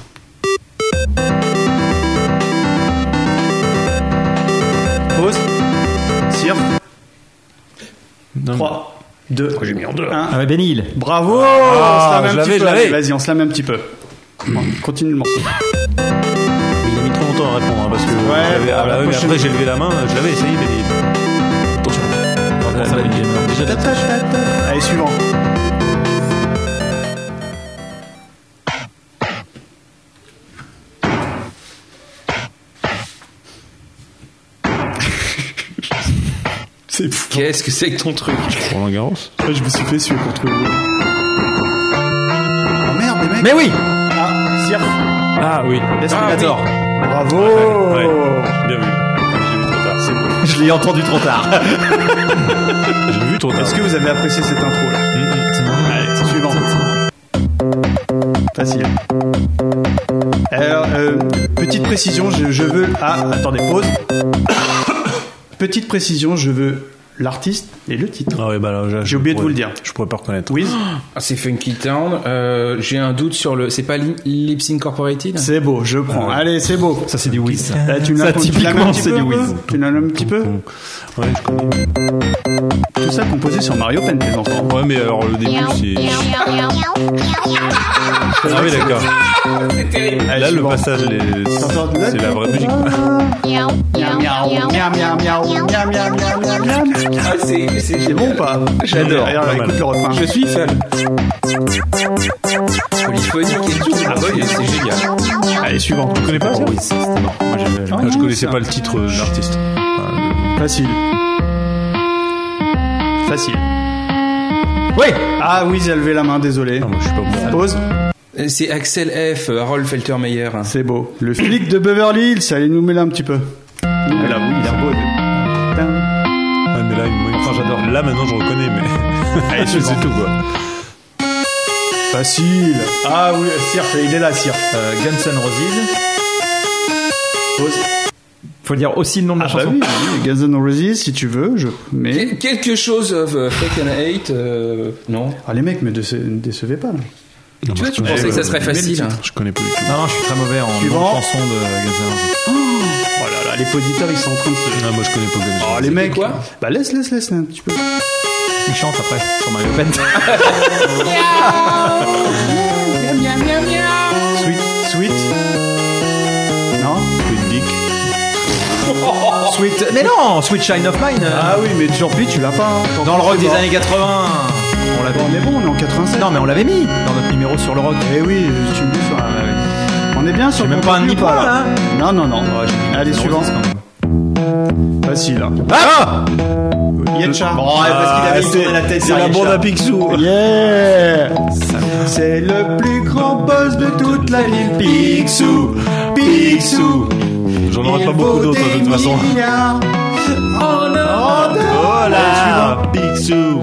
Pause. Sirf. 3, 2, J'ai mis en 2. 1. Benny Hill. Bravo. je l'avais. Vas-y, on se la met un petit peu. Bon, continue le morceau. Il a mis trop longtemps à répondre, parce que mais après j'ai levé la main, je l'avais essayé, mais attention. Allez, suivant. C'est fou. Qu'est-ce que c'est que ton truc ? Roland Garros. Je me suis fait suer contre vous. Oh merde, les mecs. Mais oui. Sirf. Ah oui. L'Espinator. Bravo. Ouais. Bien vu. J'ai vu trop tard. C'est bon. Je l'ai entendu trop tard. J'ai vu trop tard. Est-ce que vous avez apprécié cette intro là ? Allez, suivant. Facile. Alors, petite précision, je veux... Ah, attendez, pause. Petite précision, je veux l'artiste et le titre. Ah ouais, bah là, j'ai oublié de vous le dire. Je pourrais pas reconnaître. Wiz. C'est Funky Town. J'ai un doute sur le... C'est pas Lips Incorporated ? C'est beau, je prends. Allez, c'est beau. Ça, c'est du Wiz. Ça, typiquement, c'est du Wiz. Tu l'as un petit peu ? Ouais, je connais. Tout ça composé sur Mario Paint, les enfants. Ouais, mais alors le début, c'est... Ah oui, d'accord. Là, le passage, c'est la vraie musique. C'est bon ou pas ? J'adore. Écoute le refrain. Je suis fan. Polyphonique et tout. Ah oui, c'est génial. Allez, suivant. Tu connais pas ça ? Oui, c'était mort. Moi, je connaissais pas le titre de l'artiste. Facile. Facile. Oui. Ah oui, j'ai levé la main, désolé. Non, moi, je suis pas bon. Pause. C'est Axel F, Harold Feltermeyer. C'est beau. Le flic de Beverly Hills, allez nous mêler un petit peu. Mais là, oui, il est beau. Ouais, mais là, moi, Enfin, j'adore. Là, maintenant, je reconnais, mais. Allez, c'est tout, quoi. Facile. Ah oui, Sirf, il est là, Sirf. Guns N' Roses. Pause. Faut dire aussi le nom de la chanson. Oui, Guns N' Roses, si tu veux. Mais... Quelque chose of Fake and Hate, non. Ah, les mecs, me décevez pas, là. Non, tu vois, tu pensais que ça serait facile. Je connais pas du tout. Non, je suis très mauvais en chanson de Guns N' Roses. Oh là là, les auditeurs, ils sont en train de se... Non, moi, je connais pas Guns N' Roses. Oh, les mecs, quoi? Bah, laisse un petit peu. Ils chantent après sur Mario Paint. Sweet. Non? Sweet Dick. Sweet. Mais non, Sweet Shine of Mine. Ah oui, mais toujours plus, tu l'as pas. Hein. Dans le rock des années 80. On l'avait. On est bon, on est en 87. Non, mais on l'avait mis dans notre numéro sur le rock. Eh oui, tu me dis ça. On est bien sur J'ai le même pas un demi-point là. Non. Allez, suivant. Facile. Ah Yetcha. Bon, parce qu'il avait tourné la tête. C'est la bande à Picsou. Yeah. C'est le plus grand boss de toute la ville. Picsou. J'en aurais pas beaucoup d'autres de toute façon. Oh là. Picsou.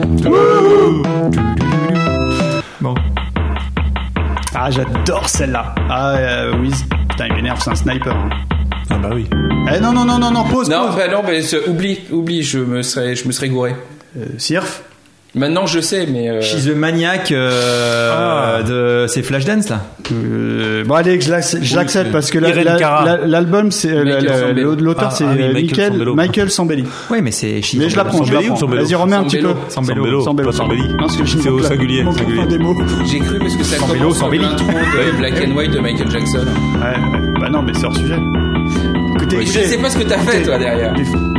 Bon. Ah, j'adore celle-là. Ah oui. Putain, il m'énerve, c'est un sniper. Ah bah oui. Eh non, pause. Non, oublie, je me serais gouré. Sirf. Maintenant, je sais, mais. She's the Maniac de ces Flashdance là. Bon allez, je l'accepte parce que l'album, c'est l'auteur, c'est Michael Sambelli. Oui, mais c'est. Mais je la prends. Vas-y, remets un petit peu. Sambello. Pas Sambelli. C'est au singulier. J'ai cru parce que ça commence comme l'intro de Black and White de Michael Jackson. Ouais. Bah non, mais c'est hors sujet. Écoutez, je sais pas ce que t'as fait toi derrière.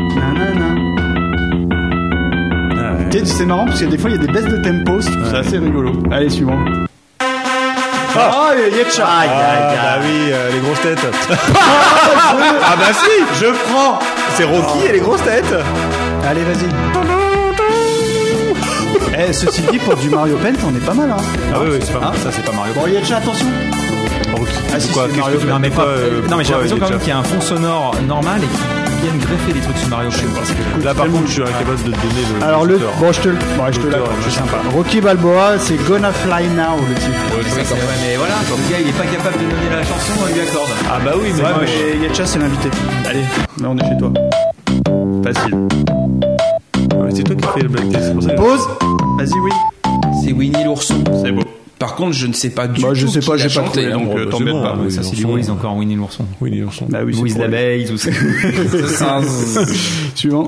C'est marrant parce que des fois il y a des baisses de tempo, c'est assez rigolo. Allez, suivant. Ah, Yetcha. Ah oui, les grosses têtes. Ah bah si, je prends. C'est Rocky et les grosses têtes. Allez, vas-y. Ceci dit, pour du Mario Paint, on est pas mal, hein. Ah oui, c'est pas mal. Ça, c'est pas Mario. Bon, Yetcha, attention. Rocky. Ah si, Quoi, c'est Mario Paint. Non, mais j'ai l'impression quand même qu'il y a un fond sonore normal et qu'il viennent greffer des trucs sur Mario Paint. Là, par contre, je suis incapable de te donner le. Alors, je te l'accorde, c'est sympa. Rocky Balboa, c'est Gonna Fly Now, le titre. Mais voilà, le gars, il est pas capable de donner la chanson, on lui accorde. Ah bah oui, mais Yetcha, c'est l'invité. Allez, là, on est chez toi. Facile. C'est toi qui fais le black test, c'est pour ça. Pause. Vas-y, oui. C'est Winnie l'ourson. C'est beau. Par contre, je ne sais pas du tout. Je sais pas, j'ai pas chanté, trouvé, donc t'embête pas. Ça, c'est du Louise encore, Winnie l'ourson. Winnie l'ourson. Bah oui, Louise l'abeille, tout ça. Suivant.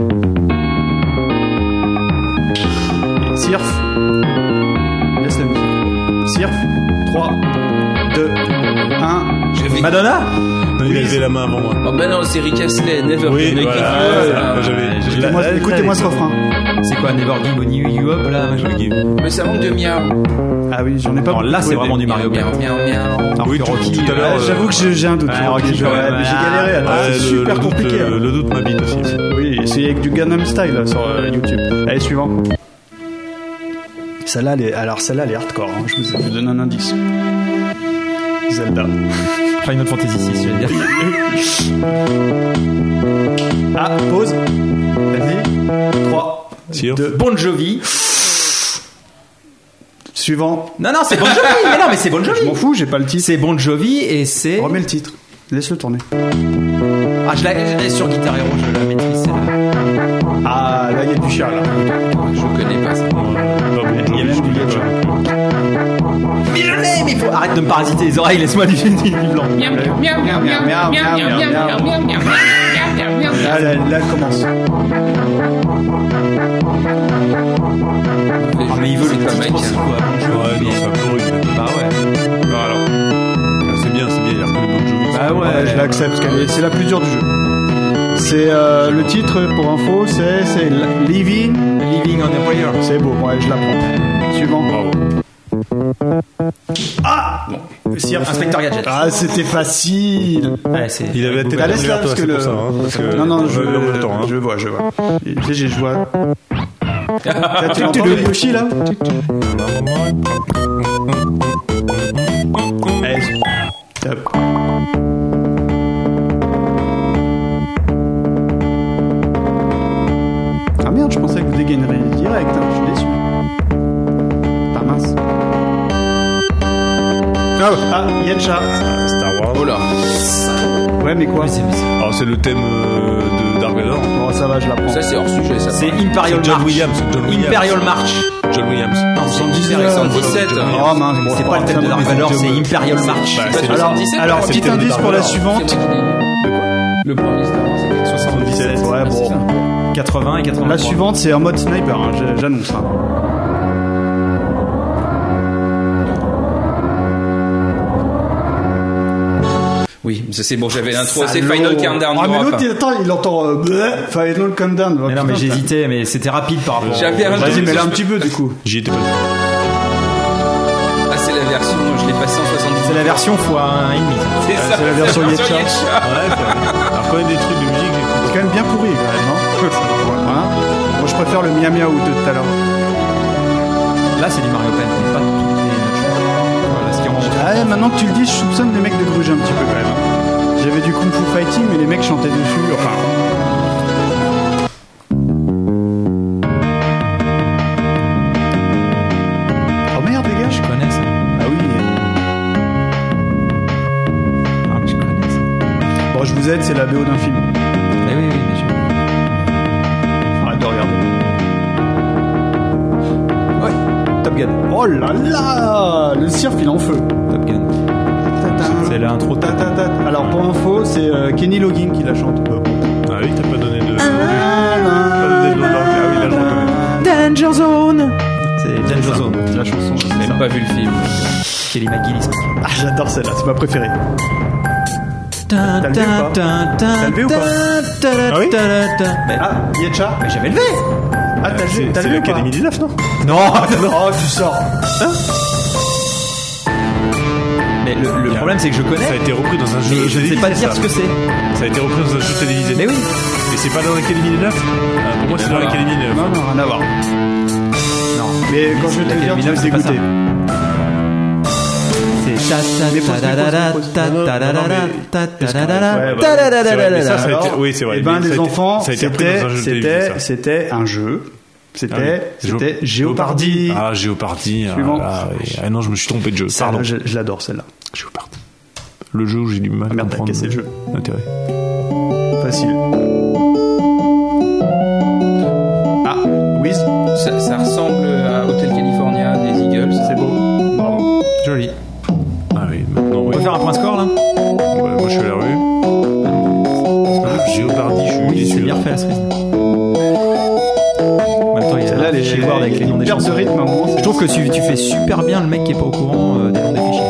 Sirf. Laisse la musique. Sirf. 3, 2, 1. Madonna. Non, il a levé la main avant moi. Oh bah non, c'est Rick Astley, Never Oui, Gonna voilà. Écoutez-moi ce refrain. C'est quoi, Never Give You Up là? Mais ça manque de miaou. Ah oui, j'en ai pas. Alors là, c'est vraiment du Mario Paint. Miaou. Oui, Rocky, tout à l'heure. J'avoue que j'ai un doute. Rocky, j'ai galéré. C'est super compliqué. Le doute m'habite aussi. Oui, c'est avec du Gangnam Style là, sur YouTube. Allez, suivant. Celle-là, elle est hardcore. Hein. Je vous donne un indice. Zelda. Final Fantasy 6, je vais dire. Ah, pause. Vas-y. 3, 2. Bon Jovi. Suivant. Non, c'est Bon Jovi. Mais non, mais c'est Bon Jovi. Je m'en fous, j'ai pas le titre. C'est Bon Jovi et c'est. Remets le titre. Laisse-le tourner. Ah, je l'ai sur Guitar Hero, je la maîtrise. Ah, là, il y a du chat, là. Je connais pas ça. Il y a même du Yetcha. Mais je l'ai, mais faut. Arrête de me parasiter les oreilles, laisse-moi du blanc. Là, elle commence. Ah, mais il veut le pas titre aussi, quoi. Ouais, non, c'est un peu horrible. Bah ouais. Voilà. C'est bien, il a reconnu Bon Jovi. Bah ouais, je l'accepte, parce que c'est la plus dure du jeu. C'est le titre, pour info, c'est Living on a Prayer. C'est beau, ouais, je la prends. Suivant. Bravo. Ah bon. Inspecteur Gadget. Ah, c'était facile. Ouais, il avait été laisse là parce que pour ça, hein, parce que non, je vois. Tu sais, j'ai joué. Tu entends le Yoshi là? Allez, hop. Ah merde, je pensais que vous dégainerai direct, hein, je suis déçu. Pas mince. Ah, Yetcha. Star Wars. Oh là. Ouais, mais quoi? Alors c'est le thème de Dark Vador. Bon, ça va, je l'apprends. Ça c'est hors sujet, ça. C'est Imperial John March. Williams. Imperial March. John Williams. Non, c'est 77. Oh mince, bon, c'est pas le thème de Dark Vador, c'est Imperial March. Bah, c'est Alors, petit indice pour la suivante. Le premier Star Wars, c'est 77, ouais, bon. 80 et 80. La suivante, c'est en mode sniper, hein, j'annonce. Hein. Oui, ça c'est bon, j'avais l'intro, c'est Final Countdown. Ah, mais l'autre, attends, il entend Final Countdown. Mais non, mais j'hésitais, mais c'était rapide par rapport. Vas-y, mets-là un petit peu du coup. J'y étais pas. Ah, c'est la version, je l'ai passé en 77. C'est la version x1,5. C'est ça, c'est la version Yetcha. Ouais, alors quand il y a des trucs de musique, j'écoute. C'est quand même bien pourri, quand même, non? Voilà. Moi, je préfère le Miam Miaou de tout à l'heure. Là, c'est du Mario Pen, mais pas toutes les notes. Voilà, ce qui rend. Ah, maintenant que tu le dis, je soupçonne les mecs de gruger un petit peu quand même. J'avais du Kung Fu Fighting, mais les mecs chantaient dessus. Enfin. Oh merde, les gars, Je connais ça. Ah oui. Ah, je connais ça. Bon, je vous aide, c'est la BO d'un film. Mais oui, mais je. Arrête de regarder. Ouais, Top Gun. Oh là là, le cirque il est en feu. Top Gun. C'est l'intro de Alors pour info, c'est Kenny Loggins qui la chante. Ah oui, t'as pas donné de. Pas donné de nom d'anglais. Ah oui, là je reconnais. Danger Zone. C'est Danger Zone. La chanson. J'ai même pas vu le film. Kelly McGillis. Ah, j'adore celle-là, c'est ma préférée. T'as le V ou pas T'as le V ou pas Ah oui Ah, Yetcha. Mais j'avais le V. Ah, t'as C'est le V ou pas l'Académie 19, non? Non. Oh, tu sors. Mais le problème, c'est que je connais. Ça a été repris dans un jeu. Mais je ne sais pas dire ce que c'est. Ça a été repris dans un jeu télévisé. Mais oui. Et c'est pas dans l'Académie 9? Pour moi, c'est dans l'Académie 9. Non, non, rien à voir. Non. Mais quand je vais te dire, tu vas te dégoûter. C'est Mais ça, ça a été. Oui, c'est vrai. Eh ben, les enfants, ça a été repris dans un jeu télévisé. Ça. c'était un jeu. C'était Jeopardy. Ah, Jeopardy. Suivant. Ah non, je me suis trompé de jeu. Pardon. Pardon. Je l'adore celle-là. Jeopardy. Le jeu où j'ai du mal à merde, t'as comprendre cassé le jeu. Intérêt. Facile. Ah, Wiz. Ça ressemble à Hotel California des Eagles. C'est beau. Bravo. Joli. Ah oui, maintenant, On oui. peut faire un point score là? Ouais, moi, je suis à la rue. Jeopardy, je suis Oui, déçu. c'est bien fait la cerise. En même temps, il y a Celle-là, un fichier Word avec les noms des perte de chansons. rythme à un moment. Je trouve que tu fais super bien le mec qui est pas au courant des noms des fichiers.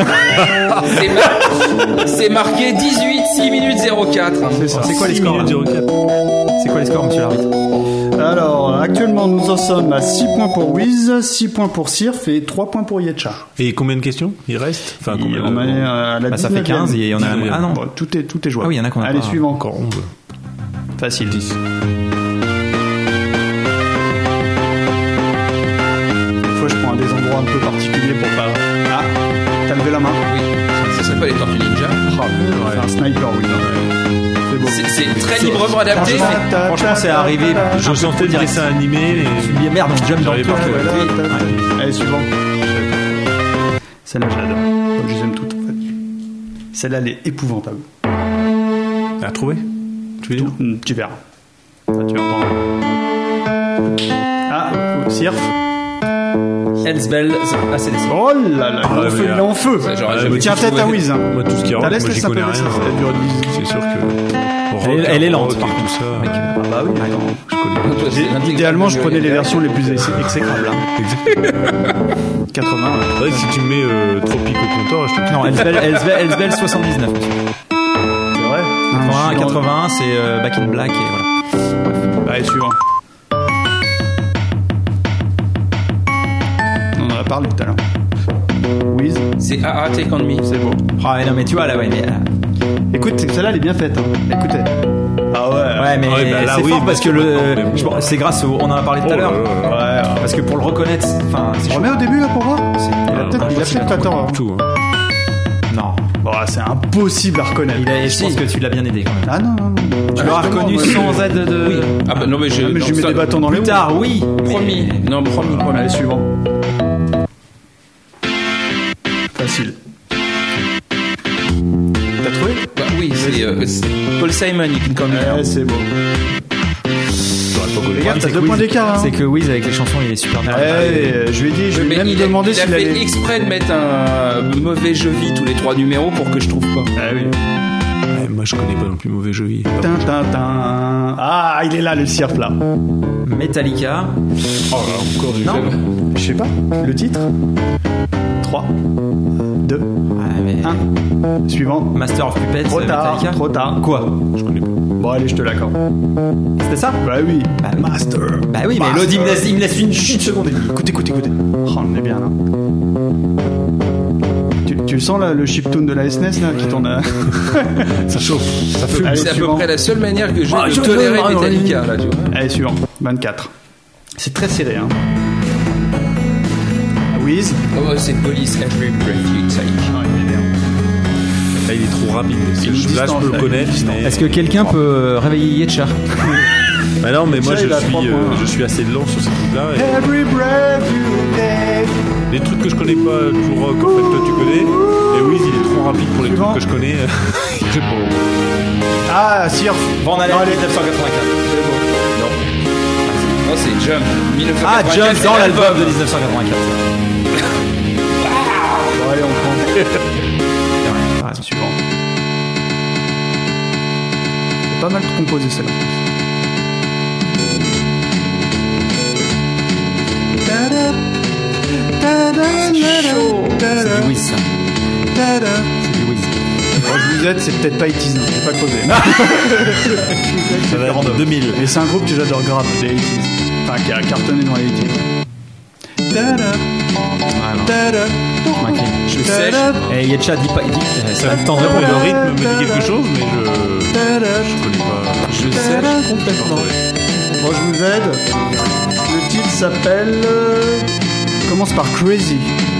C'est marqué 18, 6 minutes 04. C'est quoi les scores là? 04. C'est quoi les scores, monsieur l'arbitre? Alors, actuellement, nous en sommes à 6 points pour Wiz, 6 points pour Sirf et 3 points pour Yetcha. Et combien de questions il reste? Enfin, combien On est à la Bah, ça fait 15 et on a. Ah non. Bon, tout est jouable. Ah oui, il y en a qu'on a Allez, pas. suivant. Encore 11. Facile. 10. Des fois, je prends des endroits un peu particuliers pour pas. Ah, t'as levé la main. Oui, ça s'appelle les Tortues Ninja. C'est un sniper, oui. C'est beau. C'est très librement adapté. Franchement, c'est arrivé. Je sentais le dessin animé. Je me suis dit, merde, on jump dans le truc. Allez, suivant. Celle-là, je l'adore. Je les aime toutes, en fait. Celle-là, elle est épouvantable. À trouver? Tu veux dire? Tu verras. Enfin, tu vas entendre. Ah, Sirf. Elsbel. Ah, c'est des. Oh là là, il est en feu. Tiens tête à Wiz. Moi, tout ce qui est rock, moi, j'y connais rien. C'est sûr que. Elle est lente, par tout ça. Ah bah oui, Je connais. idéalement, je prenais les versions les plus exécrables. Exactement. 80. C'est vrai que si tu mets Tropique au comptoir, je te Non, Elsbel 79. C'est vrai. 81, c'est Back in Black et voilà. Allez, suivant. On en a parlé tout à l'heure. Wiz. C'est AA Take On Me. C'est beau. Ah ouais, non mais tu vois là, ouais, mais. Écoute, celle-là, elle est bien faite. Hein. Écoutez. Ah ouais. Ouais, mais Ouais, bah là, c'est oui, fort parce que mais bon. c'est grâce au. On en a parlé tout à l'heure. Ouais. Parce que pour le reconnaître, enfin. Je remets au début là pour voir. Il a peut-être pas tort. tout. Non. Bon, c'est impossible à reconnaître. Je pense que tu l'as bien aidé quand même. Ah non. Tu l'auras reconnu sans aide de. Oui. Ah bah non, mais je lui mets des bâtons dans les roues. Plus tard, oui. Promis. Non, promis. Allez, suivant. Facile. T'as trouvé? Bah oui, c'est Paul Simon, You Can Call Me Now. Ouais, c'est beau. Les gars, t'as 2 points d'écart. C'est que Wiz avec les chansons, il est super bien. Je lui ai dit, je lui ai même demandé s'il avait allait. exprès de mettre un mauvais jeu vie tous les 3 numéros pour que je trouve pas. Ah oui. Ouais, moi je connais pas non plus mauvais jeu vie. Ah, il est là le cirque là. Metallica. Oh là, encore du Non, je sais pas. Le titre 3, 2, 1. Suivant. Master of Puppets. Trop tard. Metallica. Trop tard. Quoi? Je connais pas. Bon, allez, je te l'accorde. C'était ça? Bah oui. Bah oui. Master. Bah oui, mais l'autre il me laisse une seconde. Écoutez. Oh, on est bien là. Tu le sens là, le chiptune de la SNES là qui tourne à... Ça chauffe, ça fume. C'est à peu près la seule manière que j'ai de tolérer Metallica là, tu vois. Allez, suivant. 24. C'est très serré, hein. Wiz. Oh, c'est Police Every Breath You Take. Là, il est trop rapide. Là, je peux le connaître. Mais... Est-ce que quelqu'un peut réveiller Yetcha? Bah non, mais moi je suis assez lent sur ces trucs-là. Every breath you take. Les trucs que je connais pas, pour rock, en fait, toi tu connais. Et Wiz, il est trop rapide pour les trucs que je connais. Je sais pas. Ah, Sir. Van Halen, 1984. Non, c'est Jump. 1984. Ah, Jump dans l'album de 1984. Bon, allez, on prend. Suivant. C'est pas mal composé celle-là. C'est chaud. C'est du Wiz ça. C'est du Wiz. Bon, je vous aide, c'est peut-être pas It Is, hein, j'ai pas creusé. Ça va être en 2000. Et c'est un groupe que j'adore grave, les It Is. Enfin, qui a cartonné dans les It Is. Je sèche. Et Yetcha dit pas. Ça me tendrait pour le rythme me dit quelque chose, mais je connais pas. Je sèche complètement. Bon, je vous aide. Le titre s'appelle. Commence par Crazy.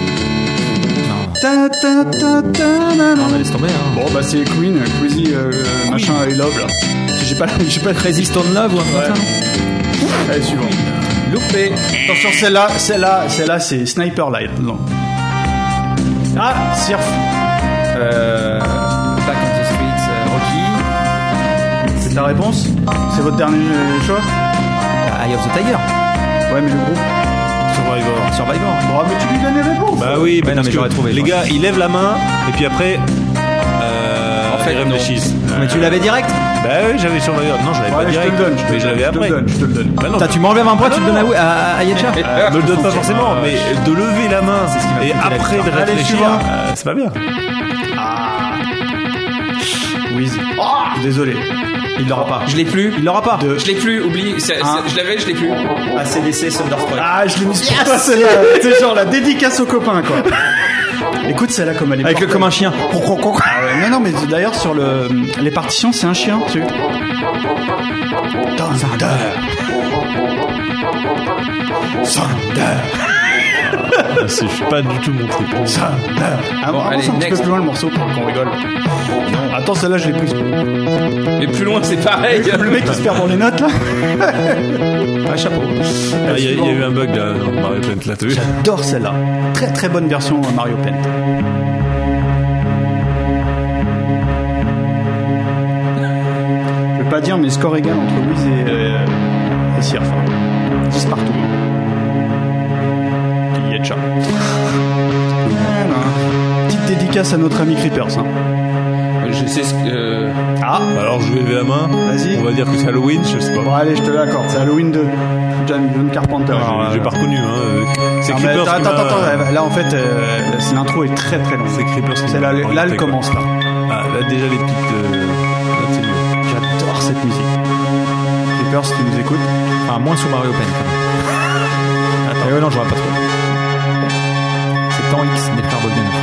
Non, mais laisse tomber. Hein. Bon, bah c'est Queen, Crazy, machin I Love là. J'ai pas Crazy Stone Love ou un truc comme ça, non? Allez, suivant. Loupé. Attention, celle-là, c'est Sniper Light. Non. Ah, Surf. Back on the Streets, Rocky. C'est ta réponse? C'est votre dernier choix? Eye of the Tiger. Ouais, mais le groupe. Survivor. Bon, mais tu lui donnes les réponses. Bah oui, mais non, mais j'aurais trouvé. Les gars, ils lèvent la main et puis après, en fait, ils réfléchissent. Mais tu l'avais direct? Bah oui, j'avais Survivor. Non, je l'avais pas direct. Je te le donne. Mais je l'avais après. Je te le donne. Bah non. Tu m'enlèves un point, tu le donnes à Yetcha? Me le donne pas forcément, mais de lever la main et après de réfléchir, c'est pas bien. Wiz. Désolé. Il l'aura pas. Je l'ai plus. Il l'aura pas. Je l'ai plus, oublie. Je l'avais, je l'ai plus. ACDC, Thunderstruck. Ah, je l'ai mis sur toi celle-là. C'est genre la dédicace aux copains, quoi. Écoute celle-là comme elle est. Avec le comme un chien. Ah ouais, non, mais d'ailleurs sur les partitions, c'est un chien, tu sais. C'est pas du tout mon truc. Ah bon, allez, un petit peu plus loin le morceau pour qu'on rigole. Non, attends, celle-là je l'ai prise. Mais plus loin, c'est pareil. Le mec qui se perd dans les notes là. Ah, chapeau. Il y a eu un bug là dans Mario Paint là, t'as vu? J'adore celle-là. Très très bonne version Mario Paint. Je vais pas dire, mais score égal entre Wiz et Sirf. 10 partout. Yetcha. Petite dédicace à notre ami Creepers. Hein. Je sais ce que. Ah, alors je vais lever la main. Vas-y. On va dire que c'est Halloween, je sais pas. Bon, allez, je te l'accorde. C'est Halloween 2. John Carpenter. J'ai pas reconnu. C'est Creepers. Attends. Là, en fait, l'intro est très très longue. C'est Creepers. C'est là, elle commence là. Ah, là déjà les petites. J'adore cette musique. Creepers, si tu nous écoutes. Enfin, moins sous Mario Paint. Attends. Non, j'aurais pas trouvé. C'est temps X, des frères Bogdanov.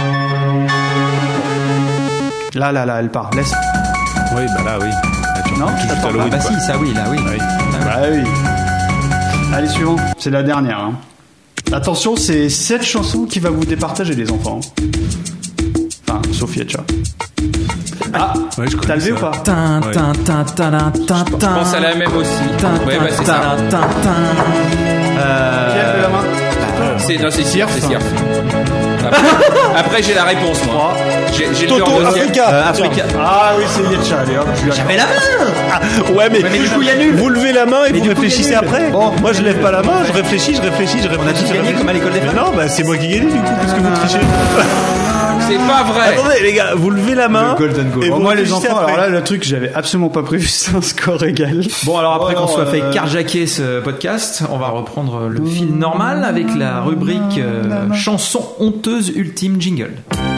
Là, elle part. Laisse. Oui, bah là, oui. Non, bah si, ça oui, là, oui. Bah oui. Allez, suivant. C'est la dernière. Hein. Attention, c'est cette chanson qui va vous départager, les enfants. Enfin, sauf Yetcha. Ah, Ouais, je connais t'as levé ça. ou pas? Tin, Ouais. tin, tin, tin, tin, tin, Je pense à la même aussi. tin, Ouais, bah, c'est tin, ça. tin, tin. Qui a levé la main? Non, c'est Sirf, c'est Sirf. Après, j'ai la réponse, moi. J'ai le Toto, cœur de Sirf. Africa. Ah oui, c'est Yetcha, allez hop, je lui accorde. Mais la main. Ouais, mais, mais du coup, il y a nul. Vous levez la main et vous du coup, réfléchissez il y a nul. après. Bon. Moi, je lève pas la main, je réfléchis. On a tous gagné comme à l'école des Mais femmes. non, bah c'est moi qui gagne du coup, parce que vous trichez. C'est pas vrai. Attendez, les gars, vous levez la main. Le golden goal. et Bon, vous moi les réfléchissez enfants, après. alors là le truc j'avais absolument pas prévu, c'est un score égal. Bon, alors après Oh, qu'on soit fait non, carjacker ce podcast, on va reprendre le fil normal avec la rubrique chanson honteuse ultime jingle.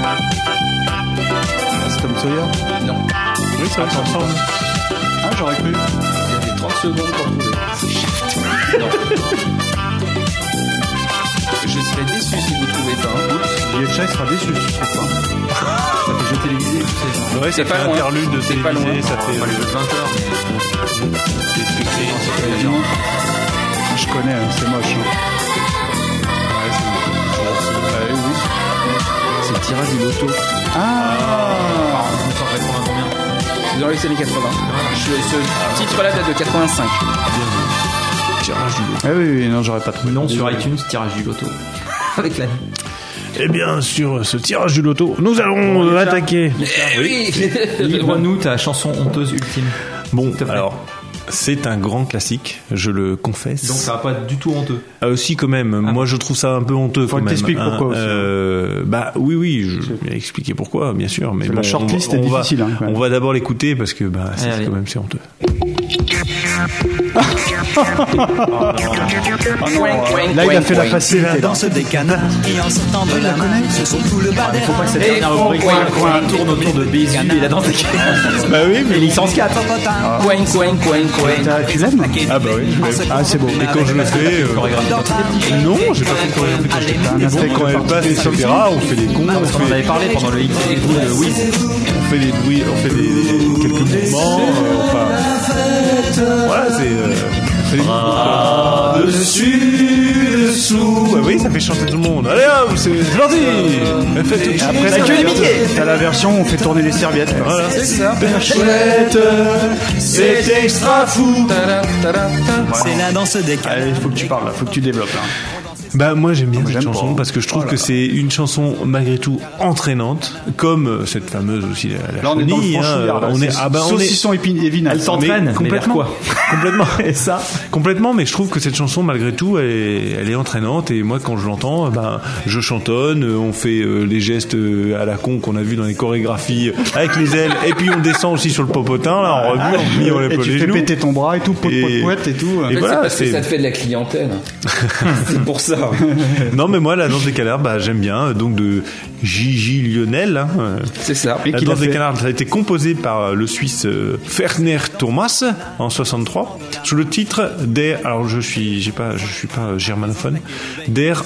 C'est Tom Sawyer. Non. Oui, ça va, ça ressemble. Ah j'aurais cru. Il y avait 30 secondes pour trouver. Non. Je serais déçu si vous trouvez pas. Yetcha il sera déçu, je trouve pas. Ça fait jeu télévisé, tu sais. Ouais, ça C'est fait pas loin. interlude de C'est pas télévisé, loin. ça fait. Pas les jeux de 20h. Je connais, c'est moche. Oui. C'est le tirage du loto. Ah 1980 combien? C'est dans les années 80. Ce titre-là date de 85. Ah oui, non, j'aurais pas trouvé. Non, sur iTunes, tirage du loto. Avec la. Eh bien, sur ce tirage du loto, nous allons attaquer. Eh oui. Livre-nous ta chanson honteuse ultime. Bon, te plaît. alors, c'est un grand classique, je le confesse. Donc ça va pas du tout honteux. Ah, aussi quand même, moi je trouve ça un peu honteux Faut quand que même. t'expliques pourquoi aussi. Bah oui, je vais expliquer pourquoi, bien sûr. Mais La bon, shortlist est on va- difficile, hein, quand même. on va d'abord l'écouter parce que bah, c'est Allez. quand même c'est honteux. Là il a fait la facilité. là. Danse des canards qui en sortant de la main se sont tout le bas des Faut pas que cette Et dernière rubrique tourne autour de Bézu et la danse des canards. Bah oui, mais Licence 4. Coin, coin, coin, coin. Tu l'aimes? ah bah oui. Ah c'est beau. Et quand je le fais, non, j'ai pas fait de chorégraphie quand j'étais petit. un Mais aspect bon, quand elle passe, etc., on fait des cons, On en avait parlé pendant le X de Wiz. on fait des bruits, on fait des quelques mouvements, enfin. Voilà, c'est. Dessus, dessous. Bah oui, ça fait chanter tout le monde. Allez hop, c'est parti. Faites Après t'as la version où on fait tourner les serviettes. Voilà. C'est ça. Chouette, c'est extra fou. C'est la danse des canards. Allez, faut que tu parles, là, faut que tu développes. Là. Bah moi j'aime bien cette j'aime chanson pas. parce que je trouve que c'est une chanson malgré tout entraînante, comme cette fameuse aussi la Là on est dans le chenille, franchouillard. on est saucisson et vinagre. Elle t'entraîne, mais vers complètement, quoi complètement. Et ça Complètement, mais je trouve que cette chanson, malgré tout, elle est entraînante. Et moi, quand je l'entends, ben, je chantonne. On fait les gestes à la con qu'on a vu dans les chorégraphies avec les ailes. Et puis on descend aussi sur le popotin, là, en revue, en pliant Et les tu fais genoux. péter ton bras et tout, pote Et- et tout. Et voilà, parce que c'est. ça te fait de la clientèle. C'est pour ça. Non, mais moi, la danse des canards, bah, j'aime bien. Donc de Gigi Lionel. Hein. C'est ça. Et La qu'il a danse des fait. canards, ça a été composé par le Suisse Ferner Thomas en 63 sous le titre Der. Alors je suis pas germanophone. Der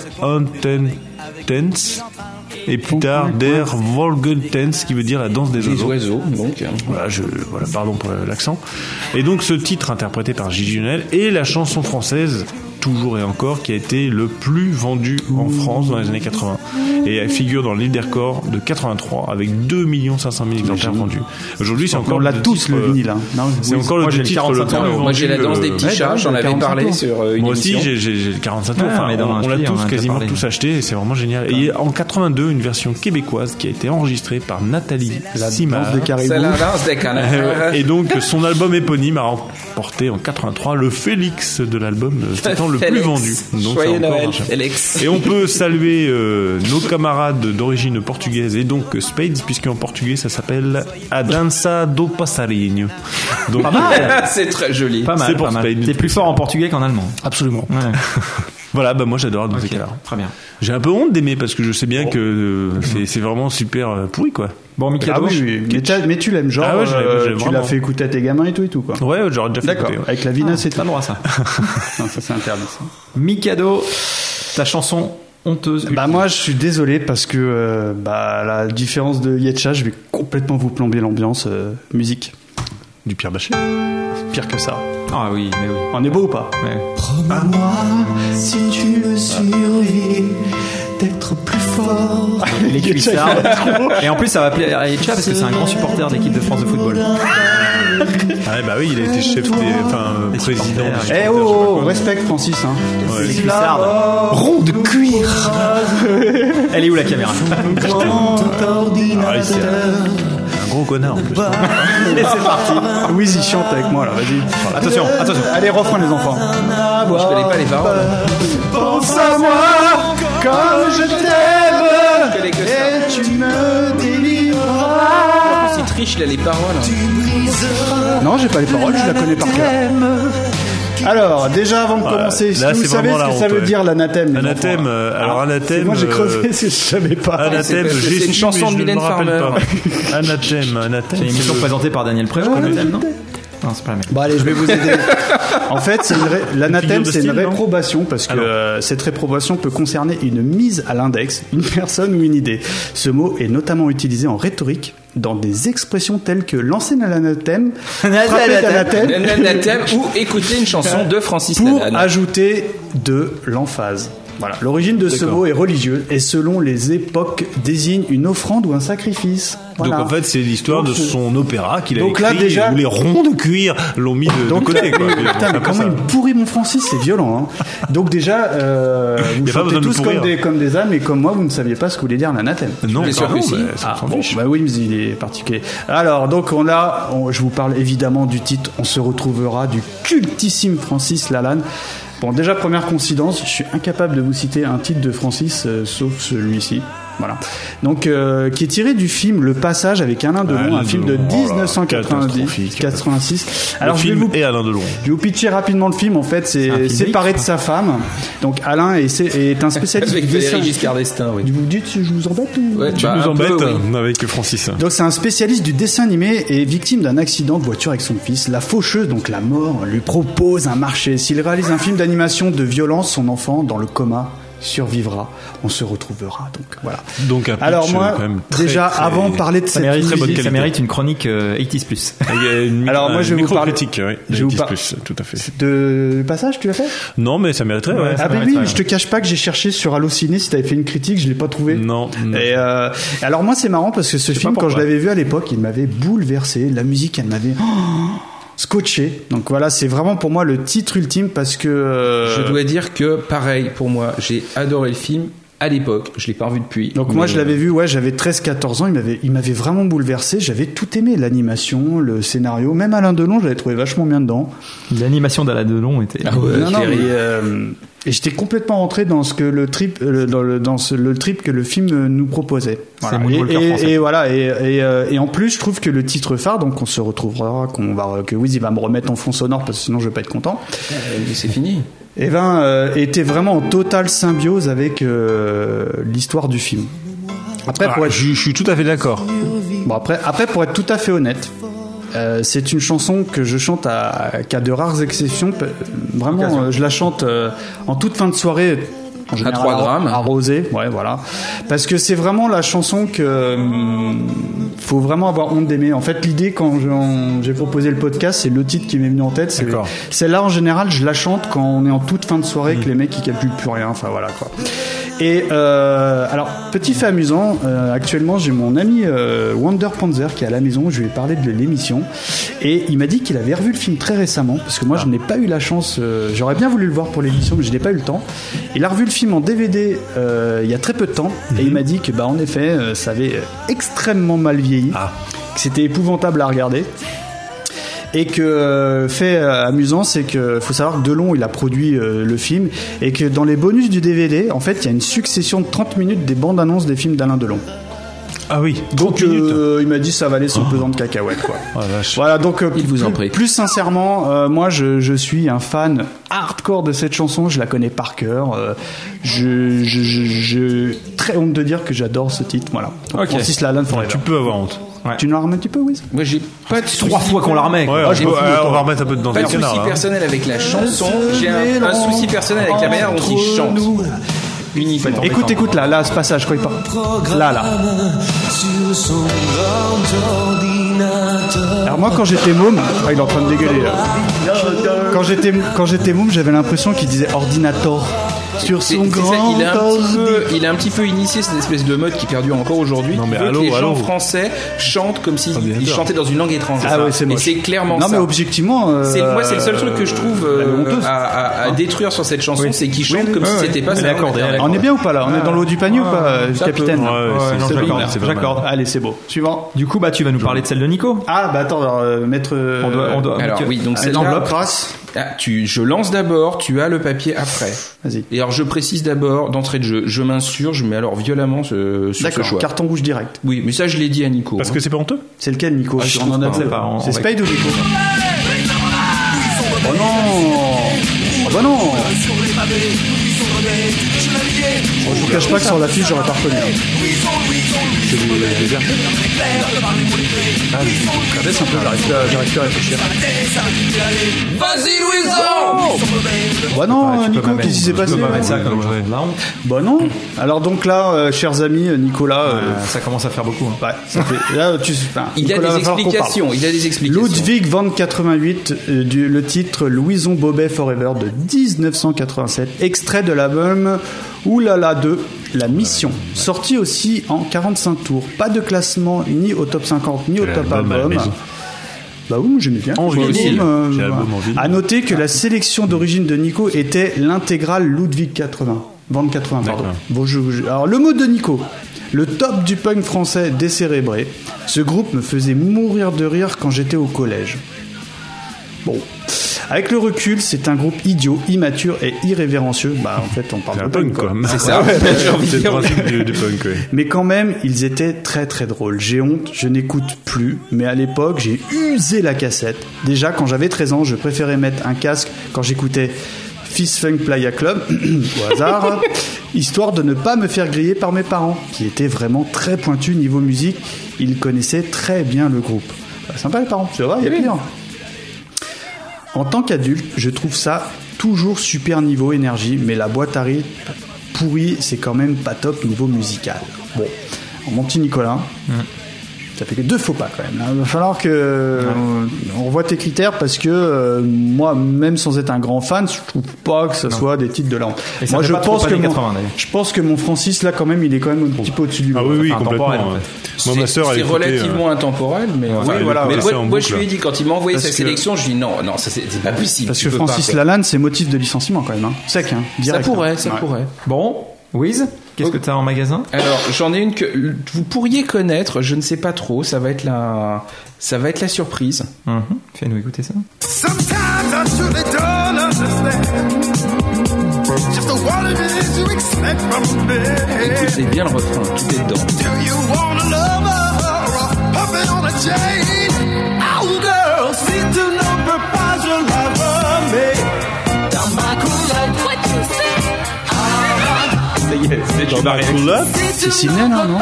Antentens et plus tard Der Volgentens qui veut dire la danse des Les oiseaux. oiseaux, donc. Voilà, pardon pour l'accent. Et donc ce titre interprété par Gigi Lionel est la chanson française toujours et encore qui a été le plus vendu en France dans les années 80 et elle figure dans le livre des records de 83 avec 2 500 000 exemplaires vendus. Aujourd'hui c'est encore On l'a le tous titre, le vinyle. Hein. Non, c'est oui, encore moi, le j'ai titre 45 le plus tours. vendu. Moi j'ai la danse des petits chats, j'en avais 45 parlé tours. sur une Moi aussi émission. j'ai le 45 tours. Ouais, Enfin, mais dans on l'a l'ampli, on en tous a quasiment parlé. tous acheté et c'est vraiment génial. Et en 82 une version québécoise qui a été enregistrée par Nathalie Simard. Danse des caribous. C'est la danse des canards. Et donc son album éponyme a remporté en 83 le Félix de l'album étant le plus Félix. vendu. Donc Joyeux c'est encore Noël, un chef. Félix. Et on peut saluer nos camarades d'origine portugaise et donc Spades puisqu'en portugais ça s'appelle A Dança do Passarinho. Donc C'est très joli. Pas mal, C'est pour pas mal. Spade. T'es plus fort en portugais qu'en allemand. absolument. Ouais. Voilà, bah moi j'adore dans ces Ok, cas-là. très bien. J'ai un peu honte d'aimer parce que je sais bien que c'est vraiment super pourri quoi. Bon, Ah Mikado, oui, oui. Mais tu l'aimes, genre, Ah ouais, je l'aime tu vraiment. l'as fait écouter à tes gamins et tout quoi. Ouais, j'aurais déjà fait D'accord, écouter, ouais. avec la vina c'est t'as le droit à ça. Non, ça c'est interdit ça. Mikado, ta chanson honteuse. Bah moi je suis désolé parce que bah à la différence de Yetcha, je vais complètement vous plomber l'ambiance musique. Du Pierre Bachelet. Pire que ça. Ah oui, mais oui. On est beau ou pas? Ouais. Promets-moi si tu me survis d'être plus fort. Les cuissards. Et en plus, ça va plaire à Yetcha parce que c'est un grand supporter de l'équipe de France de football. Ah bah oui, il a été chef président. Eh oh, respect Francis. Hein. Ouais. Les cuissards. Rond de cuir. Elle est où la caméra? C'est un gros connard en plus. Et c'est parti. Louise, il chante avec moi là, vas-y. Attention. Allez, refrain les enfants. Je connais pas les paroles. Pense à moi comme je t'aime. Je connais que ça. Et tu me délivreras. C'est triche, il a les paroles. Non, j'ai pas les paroles, je la connais par cœur. Alors, déjà avant de commencer, est-ce que vous savez ce que ça veut dire l'anathème? Anathème, alors anathème. Moi j'ai creusé si je savais pas. Anathème, c'est une chanson de Mylène Farmer. Anathème. C'est une émission présentée par Daniel Prévost. Non, c'est pas la même. Bon allez, je vais vous aider. En fait, l'anathème, c'est une réprobation parce que cette réprobation peut concerner une mise à l'index, une personne ou une idée. Ce mot est notamment utilisé en rhétorique dans des expressions telles que lancer l'anathème, frapper d'anathème ou écouter une chanson de Francis pour Lalanne. ajouter de l'emphase. Voilà. L'origine de ce mot est religieuse et selon les époques désigne une offrande ou un sacrifice. Voilà. Donc en fait c'est l'histoire de son opéra qu'il a donc écrit là, déjà, où les ronds de cuir l'ont mis de côté. Quoi. Putain, mais comment il me pourrit mon Francis, c'est violent. Hein. Donc déjà, vous chantez tous comme des âmes et comme moi, vous ne saviez pas ce que voulait dire l'anathème. Non, bien sûr que si. Bah oui, mais il est particulier. Alors donc je vous parle évidemment du titre On se retrouvera du cultissime Francis Lalanne. Bon, déjà, première coïncidence, je suis incapable de vous citer un titre de Francis, sauf celui-ci. Voilà. Donc, qui est tiré du film Le Passage avec Alain Delon, un film de 1986. Alors, je vais vous pitcher rapidement le film. En fait, c'est séparé de sa femme. Donc, Alain est un spécialiste avec Valéry Giscard d'Estaing. Oui. Vous dites, je vous embête ou tu nous embêtes avec Francis. Donc, c'est un spécialiste du dessin animé et victime d'un accident de voiture avec son fils. La faucheuse, donc la mort, lui propose un marché. S'il réalise un film d'animation de violence, son enfant, dans le coma, survivra, on se retrouvera. Donc voilà. Donc un pitch, alors moi, quand même déjà avant de parler de cette musique, ça mérite une chronique 80s+. Alors moi je vais vous parler critique, oui, je vous tout à fait. De passage, tu l'as fait? Non, mais ça mériterait. Ouais, ah ben oui, je te cache pas que j'ai cherché sur Allociné si t'avais fait une critique, je l'ai pas trouvé. Non. Et alors moi c'est marrant parce que ce film quand je l'avais vu à l'époque, il m'avait bouleversé. La musique, elle m'avait scotché. Donc voilà, c'est vraiment pour moi le titre ultime parce que je dois dire que pareil pour moi, j'ai adoré le film à l'époque, je l'ai pas revu depuis. Donc moi je l'avais vu, j'avais 13-14 ans, il m'avait vraiment bouleversé, j'avais tout aimé, l'animation, le scénario, même Alain Delon, je l'avais trouvé vachement bien dedans. L'animation d'Alain Delon était et j'étais complètement rentré dans ce que le trip que le film nous proposait. Voilà. Et voilà et en plus je trouve que le titre phare, donc on se retrouvera, que Wiz il va me remettre en fond sonore parce que sinon je vais pas être content. C'est fini. Était vraiment en totale symbiose avec l'histoire du film. Après, je suis tout à fait d'accord. Bon après pour être tout à fait honnête. C'est une chanson que je chante qu'à de rares exceptions. Vraiment, je la chante en toute fin de soirée. En général, à 3 grammes. Arrosé, ouais, voilà. Parce que c'est vraiment la chanson que faut vraiment avoir honte d'aimer. En fait, l'idée quand j'ai proposé le podcast, c'est le titre qui m'est venu en tête. Celle-là, en général, je la chante quand on est en toute fin de soirée, que les mecs ils calculent plus rien. Enfin voilà quoi. Et alors, petit fait amusant, actuellement j'ai mon ami Wonder Panzer qui est à la maison, je lui ai parlé de l'émission et il m'a dit qu'il avait revu le film très récemment parce que moi je n'ai pas eu la chance, j'aurais bien voulu le voir pour l'émission mais je n'ai pas eu le temps. Il a revu le film en DVD il y a très peu de temps et il m'a dit que en effet ça avait extrêmement mal vieilli, que c'était épouvantable à regarder. Et que fait amusant, c'est que faut savoir que Delon il a produit le film et que dans les bonus du DVD, en fait, il y a une succession de 30 minutes des bandes annonces des films d'Alain Delon. Ah oui. Donc il m'a dit ça valait son pesant de cacahuètes quoi. Voilà donc il vous en prie. Plus sincèrement, moi je suis un fan hardcore de cette chanson, je la connais par cœur. Je très honte de dire que j'adore ce titre. Voilà. Donc, Francis Lalanne Forever. Tu peux avoir honte. Ouais. Tu nous la remets un petit peu, Wiz? Moi, j'ai pas de 3 fois qu'on la remet. Ouais, on va remettre un peu dedans. Pas de souci personnel avec la chanson. J'ai un souci personnel avec la manière dont il chante. Écoute là, ce passage, quoi, il parle. Là. Alors moi, quand j'étais môme, il est en train de dégueuler là. Quand j'étais môme, j'avais l'impression qu'il disait ordinator. sur son grand il a un petit peu initié cette espèce de mode qui perdure encore aujourd'hui. Non mais les gens français chantent comme s'ils chantaient dans une langue étrangère. Ah ouais, c'est moche. Et c'est clairement ça. Non mais objectivement, moi c'est le seul truc que je trouve à détruire sur cette chanson, c'est qu'ils chantent comme si c'était pas ça. On est bien ou pas là? On est dans l'eau du panier ou pas, capitaine? J'accorde. Allez, c'est beau. Suivant. Du coup, tu vas nous parler de celle de Nico. Ah bah attends, maître. On doit. Alors oui, donc c'est l'enveloppe. Je lance d'abord, tu as le papier après. Vas-y. Et alors je précise d'abord d'entrée de jeu, je m'insurge, mais alors violemment sur ce choix. Carton rouge direct. Oui, mais ça je l'ai dit à Nico. Parce que c'est pas honteux. C'est lequel, Nico? On en a pas. C'est Spade ou Nico? Oh non! Oh bah non! Je vous cache pas que sur l'affiche j'aurais pas reconnu. C'est du désert. Laisse un peu, j'arrive plus à réfléchir. Vas-y Louison! Bah non, Nico, qu'est-ce qui s'est passé? Bah non. Alors donc là, chers amis, Nicolas, ça commence à faire beaucoup. Ouais, ça fait, là, il a des explications. Ludwig van 88, le titre Louison Bobet Forever de 1987, extrait de l'album Oulala 2, La Mission, sorti aussi en 45 tours. Pas de classement ni au top 50 ni au top album. Bah oui, j'aimais bien. À noter que la sélection d'origine de Nico était l'intégrale Ludwig 80. Van 80, pardon. Bon, alors le mot de Nico. Le top du punk français décérébré. Ce groupe me faisait mourir de rire quand j'étais au collège. Bon. Avec le recul, c'est un groupe idiot, immature et irrévérencieux. Bah, en fait, on parle de punk, quoi. C'est ça. C'est le principe du punk, ouais. Mais quand même, ils étaient très très drôles. J'ai honte, je n'écoute plus. Mais à l'époque, j'ai usé la cassette. Déjà, quand j'avais 13 ans, je préférais mettre un casque quand j'écoutais Fist Funk Playa Club, au hasard, histoire de ne pas me faire griller par mes parents, qui étaient vraiment très pointus niveau musique. Ils connaissaient très bien le groupe. Bah, sympa les parents, c'est vrai, il y a pire. En tant qu'adulte, je trouve ça toujours super niveau énergie, mais la boîte à rythme pourrie, c'est quand même pas top niveau musical. Bon, mon petit Nicolas, ça fait que 2 faux pas quand même. Il va falloir que on revoie tes critères parce que moi, même sans être un grand fan, je trouve pas que ça soit des titres de la honte. Moi, je pense que mon Francis là, quand même, il est quand même un petit peu au-dessus du. Ah oui, complètement. Moi, ma sœur, c'est relativement intemporel, mais oui, voilà. Mais moi, je lui ai dit quand il m'a envoyé sa sélection, je lui ai dit non, ça c'est pas possible. Parce que Francis Lalanne, c'est motif de licenciement quand même, sec, direct. Ça pourrait. Bon, Wiz, qu'est-ce que t'as en magasin? Alors, j'en ai une que vous pourriez connaître, je ne sais pas trop, ça va être la surprise. Fais-nous écouter ça. Écoutez bien le refrain, tout est dedans. C'est dans ma culotte. C'est Sidney, non?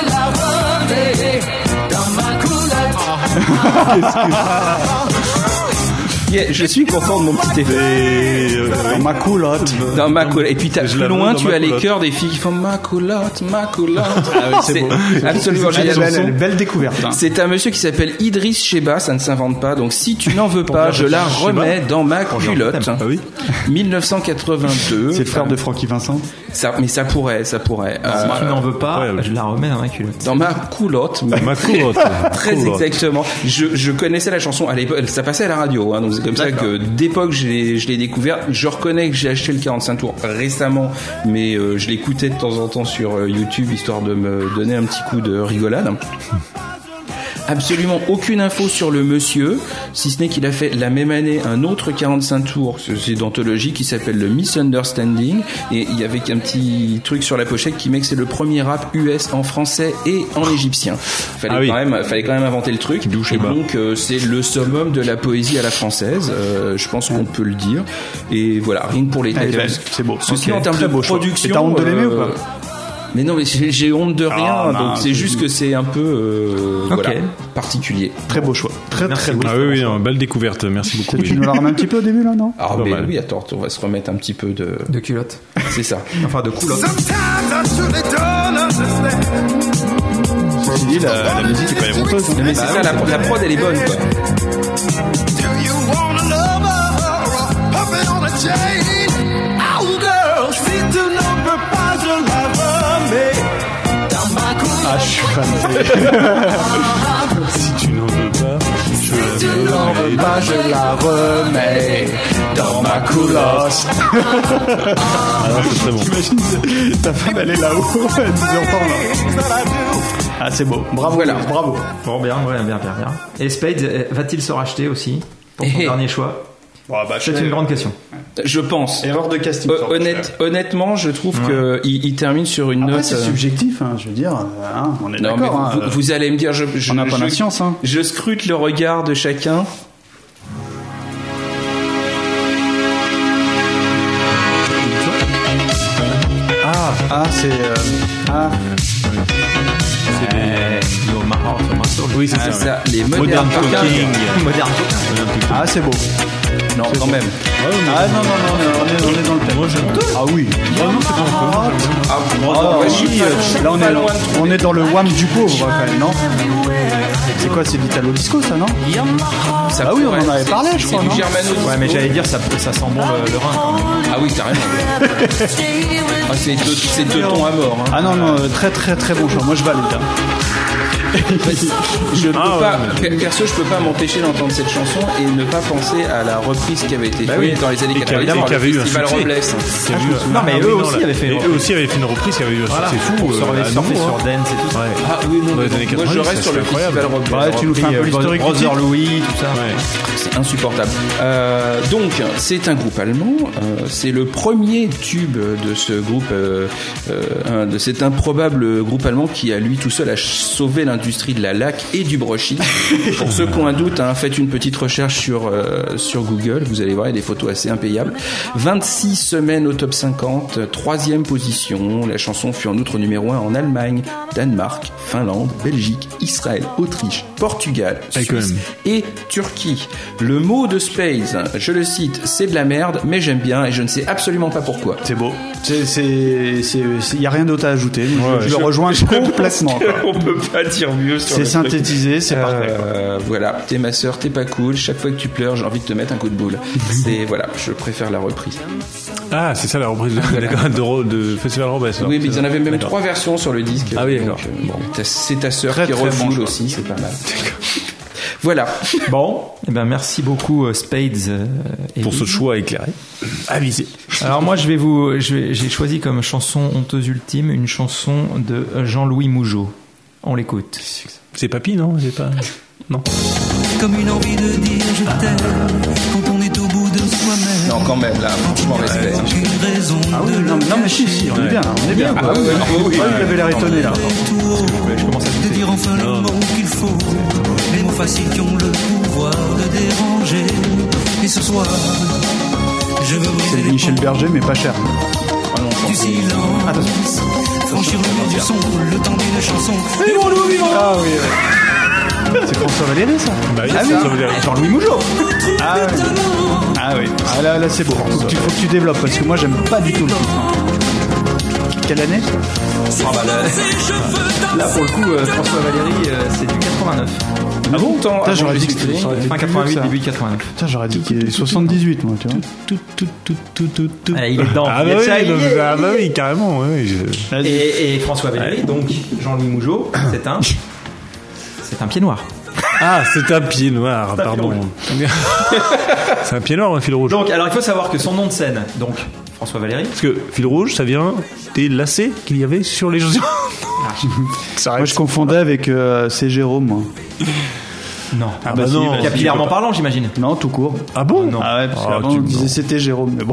Yeah, je suis content de mon petit effet. Dans ma culotte. Dans ma culotte. Et puis plus loin, tu as les chœurs des filles qui font ma culotte, ma culotte. Ah, c'est beau. Absolument génial. Belle découverte. C'est un monsieur qui s'appelle Idriss Sheba, ça ne s'invente pas. Donc si tu n'en veux pas, je la remets dans ma culotte. 1982. C'est le frère de Francky Vincent. Mais ça pourrait. Si tu n'en veux pas, je la remets dans ma culotte. Dans ma culotte. Ma culotte. Très exactement. Je connaissais la chanson à l'époque. Ça passait à la radio, donc c'est comme ça que d'époque je l'ai découvert. Je reconnais que j'ai acheté le 45 tours récemment, mais je l'écoutais de temps en temps sur YouTube histoire de me donner un petit coup de rigolade. Absolument aucune info sur le monsieur, si ce n'est qu'il a fait la même année un autre 45 tours, c'est d'anthologie, qui s'appelle le Misunderstanding, et il y avait un petit truc sur la pochette qui met que c'est le premier rap US en français et en égyptien. Fallait quand même inventer le truc. Et donc c'est le summum de la poésie à la française, je pense qu'on peut le dire. Et voilà, rien que pour les textes. C'est beau. Ceci en termes de production. Et t'as honte de l'aimer ou pas? Mais non, mais j'ai honte de rien, donc c'est juste que c'est un peu particulier. Très beau choix. Très beau choix. Ah oui, belle découverte, merci beaucoup. Tu nous la remets un petit peu au début là, non? Ah mais oui, attends, on va se remettre un petit peu de culotte. C'est ça. Enfin de culotte. Ceci dit, la musique est pas éventeuse. Mais c'est ça, la prod elle est bonne quoi. suis raté. Si tu n'en veux pas, Si tu n'en veux pas, je la remets dans ma coulotte. Alors c'est très bon. T'imagines, ta femme elle est là-haut, elle nous entend là. Ah c'est beau, bravo, Voilà. bravo. Bon, bien. Et Spade, va-t-il se racheter aussi pour son dernier choix? C'est une grande question. Je pense. Erreur de casting. Honnêtement, je trouve que il termine sur une note. C'est subjectif, hein, je veux dire. On est d'accord. Mais vous allez me dire, on n'a pas la science. Hein. Je scrute le regard de chacun. C'est You're my heart, my soul. Oui, c'est ça. Les Modern Talking. Ah, c'est beau. Non, quand même. Ah non, on est dans le thème. Moi, j'aime. Ah oui. Ah non, c'est pas un peu. Là, on est dans le wham du pauvre, quand même, non? C'est quoi, c'est l'Italo Disco, ça, non? Ah oui, on en avait parlé, je crois, non? Ouais, mais j'allais dire, ça sent bon le rein, quand même. Ah oui, carrément. C'est deux tons à mort. Hein. Ah non, très très très bon choix. Moi, je valide. Je peux pas, perso, je peux pas m'empêcher d'entendre cette chanson et ne pas penser à la reprise qui avait été faite dans les années 90 qui avait eu un Festival succès. Robles. Non, mais eux aussi avaient fait une reprise. Eux aussi avaient fait une reprise qui avait eu un succès fou. Surfer sur Dance et tout ça. Ah oui, non, dans les années 90, moi je reste sur le Festival Robles. Ouais, tu nous fais un peu l'historique. Brother Louis, tout ça. C'est insupportable. Donc, c'est un groupe allemand. C'est le premier tube de ce groupe, de cet improbable groupe allemand qui, à lui tout seul, a sauvé l'industrie de la laque et du brushing. Pour ceux qui ont un doute, faites une petite recherche sur Google. Vous allez voir, il y a des photos assez impayables. 26 semaines au top 50, 3e position. La chanson fut en outre numéro 1 en Allemagne, Danemark, Finlande, Belgique, Israël, Autriche, Portugal, Suisse et Turquie. Le mot de Space, je le cite, c'est de la merde, mais j'aime bien et je ne sais absolument pas pourquoi. C'est beau. Il y a rien d'autre à ajouter. Je le rejoins complètement. On peut pas dire mieux sur c'est synthétisé, c'est parfait. Voilà, t'es ma sœur, t'es pas cool. Chaque fois que tu pleures, j'ai envie de te mettre un coup de boule. C'est voilà, je préfère la reprise. Ah, c'est ça la reprise de Festival Robles. Oui, mais ils en avaient même 3 versions sur le disque. Ah oui, d'accord. C'est ta sœur qui refoule aussi, c'est pas mal. Voilà. Bon, eh ben merci beaucoup Spades pour ce choix éclairé. Avisé. Alors moi j'ai choisi comme chanson honteuse ultime une chanson de Jean-Louis Mougeot. On l'écoute. C'est Papy, non? C'est pas. Non. Comme une envie de dire je t'aime quand on est au bout de soi-même. Non, quand même, là, franchement, respect. Aucune raison non, mais si, on est bien, on est bien. Ah oui, il avait l'air étonné là. Je commence à de dire enfin le mot qu'il faut, les mots faciles qui ont le pouvoir de déranger. Et ce soir, je veux briser c'est Michel Berger, mais pas cher. du silence, franchir le mur du son, le temps d'une chanson. Ah oui. C'est François Valéry, ça? Bah oui, François Valéry. Jean-Louis Mougeot. Ah oui. Ah là c'est beau. Faut que tu développes parce que moi j'aime pas du tout le titre. Quelle année? Là pour le coup François Valéry c'est du 89. Ah bon? Putain, j'aurais dit que c'était fin 88, début 89. Putain, j'aurais dit qu'il est 78 moi, tu vois. Il est dedans. Ah bah oui, carrément. Et François Valéry, donc Jean-Louis Mougeot, c'est un pied noir. Ah, c'est un pied noir, pardon. C'est un pied noir ou un fil rouge? Donc, alors il faut savoir que son nom de scène, donc François Valéry. Parce que fil rouge, ça vient des lacets qu'il y avait sur les chaussures. Moi, je confondais avec c'est Jérôme, moi. Non. Ah bah non. Capillairement parlant, j'imagine. Non, tout court. Ah bon? Non. Ah ouais, parce qu'avant, on disait c'était Jérôme, mais bon.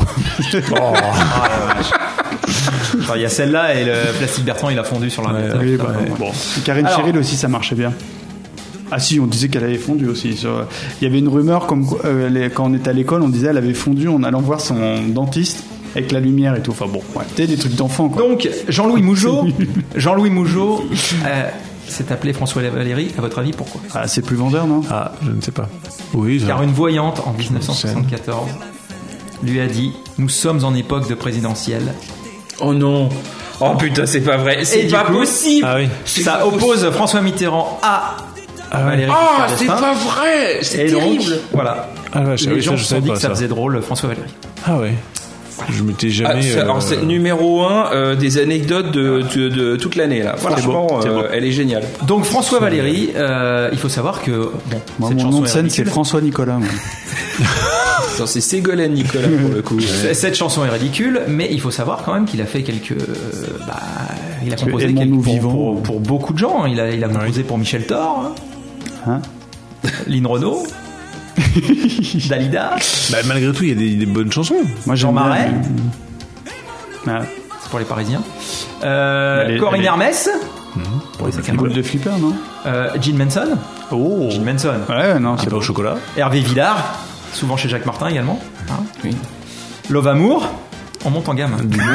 Il y a celle-là et le Plastique Bertrand, il a fondu sur l'ordinateur. Oui, bon. Karine Cheryl aussi, ça marchait bien. Ah si, on disait qu'elle avait fondu aussi. Il y avait une rumeur comme quand on était à l'école, on disait qu'elle avait fondu en allant voir son dentiste avec la lumière et tout. Enfin bon, c'était des trucs d'enfant quoi. Donc Jean-Louis Mougeot s'est appelé François Valéry. À votre avis, pourquoi? Ah, c'est plus vendeur, non? Ah, je ne sais pas. Oui. Car une voyante en 1974 lui a dit: nous sommes en époque de présidentielle. Oh non. Oh putain, c'est pas vrai. C'est pas possible. Ah oui. Ça oppose François Mitterrand à Valéry. Ah, c'est pas vrai. C'est terrible. Donc, voilà. Ah ouais, les gens se sont dit que ça faisait drôle, François Valéry. Ah ouais. Je m'étais jamais. C'est numéro 1 des anecdotes de toute l'année là. Franchement, c'est beau. elle est géniale. Donc François Valéry, il faut savoir que Moi, cette mon chanson nom de est scène, ridicule. c'est François Nicolas. Moi. Non, c'est Ségolène Nicolas pour le coup. Cette chanson est ridicule, mais il faut savoir quand même qu'il a fait quelques. Il a composé Aimons-nous quelques vivants. pour beaucoup de gens. Il a composé pour Michel Thor, Hein Lynn Renaud, Dalida, Bah, malgré tout, il y a des bonnes chansons. Moi, Jean j'aime bien- Marais. Ah, C'est pour les Parisiens. Elle est- Corinne elle est- Hermès. Pour les sacs à main. Boule de flipper, non? Gene Manson. Oh. Gene Manson. Ouais, non, Un c'est peu beau. au chocolat. Hervé Villard. Souvent chez Jacques Martin également. Hein. Oui. Love Amour. On monte en gamme.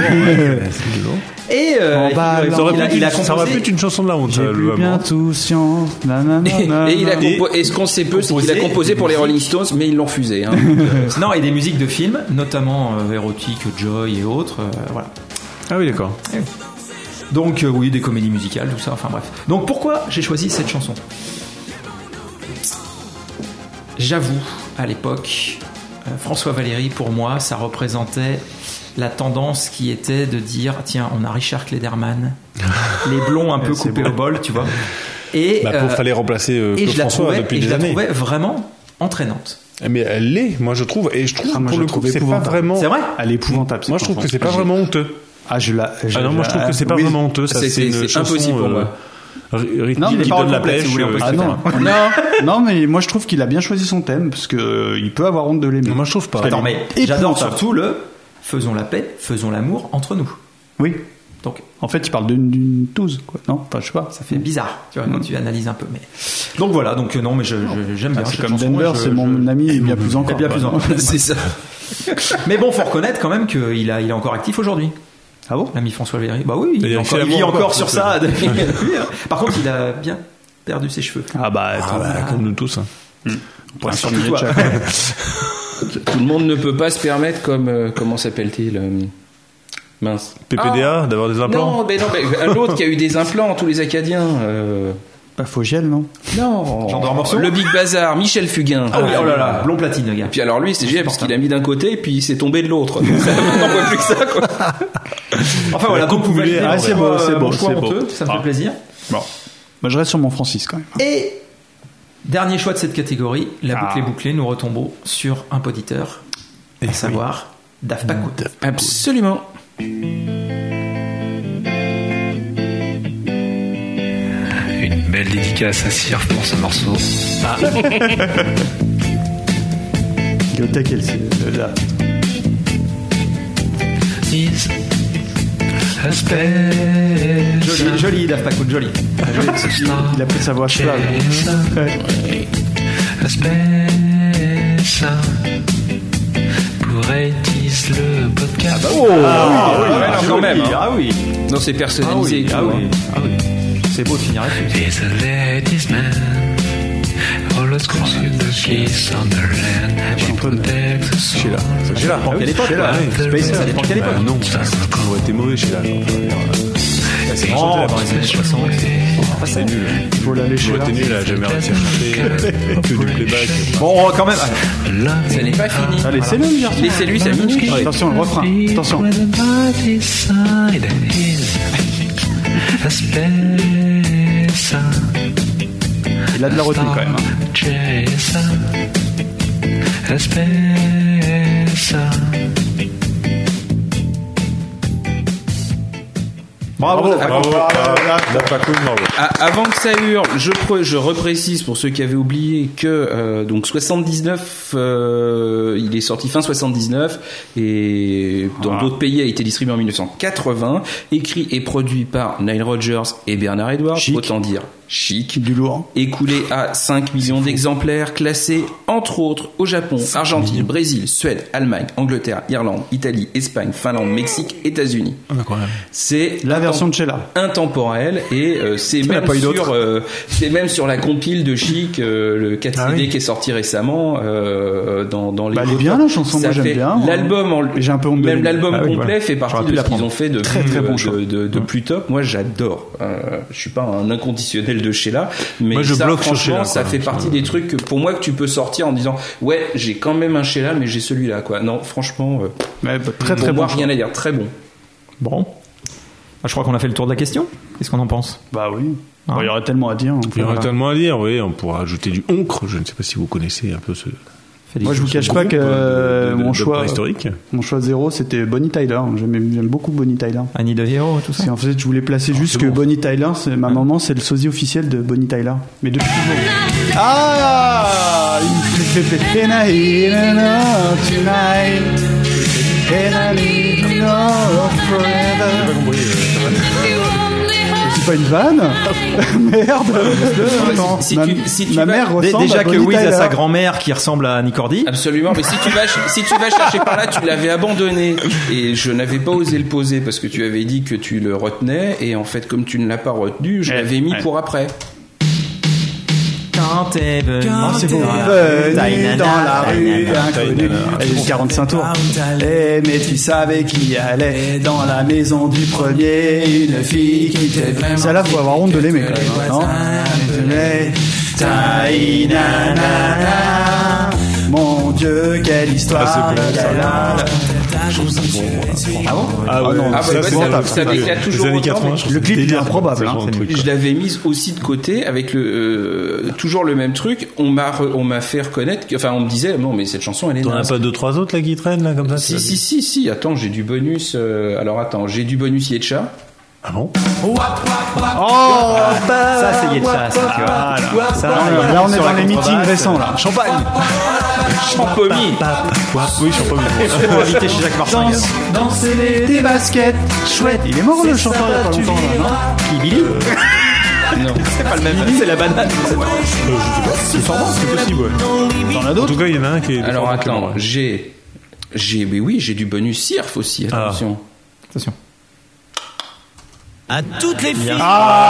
Et En bas, il a Ça aurait pu composé. être une chanson de la honte. J'ai ça, plus le bien moment. tout science. Et ce qu'on sait peu, c'est qu'il a composé pour les Rolling Stones, mais ils l'ont refusé. Hein. Non, et des musiques de films, notamment érotiques, Joy et autres. Voilà. Ah oui, d'accord. Donc oui, des comédies musicales, tout ça. Enfin bref. Donc pourquoi j'ai choisi cette chanson? J'avoue, à l'époque, François Valéry, pour moi, ça représentait la tendance qui était de dire tiens, on a Richard Klederman, les blonds un peu c'est coupés beau. au bol, tu vois. Et Fallait remplacer et Claude je la François trouvais, depuis et je des la années. trouvais vraiment entraînante. Mais elle l'est, moi je trouve. Et je trouve Ah, moi, pour je le la coup trouve que c'est pas épouvantable. vraiment. C'est vrai? Elle est épouvantable. Moi je trouve que c'est pas vraiment honteux. Ah, moi je trouve que c'est pas oui. vraiment honteux. Ça, C'est une chanson, impossible pour moi. rythmique Non, mais qui pas donne la complète, pêche. si vous voulez, on peut Ah non. non, mais moi je trouve qu'il a bien choisi son thème parce que il peut avoir honte de l'aimer. Moi je trouve pas. Attends, mais j'adore épouvantable. surtout le faisons la paix, faisons l'amour entre nous. Oui. Donc En fait, il parle d'une touze, quoi. Non, enfin, je sais pas. ça fait bizarre, tu vois, quand tu analyses un peu. Mais donc voilà, donc non, mais j'aime bien. C'est cette comme chanson, Denver, moi, c'est mon ami, et bien plus encore. bien plus encore. C'est ça. Mais bon, faut reconnaître quand même qu'il est encore actif aujourd'hui. Ah bon? L'ami François Valéry. Bah oui, Il a fait il vit l'amour encore encore, sur c'est ça. Par contre, il a bien perdu ses cheveux. Ah bah, Comme nous tous. pour surtout toi. Tout le monde ne peut pas se permettre comme comment s'appelle-t-il mince. PPDA, d'avoir des implants. Non, mais l'autre qui a eu des implants, tous les Acadiens. Pas Fogiel, non? Non. Jean Morceau. Le Big Bazar, Michel Fugain. Ah oui, oh là là, blond platine, le gars. Et puis alors lui, c'est génial parce qu'il a mis d'un côté et puis il s'est tombé de l'autre. Donc ça n'en voit plus que ça, quoi. Enfin voilà, donc vous validez Ah, c'est beau, c'est beau, mon choix c'est beau. honteux, ça me fait plaisir. Bon. Bah, je reste sur mon Francis quand même. Et dernier choix de cette catégorie, la Ah. boucle est bouclée, nous retombons sur un poditeur, à savoir Daft Punk. Absolument. Une belle dédicace à Sirf pour ce morceau. Il est au taquet, là. Is a Joli, joli Daft Punk, joli. Il a pris sa voix à cheval. pour 80's le podcast. Quand même. Hein. Ah oui. Non, c'est personnalisé. et tout, hein. C'est beau de finir là-dessus. He's a ladies man, always consume the kiss on the land. She protects the soul. Sheila. C'est Sheila. Dépend quelle époque, Sheila, ouais. Spacer. Ça dépend quelle époque. Bah, non, ça aurait été mauvais Sheila. C'est Oh, dans les années 60. C'est nul. Il faut l'aller chez J'aurais été nul, là, jamais réussi à chanter. Que du playback. Bon, quand même. Ça n'est pas fini. Allez, c'est le garçon. Laissez-lui sa minute. Attention, le refrain. Attention. Il a de la retenue quand même. Bravo. Bravo. Daft Punk, bravo. Avant que ça hurle, je reprécise pour ceux qui avaient oublié que donc 79, il est sorti fin 79 et dans d'autres pays a été distribué en 1980, écrit et produit par Nile Rodgers et Bernard Edwards, Chic. autant dire chic, Du lourd. écoulé à 5 millions d'exemplaires, classé entre autres au Japon, Argentine, Brésil, Suède, Allemagne, Angleterre, Irlande, Italie, Espagne, Finlande, Mexique, États-Unis. Incroyable. C'est La un version de Sheila. Intemporel et c'est même sur la compile de Chic, le 4 CD qui est sorti récemment dans les. Elle est bien la chanson, moi j'aime bien. L'album, j'ai un peu honte même l'album complet fait partie de ce qu'ils ont fait de très très bon choix. de plus top. Moi j'adore. Je suis pas un inconditionnel de Sheila, mais moi, je bloque franchement, sur Sheila, ça fait partie des trucs que, pour moi, que tu peux sortir en disant ouais, j'ai quand même un Sheila, mais j'ai celui-là, quoi. Non, franchement, très très bon. Rien à dire, très bon. Bon, je crois qu'on a fait le tour de la question. Qu'est-ce qu'on en pense? Bah oui. Il y aurait tellement à dire. Il y aurait tellement à dire, oui. On pourra ajouter du oncre. Je ne sais pas si vous connaissez un peu ce. Moi, je vous cache pas que mon choix 0, c'était Bonnie Tyler. J'aime beaucoup Bonnie Tyler. Annie de Hero, tout ça. En fait, je voulais placer juste que Bonnie Tyler, ma maman, c'est le sosie officiel de Bonnie Tyler. Mais depuis toujours. Ah, il fait péter tonight. And I need you forever. J'ai pas compris. C'est pas une vanne. Merde. Ma mère ressemble déjà à que Wiz a sa grand-mère qui ressemble à Annie Cordy. Absolument, mais si tu vas chercher par là, tu l'avais abandonné et je n'avavais pas osé le poser parce que tu avais dit que tu le retenais et en fait comme tu ne l'as pas retenu, je l'avais mis pour après. Quand t'es venu, c'est bon. Venu dans la rue inconnue. Elle est 45 tours. Mais tu savais qui allait dans la maison du premier. Une fille qui t'aimait vraiment. Celle-là, faut avoir honte de l'aimer quand même. Non. Mon Dieu, quelle histoire. Ah bon? Ah ouais, non, ça décale toujours les années 80. Le clip il est improbable. Je l'avais mise aussi de côté avec toujours le même truc. On m'a fait reconnaître, enfin on me disait non mais cette chanson elle est. T'en as pas 2-3 autres là qui traînent là comme ça? Si. Attends, j'ai du bonus. J'ai du bonus Yetcha. Ah bon? Ça c'est Yetcha, ça tu vois. Là on est dans les meetings récents là. Champagne. Champomy. Oui, Champomy. On va inviter chez Jacques Martin. Danser des baskets. Chouette. Il est mort le chanteur il y a pas longtemps là, non? Qui, Billy? Non, c'est pas le même. C'est la banane. Je sais pas. C'est sûrement, c'est possible. Ouais. T'en as d'autres? En tout cas, il y en a un qui est. Alors attends, j'ai du bonus Sirf aussi. Attention. Attention. À toutes les filles.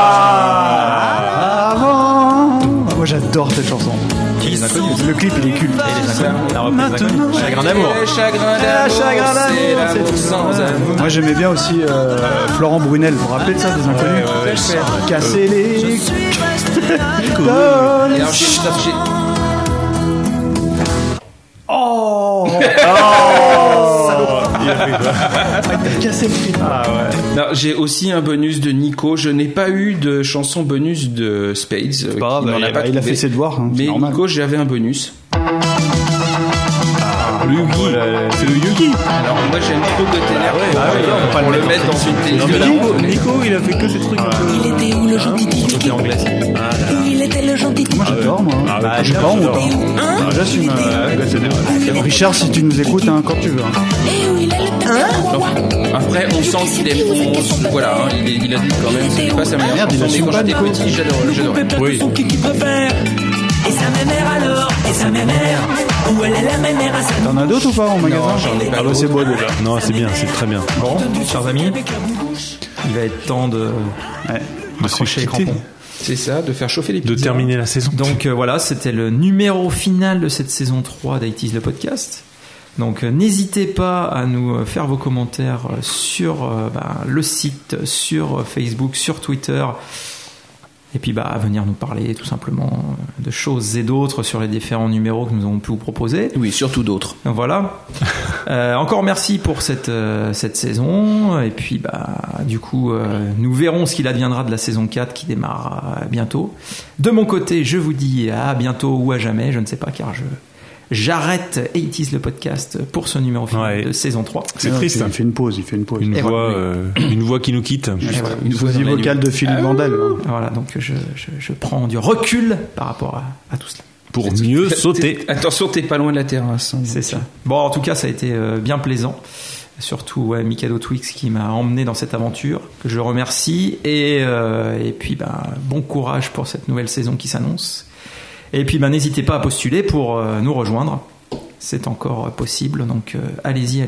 Moi j'adore cette chanson. Le clip il est culte. La reprise Chagrin d'amour. Chagrin d'amour. Moi j'aimais bien aussi Florent Brunel. Vous vous rappelez de ça, des Inconnus? Casser les. Non, j'ai aussi un bonus de Nico. Je n'ai pas eu de chanson bonus de Spades. Il a fait ses devoirs. Hein, mais Nico, j'avais un bonus. Le Yugi. C'est le Yugi. Alors moi j'aime trop que t'énerves. Pour le mettre dans une télé. Nico, il a fait que ces trucs un peu. Il était où le gentil Titi? Il était le gentil Titi. Moi j'adore moi. J'ai pas honte. J'assume. Richard, si tu nous écoutes, quand tu veux. Après, on sent qu'il aime. Voilà, il a dit quand même, c'était pas sa meilleure chanson, mais quand j'étais petit, j'adorais. Oui. Et sa mémère alors, et sa mémère, où elle est la mémère à sa. T'en as d'autres ou pas en magasin? J'en ai pas. C'est beau déjà. Non, c'est bien, c'est très bien. Bon, chers amis, il va être temps de accrocher les crampons. C'est ça, de faire chauffer les pizzas. De terminer la saison. Donc voilà, c'était le numéro final de cette saison 3 d'IT's le podcast. Donc n'hésitez pas à nous faire vos commentaires sur le site, sur Facebook, sur Twitter. Et puis à venir nous parler tout simplement de choses et d'autres sur les différents numéros que nous avons pu vous proposer. Oui, surtout d'autres. Voilà. Encore merci pour cette saison. Et puis du coup, nous verrons ce qu'il adviendra de la saison 4 qui démarre bientôt. De mon côté, je vous dis à bientôt ou à jamais, je ne sais pas, car j'arrête 80's le podcast pour ce numéro final de saison 3. C'est triste. Il fait une pause. Une voix qui nous quitte. Une sosie vocale de Philippe Vandel. Voilà, donc je prends du recul par rapport à tout cela. Pour mieux sauter. Attention, t'es pas loin de la terrasse. C'est ça. Bon, en tout cas, ça a été bien plaisant. Surtout Mikado Twix qui m'a emmené dans cette aventure, que je remercie. Et puis, bon courage pour cette nouvelle saison qui s'annonce. Et puis n'hésitez pas à postuler pour nous rejoindre. C'est encore possible, donc allez-y.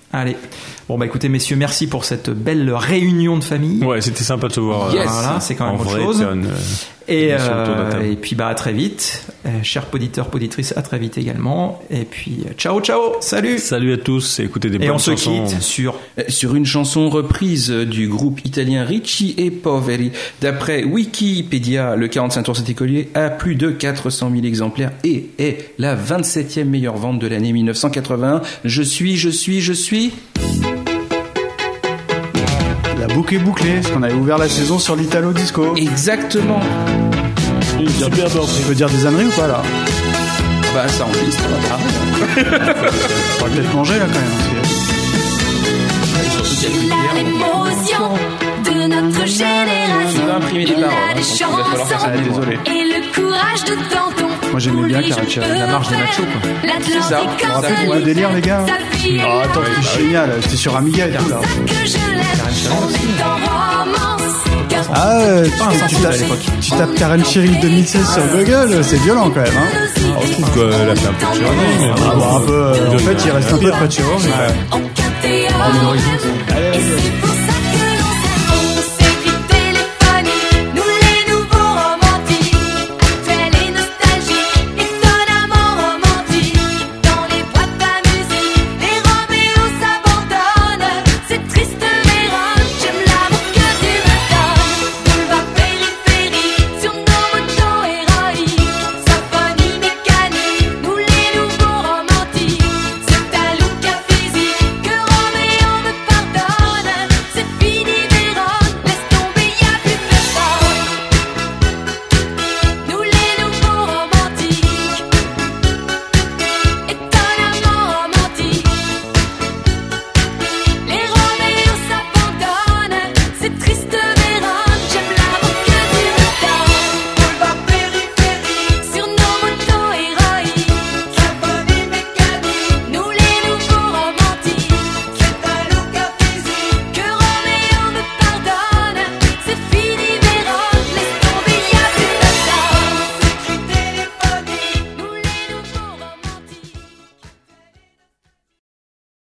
Allez. Bon bah écoutez messieurs, merci pour cette belle réunion de famille. Ouais, c'était sympa de se voir. Yes. Voilà, c'est quand même autre chose. Et puis bah à très vite, chers auditeurs, auditrices, à très vite également. Et puis ciao, salut. Salut à tous. Et écoutez des bonnes chansons. Et on se quitte sur une chanson reprise du groupe italien Ricci e Poveri. D'après Wikipédia, le 45 tours cet écolier a plus de 400 000 exemplaires et est la 27e meilleure vente de l'année 1981. Je suis. La boucle est bouclée, parce qu'on avait ouvert la saison sur l'Italo Disco. Exactement. Super bon. Tu veux dire des âneries ou pas là? Bah ça en piste. On va peut-être manger là quand même. C'est la l'émotion de notre génération. On va imprimer des paroles. Des chansons désolé. et le courage de Danton. Moi j'aimais bien Caracciolo. La marche des machos quoi. C'est ça. Vous vous rappelez du délire les gars? Oh attends, c'était génial. C'était sur Amiga et tout là. Ah, tu tapes Karen Cheryl 2016 sur Google, c'est violent quand même. Hein. Je trouve qu'elle a fait un peu de tyrannie. Un peu. En fait, il reste un peu de pâturage. Allez,